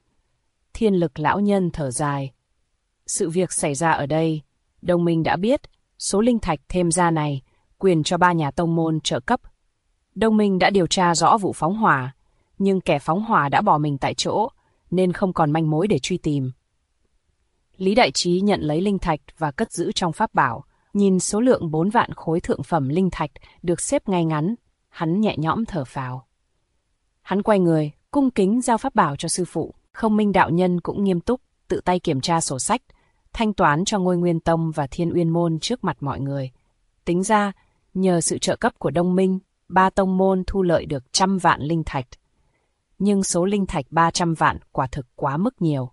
Thiên Lực lão nhân thở dài. Sự việc xảy ra ở đây, đồng minh đã biết, số linh thạch thêm ra này, quyền cho 3 nhà tông môn trợ cấp. Đồng minh đã điều tra rõ vụ phóng hỏa, nhưng kẻ phóng hỏa đã bỏ mình tại chỗ, nên không còn manh mối để truy tìm. Lý Đại Trí nhận lấy linh thạch và cất giữ trong pháp bảo, nhìn số lượng 4 vạn khối thượng phẩm linh thạch được xếp ngay ngắn, hắn nhẹ nhõm thở phào. Hắn quay người, cung kính giao pháp bảo cho sư phụ. Không Minh đạo nhân cũng nghiêm túc, tự tay kiểm tra sổ sách, thanh toán cho Ngôi Nguyên Tông và Thiên Uyên Môn trước mặt mọi người. Tính ra, nhờ sự trợ cấp của Đông Minh, 3 tông môn thu lợi được 100 vạn linh thạch. Nhưng số linh thạch 300 vạn quả thực quá mức nhiều.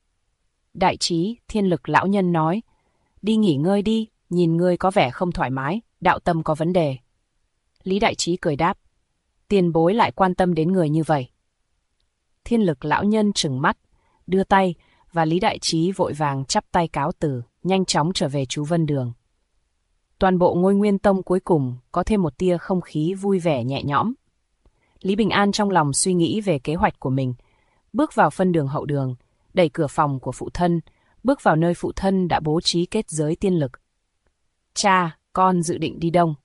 Đại Trí, Thiên Lực lão nhân nói, đi nghỉ ngơi đi, nhìn ngươi có vẻ không thoải mái, đạo tâm có vấn đề. Lý Đại Trí cười đáp, tiền bối lại quan tâm đến người như vậy. Thiên Lực lão nhân trừng mắt, đưa tay, và Lý Đại Trí vội vàng chắp tay cáo từ, nhanh chóng trở về chú Vân Đường. Toàn bộ Ngôi Nguyên Tông cuối cùng có thêm một tia không khí vui vẻ nhẹ nhõm. Lý Bình An trong lòng suy nghĩ về kế hoạch của mình, bước vào phân đường hậu đường, đẩy cửa phòng của phụ thân, bước vào nơi phụ thân đã bố trí kết giới tiên lực. Cha, con dự định đi đông.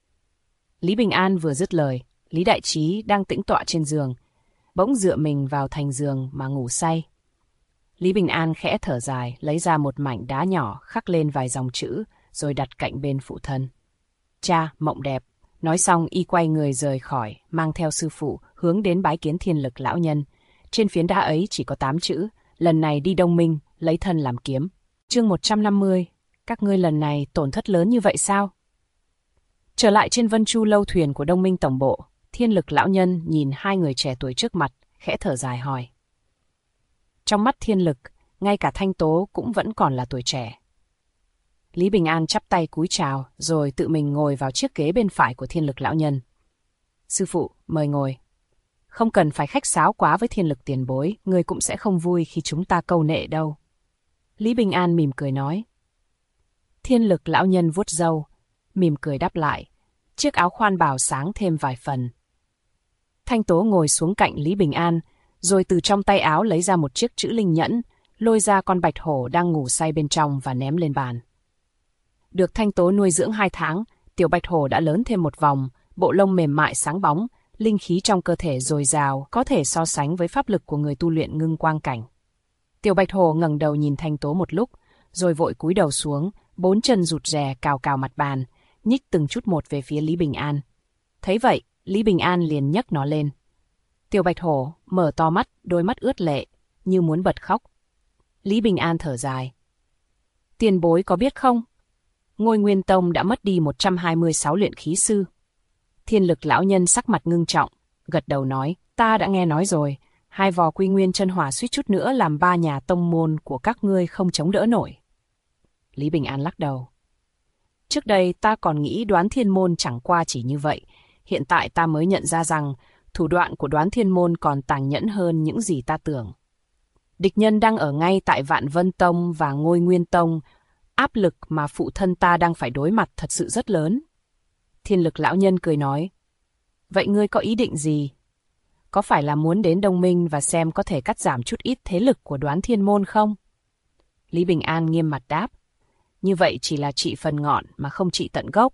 Lý Bình An vừa dứt lời, Lý Đại Trí đang tĩnh tọa trên giường, bỗng dựa mình vào thành giường mà ngủ say. Lý Bình An khẽ thở dài, lấy ra một mảnh đá nhỏ khắc lên vài dòng chữ, rồi đặt cạnh bên phụ thân. Cha, mộng đẹp. Nói xong y quay người rời khỏi, mang theo sư phụ, hướng đến bái kiến Thiên Lực lão nhân. Trên phiến đá ấy chỉ có 8 chữ, lần này đi Đông Minh, lấy thân làm kiếm. Chương 150, các ngươi lần này tổn thất lớn như vậy sao? Trở lại trên Vân Chu lâu thuyền của Đông Minh tổng bộ, Thiên Lực lão nhân nhìn 2 người trẻ tuổi trước mặt, khẽ thở dài hỏi. Trong mắt Thiên Lực, ngay cả Thanh Tố cũng vẫn còn là tuổi trẻ. Lý Bình An chắp tay cúi chào, rồi tự mình ngồi vào chiếc ghế bên phải của Thiên Lực lão nhân. Sư phụ, mời ngồi. Không cần phải khách sáo quá với Thiên Lực tiền bối, người cũng sẽ không vui khi chúng ta câu nệ đâu. Lý Bình An mỉm cười nói. Thiên Lực lão nhân vuốt râu, mỉm cười đáp lại. Chiếc áo khoan bảo sáng thêm vài phần. Thanh Tố ngồi xuống cạnh Lý Bình An, rồi từ trong tay áo lấy ra một chiếc chữ linh nhẫn, lôi ra con bạch hổ đang ngủ say bên trong và ném lên bàn. Được Thanh Tố nuôi dưỡng 2 tháng, tiểu bạch hổ đã lớn thêm một vòng, bộ lông mềm mại sáng bóng, linh khí trong cơ thể dồi dào, có thể so sánh với pháp lực của người tu luyện ngưng quang cảnh. Tiểu bạch hổ ngẩng đầu nhìn Thanh Tố một lúc, rồi vội cúi đầu xuống, 4 chân rụt rè cào cào mặt bàn, nhích từng chút một về phía Lý Bình An. Thấy vậy, Lý Bình An liền nhấc nó lên. Tiểu bạch hổ mở to mắt, đôi mắt ướt lệ, như muốn bật khóc. Lý Bình An thở dài. Tiền bối có biết không? Ngôi Nguyên Tông đã mất đi 126 luyện khí sư. Thiên Lực lão nhân sắc mặt ngưng trọng, gật đầu nói, ta đã nghe nói rồi, 2 vò Quy Nguyên chân hỏa suýt chút nữa làm 3 nhà tông môn của các ngươi không chống đỡ nổi. Lý Bình An lắc đầu. Trước đây ta còn nghĩ Đoán Thiên môn chẳng qua chỉ như vậy, hiện tại ta mới nhận ra rằng thủ đoạn của Đoán Thiên môn còn tàn nhẫn hơn những gì ta tưởng. Địch nhân đang ở ngay tại Vạn Vân Tông và Ngôi Nguyên Tông, áp lực mà phụ thân ta đang phải đối mặt thật sự rất lớn. Thiên Lực lão nhân cười nói, vậy ngươi có ý định gì? Có phải là muốn đến Đông Minh và xem có thể cắt giảm chút ít thế lực của Đoán Thiên môn không? Lý Bình An nghiêm mặt đáp, như vậy chỉ là trị phần ngọn mà không trị tận gốc.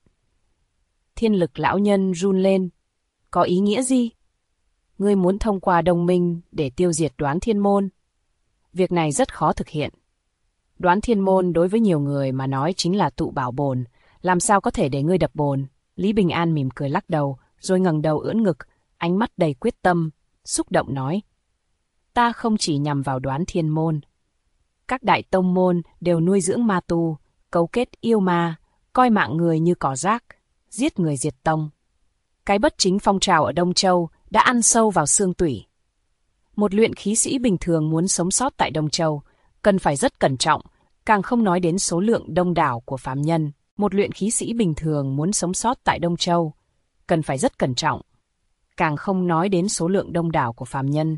Thiên Lực lão nhân run lên, có ý nghĩa gì? Ngươi muốn thông qua Đông Minh để tiêu diệt Đoán Thiên môn? Việc này rất khó thực hiện. Đoán Thiên môn đối với nhiều người mà nói chính là tụ bảo bồn, làm sao có thể để ngươi đập bồn? Lý Bình An mỉm cười lắc đầu, rồi ngẩng đầu ưỡn ngực, ánh mắt đầy quyết tâm, xúc động nói. Ta không chỉ nhằm vào Đoán Thiên môn. Các đại tông môn đều nuôi dưỡng ma tu, cấu kết yêu ma, coi mạng người như cỏ rác, giết người diệt tông. Cái bất chính phong trào ở Đông Châu đã ăn sâu vào xương tủy. Một luyện khí sĩ bình thường muốn sống sót tại Đông Châu, cần phải rất cẩn trọng, càng không nói đến số lượng đông đảo của phàm nhân. Một luyện khí sĩ bình thường muốn sống sót tại Đông Châu, cần phải rất cẩn trọng, càng không nói đến số lượng đông đảo của phàm nhân.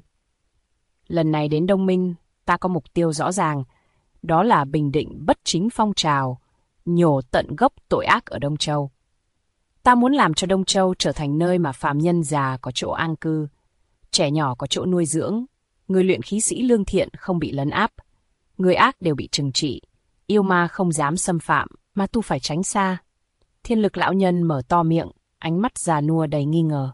Lần này đến Đông Minh, ta có mục tiêu rõ ràng, đó là bình định bất chính phong trào, nhổ tận gốc tội ác ở Đông Châu. Ta muốn làm cho Đông Châu trở thành nơi mà phàm nhân già có chỗ an cư, trẻ nhỏ có chỗ nuôi dưỡng, người luyện khí sĩ lương thiện không bị lấn áp, người ác đều bị trừng trị, yêu ma không dám xâm phạm, ma tu phải tránh xa. Thiên Lực lão nhân mở to miệng, ánh mắt già nua đầy nghi ngờ.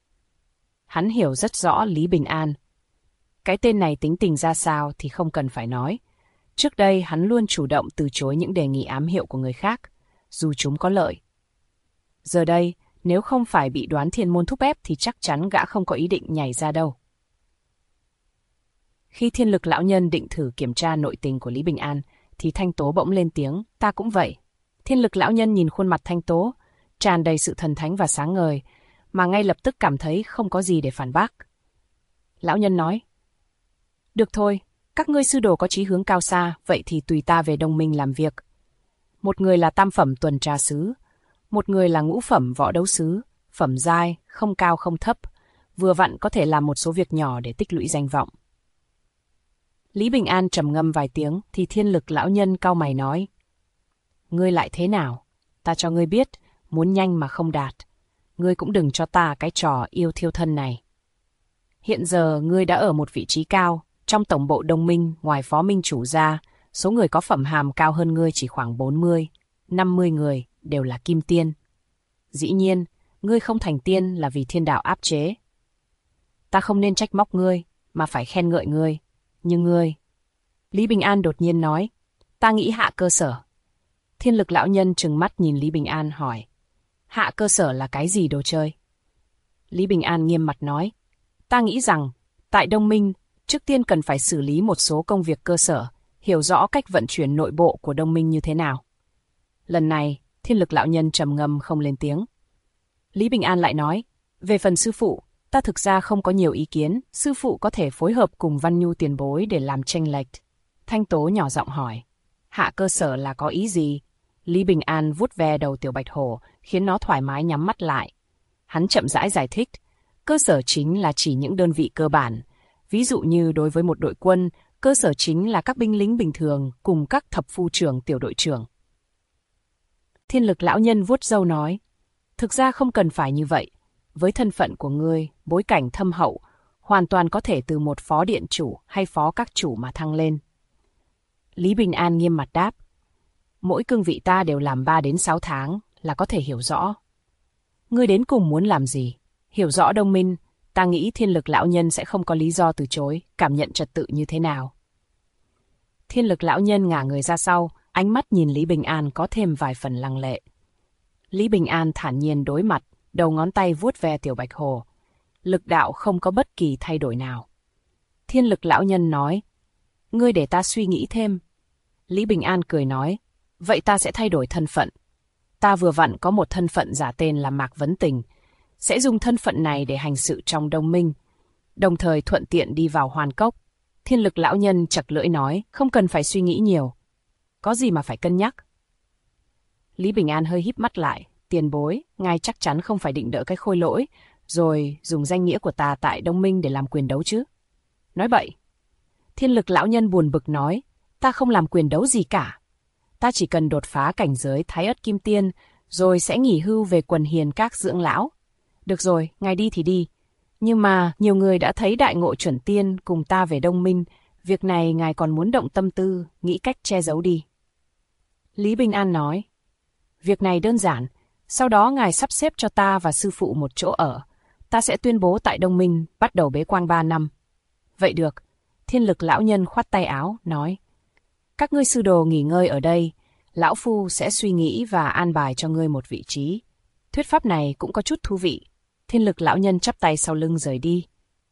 Hắn hiểu rất rõ Lý Bình An. Cái tên này tính tình ra sao thì không cần phải nói. Trước đây hắn luôn chủ động từ chối những đề nghị ám hiệu của người khác, dù chúng có lợi. Giờ đây, nếu không phải bị Đoán Thiên môn thúc ép thì chắc chắn gã không có ý định nhảy ra đâu. Khi Thiên Lực lão nhân định thử kiểm tra nội tình của Lý Bình An, thì Thanh Tố bỗng lên tiếng, ta cũng vậy. Thiên Lực lão nhân nhìn khuôn mặt Thanh Tố, tràn đầy sự thần thánh và sáng ngời, mà ngay lập tức cảm thấy không có gì để phản bác. Lão nhân nói, được thôi, các ngươi sư đồ có chí hướng cao xa, vậy thì tùy ta về Đông Minh làm việc. Một người là tam phẩm tuần tra sứ, một người là ngũ phẩm võ đấu sứ, phẩm giai, không cao không thấp, vừa vặn có thể làm một số việc nhỏ để tích lũy danh vọng. Lý Bình An trầm ngâm vài tiếng, thì Thiên Lực lão nhân cau mày nói, ngươi lại thế nào? Ta cho ngươi biết, muốn nhanh mà không đạt, ngươi cũng đừng cho ta cái trò yêu thiêu thân này. Hiện giờ ngươi đã ở một vị trí cao, trong tổng bộ Đông Minh, ngoài phó minh chủ ra, số người có phẩm hàm cao hơn ngươi chỉ khoảng 40, 50 người, đều là kim tiên. Dĩ nhiên, ngươi không thành tiên là vì thiên đạo áp chế. Ta không nên trách móc ngươi, mà phải khen ngợi ngươi. Nhưng ngươi... Lý Bình An đột nhiên nói, ta nghĩ hạ cơ sở. Thiên Lực lão nhân trừng mắt nhìn Lý Bình An hỏi, hạ cơ sở là cái gì đồ chơi? Lý Bình An nghiêm mặt nói, ta nghĩ rằng, tại Đông Minh, trước tiên cần phải xử lý một số công việc cơ sở, hiểu rõ cách vận chuyển nội bộ của Đông Minh như thế nào. Lần này, Thiên Lực lão nhân trầm ngâm không lên tiếng. Lý Bình An lại nói, về phần sư phụ, ta thực ra không có nhiều ý kiến, sư phụ có thể phối hợp cùng Văn Nhu tiền bối để làm chênh lệch. Thanh Tố nhỏ giọng hỏi, hạ cơ sở là có ý gì? Lý Bình An vuốt ve đầu tiểu bạch hổ, khiến nó thoải mái nhắm mắt lại. Hắn chậm rãi giải thích, cơ sở chính là chỉ những đơn vị cơ bản. Ví dụ như đối với một đội quân, Cơ sở chính là các binh lính bình thường cùng các thập phu trưởng tiểu đội trưởng. Thiên Lực lão nhân vuốt râu nói, thực ra không cần phải như vậy. Với thân phận của ngươi, bối cảnh thâm hậu, hoàn toàn có thể từ một phó điện chủ hay phó các chủ mà thăng lên. Lý Bình An nghiêm mặt đáp, mỗi cương vị ta đều làm 3 đến 6 tháng là có thể hiểu rõ. Ngươi đến cùng muốn làm gì? Hiểu rõ Đông Minh, ta nghĩ Thiên Lực lão nhân sẽ không có lý do từ chối, cảm nhận trật tự như thế nào. Thiên Lực lão nhân ngả người ra sau, ánh mắt nhìn Lý Bình An có thêm vài phần lăng lệ. Lý Bình An thản nhiên đối mặt, đầu ngón tay vuốt ve Tiểu Bạch Hồ. Lực đạo không có bất kỳ thay đổi nào. Thiên Lực lão nhân nói, ngươi để ta suy nghĩ thêm. Lý Bình An cười nói, vậy ta sẽ thay đổi thân phận. Ta vừa vặn có một thân phận giả tên là Mạc Vấn Tình, sẽ dùng thân phận này để hành sự trong Đông Minh, đồng thời thuận tiện đi vào Hoàn Cốc. Thiên Lực lão nhân chặt lưỡi nói, không cần phải suy nghĩ nhiều. Có gì mà phải cân nhắc? Lý Bình An hơi híp mắt lại, tiền bối, ngài chắc chắn không phải định đỡ cái khôi lỗi, rồi dùng danh nghĩa của ta tại Đông Minh để làm quyền đấu chứ? Nói bậy. Thiên Lực lão nhân buồn bực nói, ta không làm quyền đấu gì cả. Ta chỉ cần đột phá cảnh giới Thái Ất Kim Tiên, rồi sẽ nghỉ hưu về quần hiền các dưỡng lão. Được rồi, ngài đi thì đi. Nhưng mà nhiều người đã thấy đại ngộ chuẩn tiên cùng ta về Đông Minh, việc này ngài còn muốn động tâm tư, nghĩ cách che giấu đi. Lý Bình An nói, việc này đơn giản, sau đó ngài sắp xếp cho ta và sư phụ một chỗ ở. Ta sẽ tuyên bố tại Đông Minh, bắt đầu bế quan 3 năm. Vậy được, Thiên Lực lão nhân khoát tay áo, nói, các ngươi sư đồ nghỉ ngơi ở đây, lão phu sẽ suy nghĩ và an bài cho ngươi một vị trí. Thuyết pháp này cũng có chút thú vị. Thiên Lực lão nhân chắp tay sau lưng rời đi.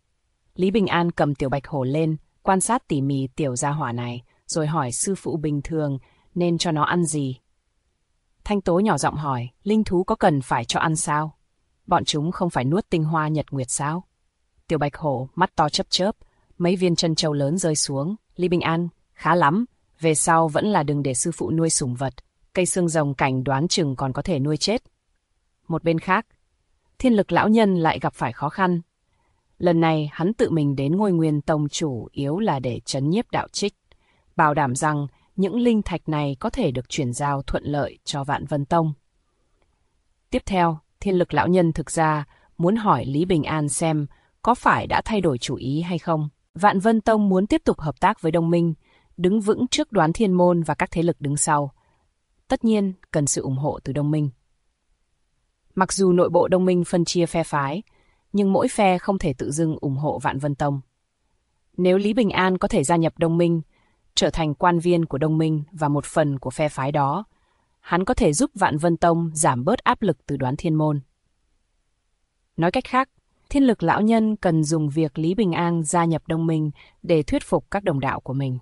Lý Bình An cầm Tiểu Bạch Hổ lên, quan sát tỉ mỉ tiểu gia hỏa này, rồi hỏi sư phụ bình thường nên cho nó ăn gì. Thanh Tố nhỏ giọng hỏi, linh thú có cần phải cho ăn sao? Bọn chúng không phải nuốt tinh hoa nhật nguyệt sao? Tiểu Bạch Hổ mắt to chớp chớp, mấy viên chân châu lớn rơi xuống. Lý Bình An, khá lắm, về sau vẫn là đừng để sư phụ nuôi sủng vật, cây xương rồng cảnh đoán chừng còn có thể nuôi chết. Một bên khác, Thiên Lực lão nhân lại gặp phải khó khăn. Lần này hắn tự mình đến Ngôi Nguyên Tông chủ yếu là để trấn nhiếp đạo trích, bảo đảm rằng những linh thạch này có thể được chuyển giao thuận lợi cho Vạn Vân Tông. Tiếp theo, Thiên Lực lão nhân thực ra muốn hỏi Lý Bình An xem có phải đã thay đổi chủ ý hay không. Vạn Vân Tông muốn tiếp tục hợp tác với Đông Minh, đứng vững trước Đoán Thiên Môn và các thế lực đứng sau. Tất nhiên, cần sự ủng hộ từ Đông Minh. Mặc dù nội bộ Đông Minh phân chia phe phái, nhưng mỗi phe không thể tự dưng ủng hộ Vạn Vân Tông. Nếu Lý Bình An có thể gia nhập Đông Minh, trở thành quan viên của Đông Minh và một phần của phe phái đó, hắn có thể giúp Vạn Vân Tông giảm bớt áp lực từ Đoán Thiên Môn. Nói cách khác, Thiên Lực lão nhân cần dùng việc Lý Bình An gia nhập Đông Minh để thuyết phục các đồng đạo của mình.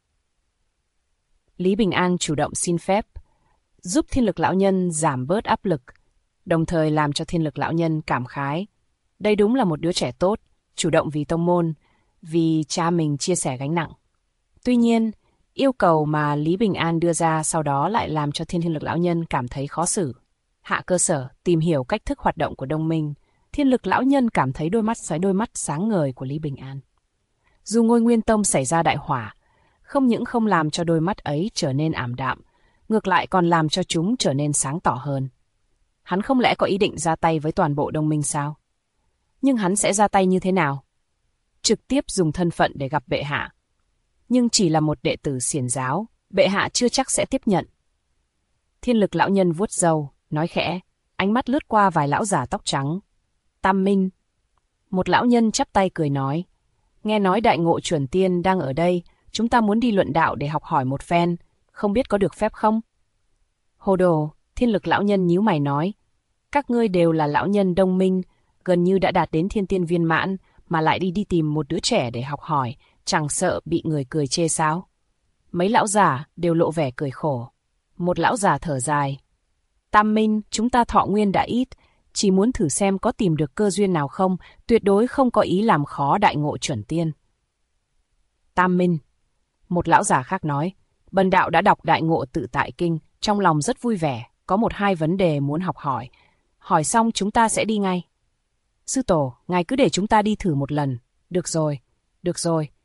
Lý Bình An chủ động xin phép, giúp Thiên Lực lão nhân giảm bớt áp lực, đồng thời làm cho Thiên Lực lão nhân cảm khái. Đây đúng là một đứa trẻ tốt, chủ động vì tông môn, vì cha mình chia sẻ gánh nặng. Tuy nhiên, yêu cầu mà Lý Bình An đưa ra sau đó lại làm cho Thiên Lực lão nhân cảm thấy khó xử. Hạ cơ sở, tìm hiểu cách thức hoạt động của Đông Minh, Thiên Lực lão nhân cảm thấy đôi mắt sáng ngời của Lý Bình An. Dù Ngôi Nguyên Tông xảy ra đại hỏa, không những không làm cho đôi mắt ấy trở nên ảm đạm, ngược lại còn làm cho chúng trở nên sáng tỏ hơn. Hắn không lẽ có ý định ra tay với toàn bộ Đông Minh sao? Nhưng hắn sẽ ra tay như thế nào? Trực tiếp dùng thân phận để gặp bệ hạ. Nhưng chỉ là một đệ tử xiển giáo, bệ hạ chưa chắc sẽ tiếp nhận. Thiên Lực lão nhân vuốt râu, nói khẽ, ánh mắt lướt qua vài lão già tóc trắng. Tam Minh. Một lão nhân chắp tay cười nói, nghe nói đại ngộ chuẩn tiên đang ở đây, chúng ta muốn đi luận đạo để học hỏi một phen, không biết có được phép không? Hồ đồ, Thiên Lực lão nhân nhíu mày nói, các ngươi đều là lão nhân Đông Minh, gần như đã đạt đến thiên tiên viên mãn, mà lại đi tìm một đứa trẻ để học hỏi, chẳng sợ bị người cười chê sao? Mấy lão già đều lộ vẻ cười khổ. Một lão già thở dài. Tam Minh, chúng ta thọ nguyên đã ít, chỉ muốn thử xem có tìm được cơ duyên nào không, tuyệt đối không có ý làm khó đại ngộ chuẩn tiên. Tam Minh. Một lão già khác nói, bần đạo đã đọc đại ngộ tự tại kinh, trong lòng rất vui vẻ, có 1-2 vấn đề muốn học hỏi. Hỏi xong chúng ta sẽ đi ngay. Sư tổ, ngài cứ để chúng ta đi thử một lần. Được rồi, được rồi.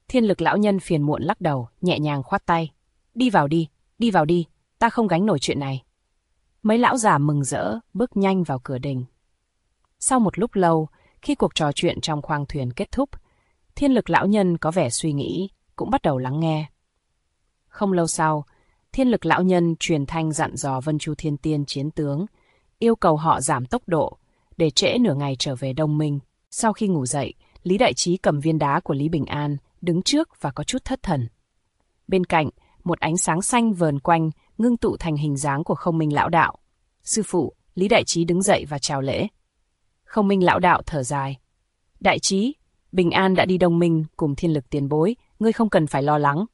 Thiên Lực lão nhân phiền muộn lắc đầu, nhẹ nhàng khoát tay. Đi vào đi, ta không gánh nổi chuyện này. Mấy lão già mừng rỡ, bước nhanh vào cửa đình. Sau một lúc lâu, khi cuộc trò chuyện trong khoang thuyền kết thúc, Thiên Lực lão nhân có vẻ suy nghĩ, cũng bắt đầu lắng nghe. Không lâu sau, Thiên Lực lão nhân truyền thanh dặn dò Vân Chu Thiên Tiên chiến tướng, yêu cầu họ giảm tốc độ, để trễ nửa ngày trở về Đông Minh. Sau khi ngủ dậy, Lý Đại Trí cầm viên đá của Lý Bình An, đứng trước và có chút thất thần. Bên cạnh, một ánh sáng xanh vờn quanh, ngưng tụ thành hình dáng của Không Minh lão đạo. Sư phụ, Lý Đại Trí đứng dậy và chào lễ. Không Minh lão đạo thở dài. Đại Trí, Bình An đã đi Đông Minh cùng Thiên Lực tiền bối, ngươi không cần phải lo lắng.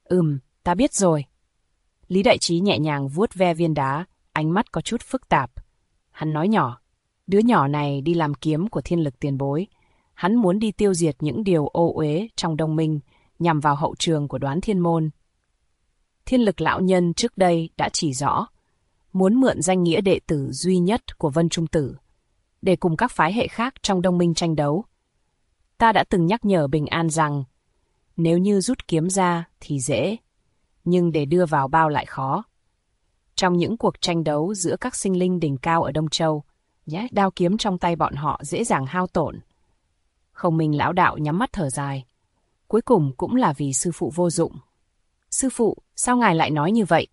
Ta biết rồi. Lý Đại Trí nhẹ nhàng vuốt ve viên đá, ánh mắt có chút phức tạp. Hắn nói nhỏ, đứa nhỏ này đi làm kiếm của Thiên Lực tiền bối. Hắn muốn đi tiêu diệt những điều ô uế trong Đông Minh, nhằm vào hậu trường của Đoán Thiên Môn. Thiên Lực lão nhân trước đây đã chỉ rõ, muốn mượn danh nghĩa đệ tử duy nhất của Vân Trung Tử, để cùng các phái hệ khác trong Đông Minh tranh đấu. Ta đã từng nhắc nhở Bình An rằng, nếu như rút kiếm ra thì dễ, nhưng để đưa vào bao lại khó. Trong những cuộc tranh đấu giữa các sinh linh đỉnh cao ở Đông Châu, đao kiếm trong tay bọn họ dễ dàng hao tổn. Không Minh lão đạo nhắm mắt thở dài. Cuối cùng cũng là vì sư phụ vô dụng. Sư phụ, sao ngài lại nói như vậy?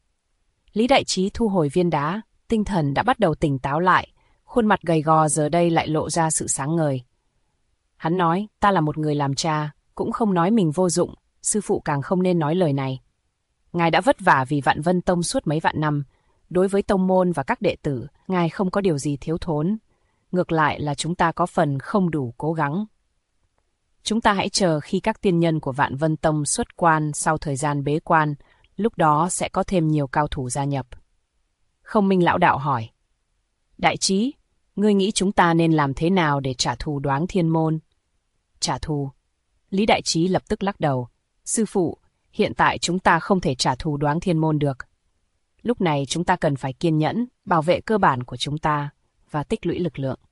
Lý Đại Trí thu hồi viên đá, tinh thần đã bắt đầu tỉnh táo lại, khuôn mặt gầy gò giờ đây lại lộ ra sự sáng ngời. Hắn nói, ta là một người làm cha, cũng không nói mình vô dụng, sư phụ càng không nên nói lời này. Ngài đã vất vả vì Vạn Vân Tông suốt mấy vạn năm, đối với tông môn và các đệ tử, ngài không có điều gì thiếu thốn. Ngược lại là chúng ta có phần không đủ cố gắng. Chúng ta hãy chờ khi các tiên nhân của Vạn Vân Tông xuất quan sau thời gian bế quan, lúc đó sẽ có thêm nhiều cao thủ gia nhập. Không Minh lão đạo hỏi. Đại Trí, ngươi nghĩ chúng ta nên làm thế nào để trả thù Đoán Thiên Môn? Trả thù? Lý Đại Trí lập tức lắc đầu. Sư phụ, hiện tại chúng ta không thể trả thù Đoán Thiên Môn được. Lúc này chúng ta cần phải kiên nhẫn, bảo vệ cơ bản của chúng ta và tích lũy lực lượng.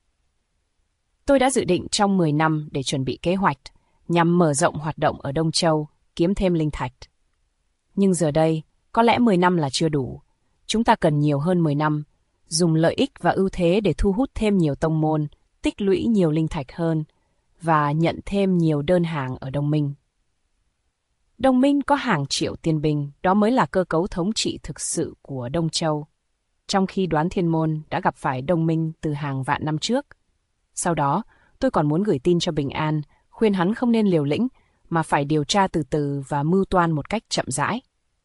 Tôi đã dự định trong 10 năm để chuẩn bị kế hoạch nhằm mở rộng hoạt động ở Đông Châu, kiếm thêm linh thạch. Nhưng giờ đây, có lẽ 10 năm là chưa đủ. Chúng ta cần nhiều hơn 10 năm, dùng lợi ích và ưu thế để thu hút thêm nhiều tông môn, tích lũy nhiều linh thạch hơn và nhận thêm nhiều đơn hàng ở Đông Minh. Đông Minh có hàng triệu tiên binh, đó mới là cơ cấu thống trị thực sự của Đông Châu. Trong khi Đoán Thiên Môn đã gặp phải Đông Minh từ hàng vạn năm trước. Sau đó, tôi còn muốn gửi tin cho Bình An, khuyên hắn không nên liều lĩnh, mà phải điều tra từ từ và mưu toan một cách chậm rãi.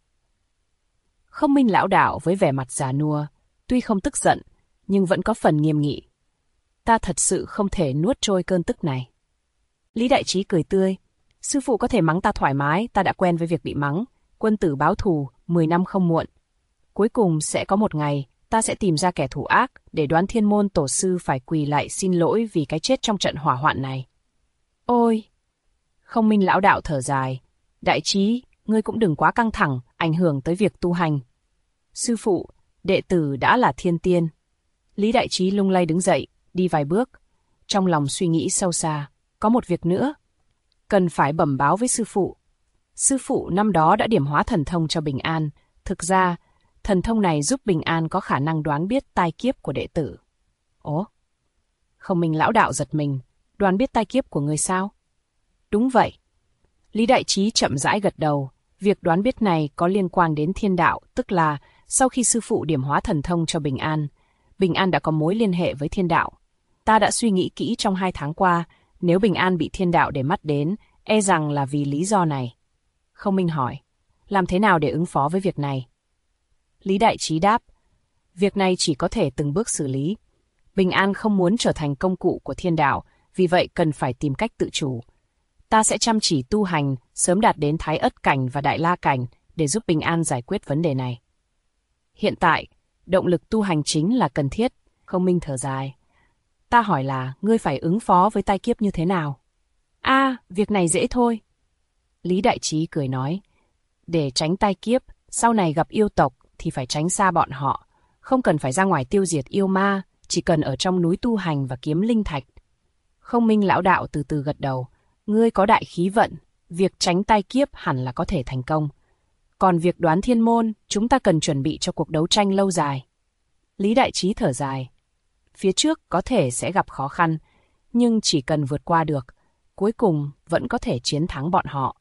Không Minh lão đạo với vẻ mặt già nua, tuy không tức giận, nhưng vẫn có phần nghiêm nghị. Ta thật sự không thể nuốt trôi cơn tức này. Lý Đại Trí cười tươi. Sư phụ có thể mắng ta thoải mái, ta đã quen với việc bị mắng. Quân tử báo thù, 10 năm không muộn. Cuối cùng sẽ có một ngày, ta sẽ tìm ra kẻ thủ ác để Đoán Thiên Môn tổ sư phải quỳ lại xin lỗi vì cái chết trong trận hỏa hoạn này. Ôi! Không Minh lão đạo thở dài. Đại Trí, ngươi cũng đừng quá căng thẳng, ảnh hưởng tới việc tu hành. Sư phụ, đệ tử đã là thiên tiên. Lý Đại Trí lung lay đứng dậy, đi vài bước. Trong lòng suy nghĩ sâu xa, có một việc nữa. Cần phải bẩm báo với sư phụ. Sư phụ năm đó đã điểm hóa thần thông cho Bình An. Thực ra, thần thông này giúp Bình An có khả năng đoán biết tai kiếp của đệ tử. Ồ? Không Minh lão đạo giật mình. Đoán biết tai kiếp của người sao? Đúng vậy. Lý Đại Trí chậm rãi gật đầu. Việc đoán biết này có liên quan đến thiên đạo, tức là sau khi sư phụ điểm hóa thần thông cho Bình An đã có mối liên hệ với thiên đạo. Ta đã suy nghĩ kỹ trong 2 tháng qua, nếu Bình An bị thiên đạo để mắt đến, e rằng là vì lý do này. Không Minh hỏi, làm thế nào để ứng phó với việc này? Lý Đại Trí đáp, việc này chỉ có thể từng bước xử lý. Bình An không muốn trở thành công cụ của thiên đạo, vì vậy cần phải tìm cách tự chủ. Ta sẽ chăm chỉ tu hành, sớm đạt đến Thái Ất Cảnh và Đại La Cảnh để giúp Bình An giải quyết vấn đề này. Hiện tại, động lực tu hành chính là cần thiết. Không Minh thở dài. Ta hỏi là, ngươi phải ứng phó với tai kiếp như thế nào? Việc này dễ thôi. Lý Đại Trí cười nói, để tránh tai kiếp, sau này gặp yêu tộc thì phải tránh xa bọn họ. Không cần phải ra ngoài tiêu diệt yêu ma, chỉ cần ở trong núi tu hành và kiếm linh thạch. Không Minh lão đạo từ từ gật đầu. Ngươi có đại khí vận, việc tránh tai kiếp hẳn là có thể thành công. Còn việc đoán thiên môn, chúng ta cần chuẩn bị cho cuộc đấu tranh lâu dài. Lý Đại Trí thở dài. Phía trước có thể sẽ gặp khó khăn, nhưng chỉ cần vượt qua được, cuối cùng vẫn có thể chiến thắng bọn họ.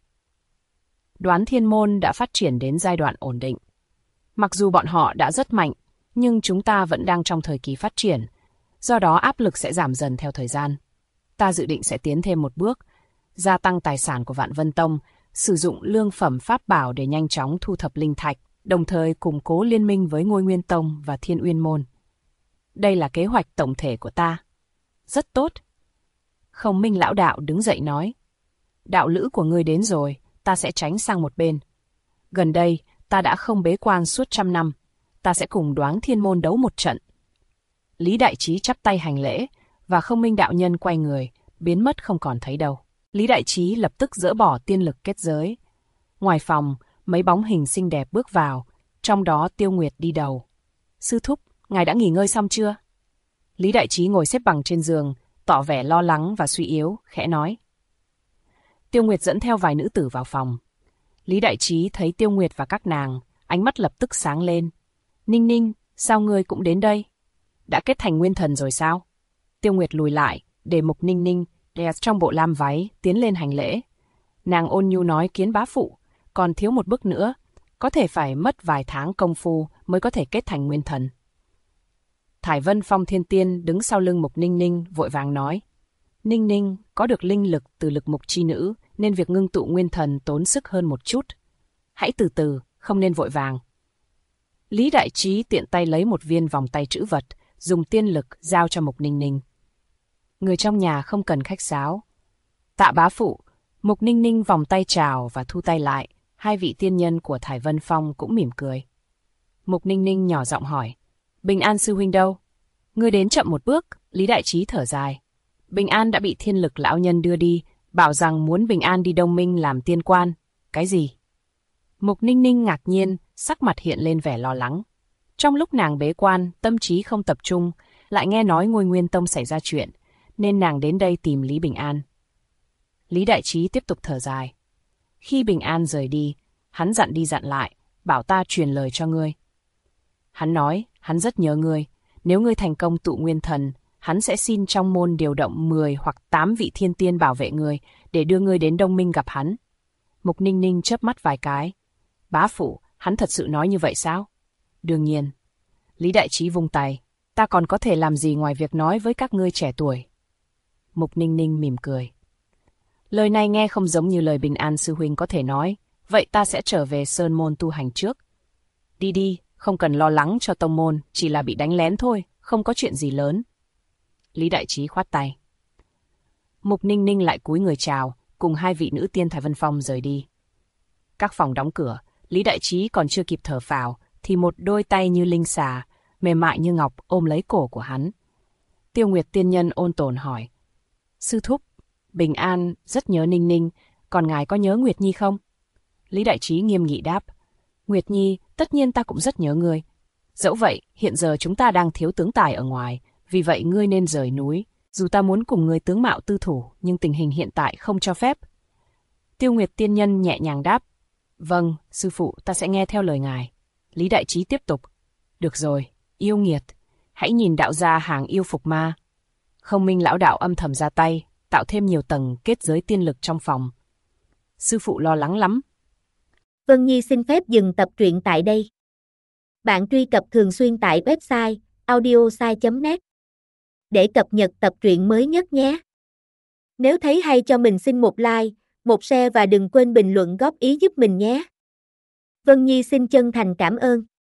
Đoán thiên môn đã phát triển đến giai đoạn ổn định. Mặc dù bọn họ đã rất mạnh, nhưng chúng ta vẫn đang trong thời kỳ phát triển, do đó áp lực sẽ giảm dần theo thời gian. Ta dự định sẽ tiến thêm một bước, gia tăng tài sản của Vạn Vân Tông, sử dụng lương phẩm pháp bảo để nhanh chóng thu thập linh thạch, đồng thời củng cố liên minh với Ngôi Nguyên Tông và Thiên Uyên Môn. Đây là kế hoạch tổng thể của ta. Rất tốt. Không Minh lão đạo đứng dậy nói. Đạo lữ của ngươi đến rồi, ta sẽ tránh sang một bên. Gần đây, ta đã không bế quan suốt 100 năm, ta sẽ cùng Đoán Thiên Môn đấu một trận. Lý Đại Trí chắp tay hành lễ, và Không Minh đạo nhân quay người, biến mất không còn thấy đâu. Lý Đại Trí lập tức dỡ bỏ tiên lực kết giới. Ngoài phòng, mấy bóng hình xinh đẹp bước vào, trong đó Tiêu Nguyệt đi đầu. Sư thúc, ngài đã nghỉ ngơi xong chưa? Lý Đại Trí ngồi xếp bằng trên giường, tỏ vẻ lo lắng và suy yếu, khẽ nói. Tiêu Nguyệt dẫn theo vài nữ tử vào phòng. Lý Đại Trí thấy Tiêu Nguyệt và các nàng, ánh mắt lập tức sáng lên. Ninh Ninh, sao ngươi cũng đến đây? Đã kết thành nguyên thần rồi sao? Tiêu Nguyệt lùi lại, để Mục Ninh Ninh đè trong bộ lam váy tiến lên hành lễ. Nàng ôn nhu nói Kiến bá phụ, còn thiếu một bước nữa, có thể phải mất vài tháng công phu mới có thể kết thành nguyên thần. Thải Vân Phong Thiên Tiên đứng sau lưng Mục Ninh Ninh vội vàng nói. Ninh Ninh có được linh lực từ lực mục chi nữ nên việc ngưng tụ nguyên thần tốn sức hơn một chút. Hãy từ từ, không nên vội vàng. Lý Đại Trí tiện tay lấy một viên vòng tay trữ vật, dùng tiên lực giao cho Mục Ninh Ninh. Người trong nhà không cần khách sáo. Tạ bá phụ, Mục Ninh Ninh vòng tay chào và thu tay lại, hai vị tiên nhân của Thải Vân Phong cũng mỉm cười. Mục Ninh Ninh nhỏ giọng hỏi, Bình An sư huynh đâu? Ngươi đến chậm một bước, Lý Đại Trí thở dài. Bình An đã bị thiên lực lão nhân đưa đi, bảo rằng muốn Bình An đi Đông Minh làm tiên quan. Cái gì? Mục Ninh Ninh ngạc nhiên, sắc mặt hiện lên vẻ lo lắng. Trong lúc nàng bế quan, tâm trí không tập trung, lại nghe nói Ngôi Nguyên Tông xảy ra chuyện, nên nàng đến đây tìm Lý Bình An. Lý Đại Trí tiếp tục thở dài. Khi Bình An rời đi, hắn dặn đi dặn lại, bảo ta truyền lời cho ngươi. Hắn nói, hắn rất nhớ ngươi, nếu ngươi thành công tụ nguyên thần, hắn sẽ xin trong môn điều động 10 hoặc 8 vị thiên tiên bảo vệ ngươi, để đưa ngươi đến Đông Minh gặp hắn. Mục Ninh Ninh chớp mắt vài cái. Bá phụ, hắn thật sự nói như vậy sao? Đương nhiên. Lý Đại Trí vung tay, ta còn có thể làm gì ngoài việc nói với các ngươi trẻ tuổi? Mục Ninh Ninh mỉm cười. Lời này nghe không giống như lời Bình An sư huynh có thể nói, vậy ta sẽ trở về Sơn Môn tu hành trước. Đi đi, không cần lo lắng cho tông môn, chỉ là bị đánh lén thôi, không có chuyện gì lớn. Lý Đại Trí khoát tay. Mục Ninh Ninh lại cúi người chào, cùng hai vị nữ tiên Thải Vân Phong rời đi. Các phòng đóng cửa, Lý Đại Trí còn chưa kịp thở phào, thì một đôi tay như linh xà, mềm mại như ngọc ôm lấy cổ của hắn. Tiêu Nguyệt tiên nhân ôn tồn hỏi. Sư thúc, Bình An rất nhớ Ninh Ninh, còn ngài có nhớ Nguyệt Nhi không? Lý Đại Trí nghiêm nghị đáp. Nguyệt Nhi, tất nhiên ta cũng rất nhớ ngươi. Dẫu vậy, hiện giờ chúng ta đang thiếu tướng tài ở ngoài, vì vậy ngươi nên rời núi. Dù ta muốn cùng ngươi tướng mạo tư thủ, nhưng tình hình hiện tại không cho phép. Tiêu Nguyệt tiên nhân nhẹ nhàng đáp. Vâng, sư phụ, ta sẽ nghe theo lời ngài. Lý Đại Trí tiếp tục. Được rồi, yêu nghiệt, hãy nhìn đạo gia hàng yêu phục ma. Không Minh lão đạo âm thầm ra tay, tạo thêm nhiều tầng kết giới tiên lực trong phòng. Sư phụ lo lắng lắm. Vân Nhi xin phép dừng tập truyện tại đây. Bạn truy cập thường xuyên tại website audiosai.net để cập nhật tập truyện mới nhất nhé. Nếu thấy hay cho mình xin một like, một share và đừng quên bình luận góp ý giúp mình nhé. Vân Nhi xin chân thành cảm ơn.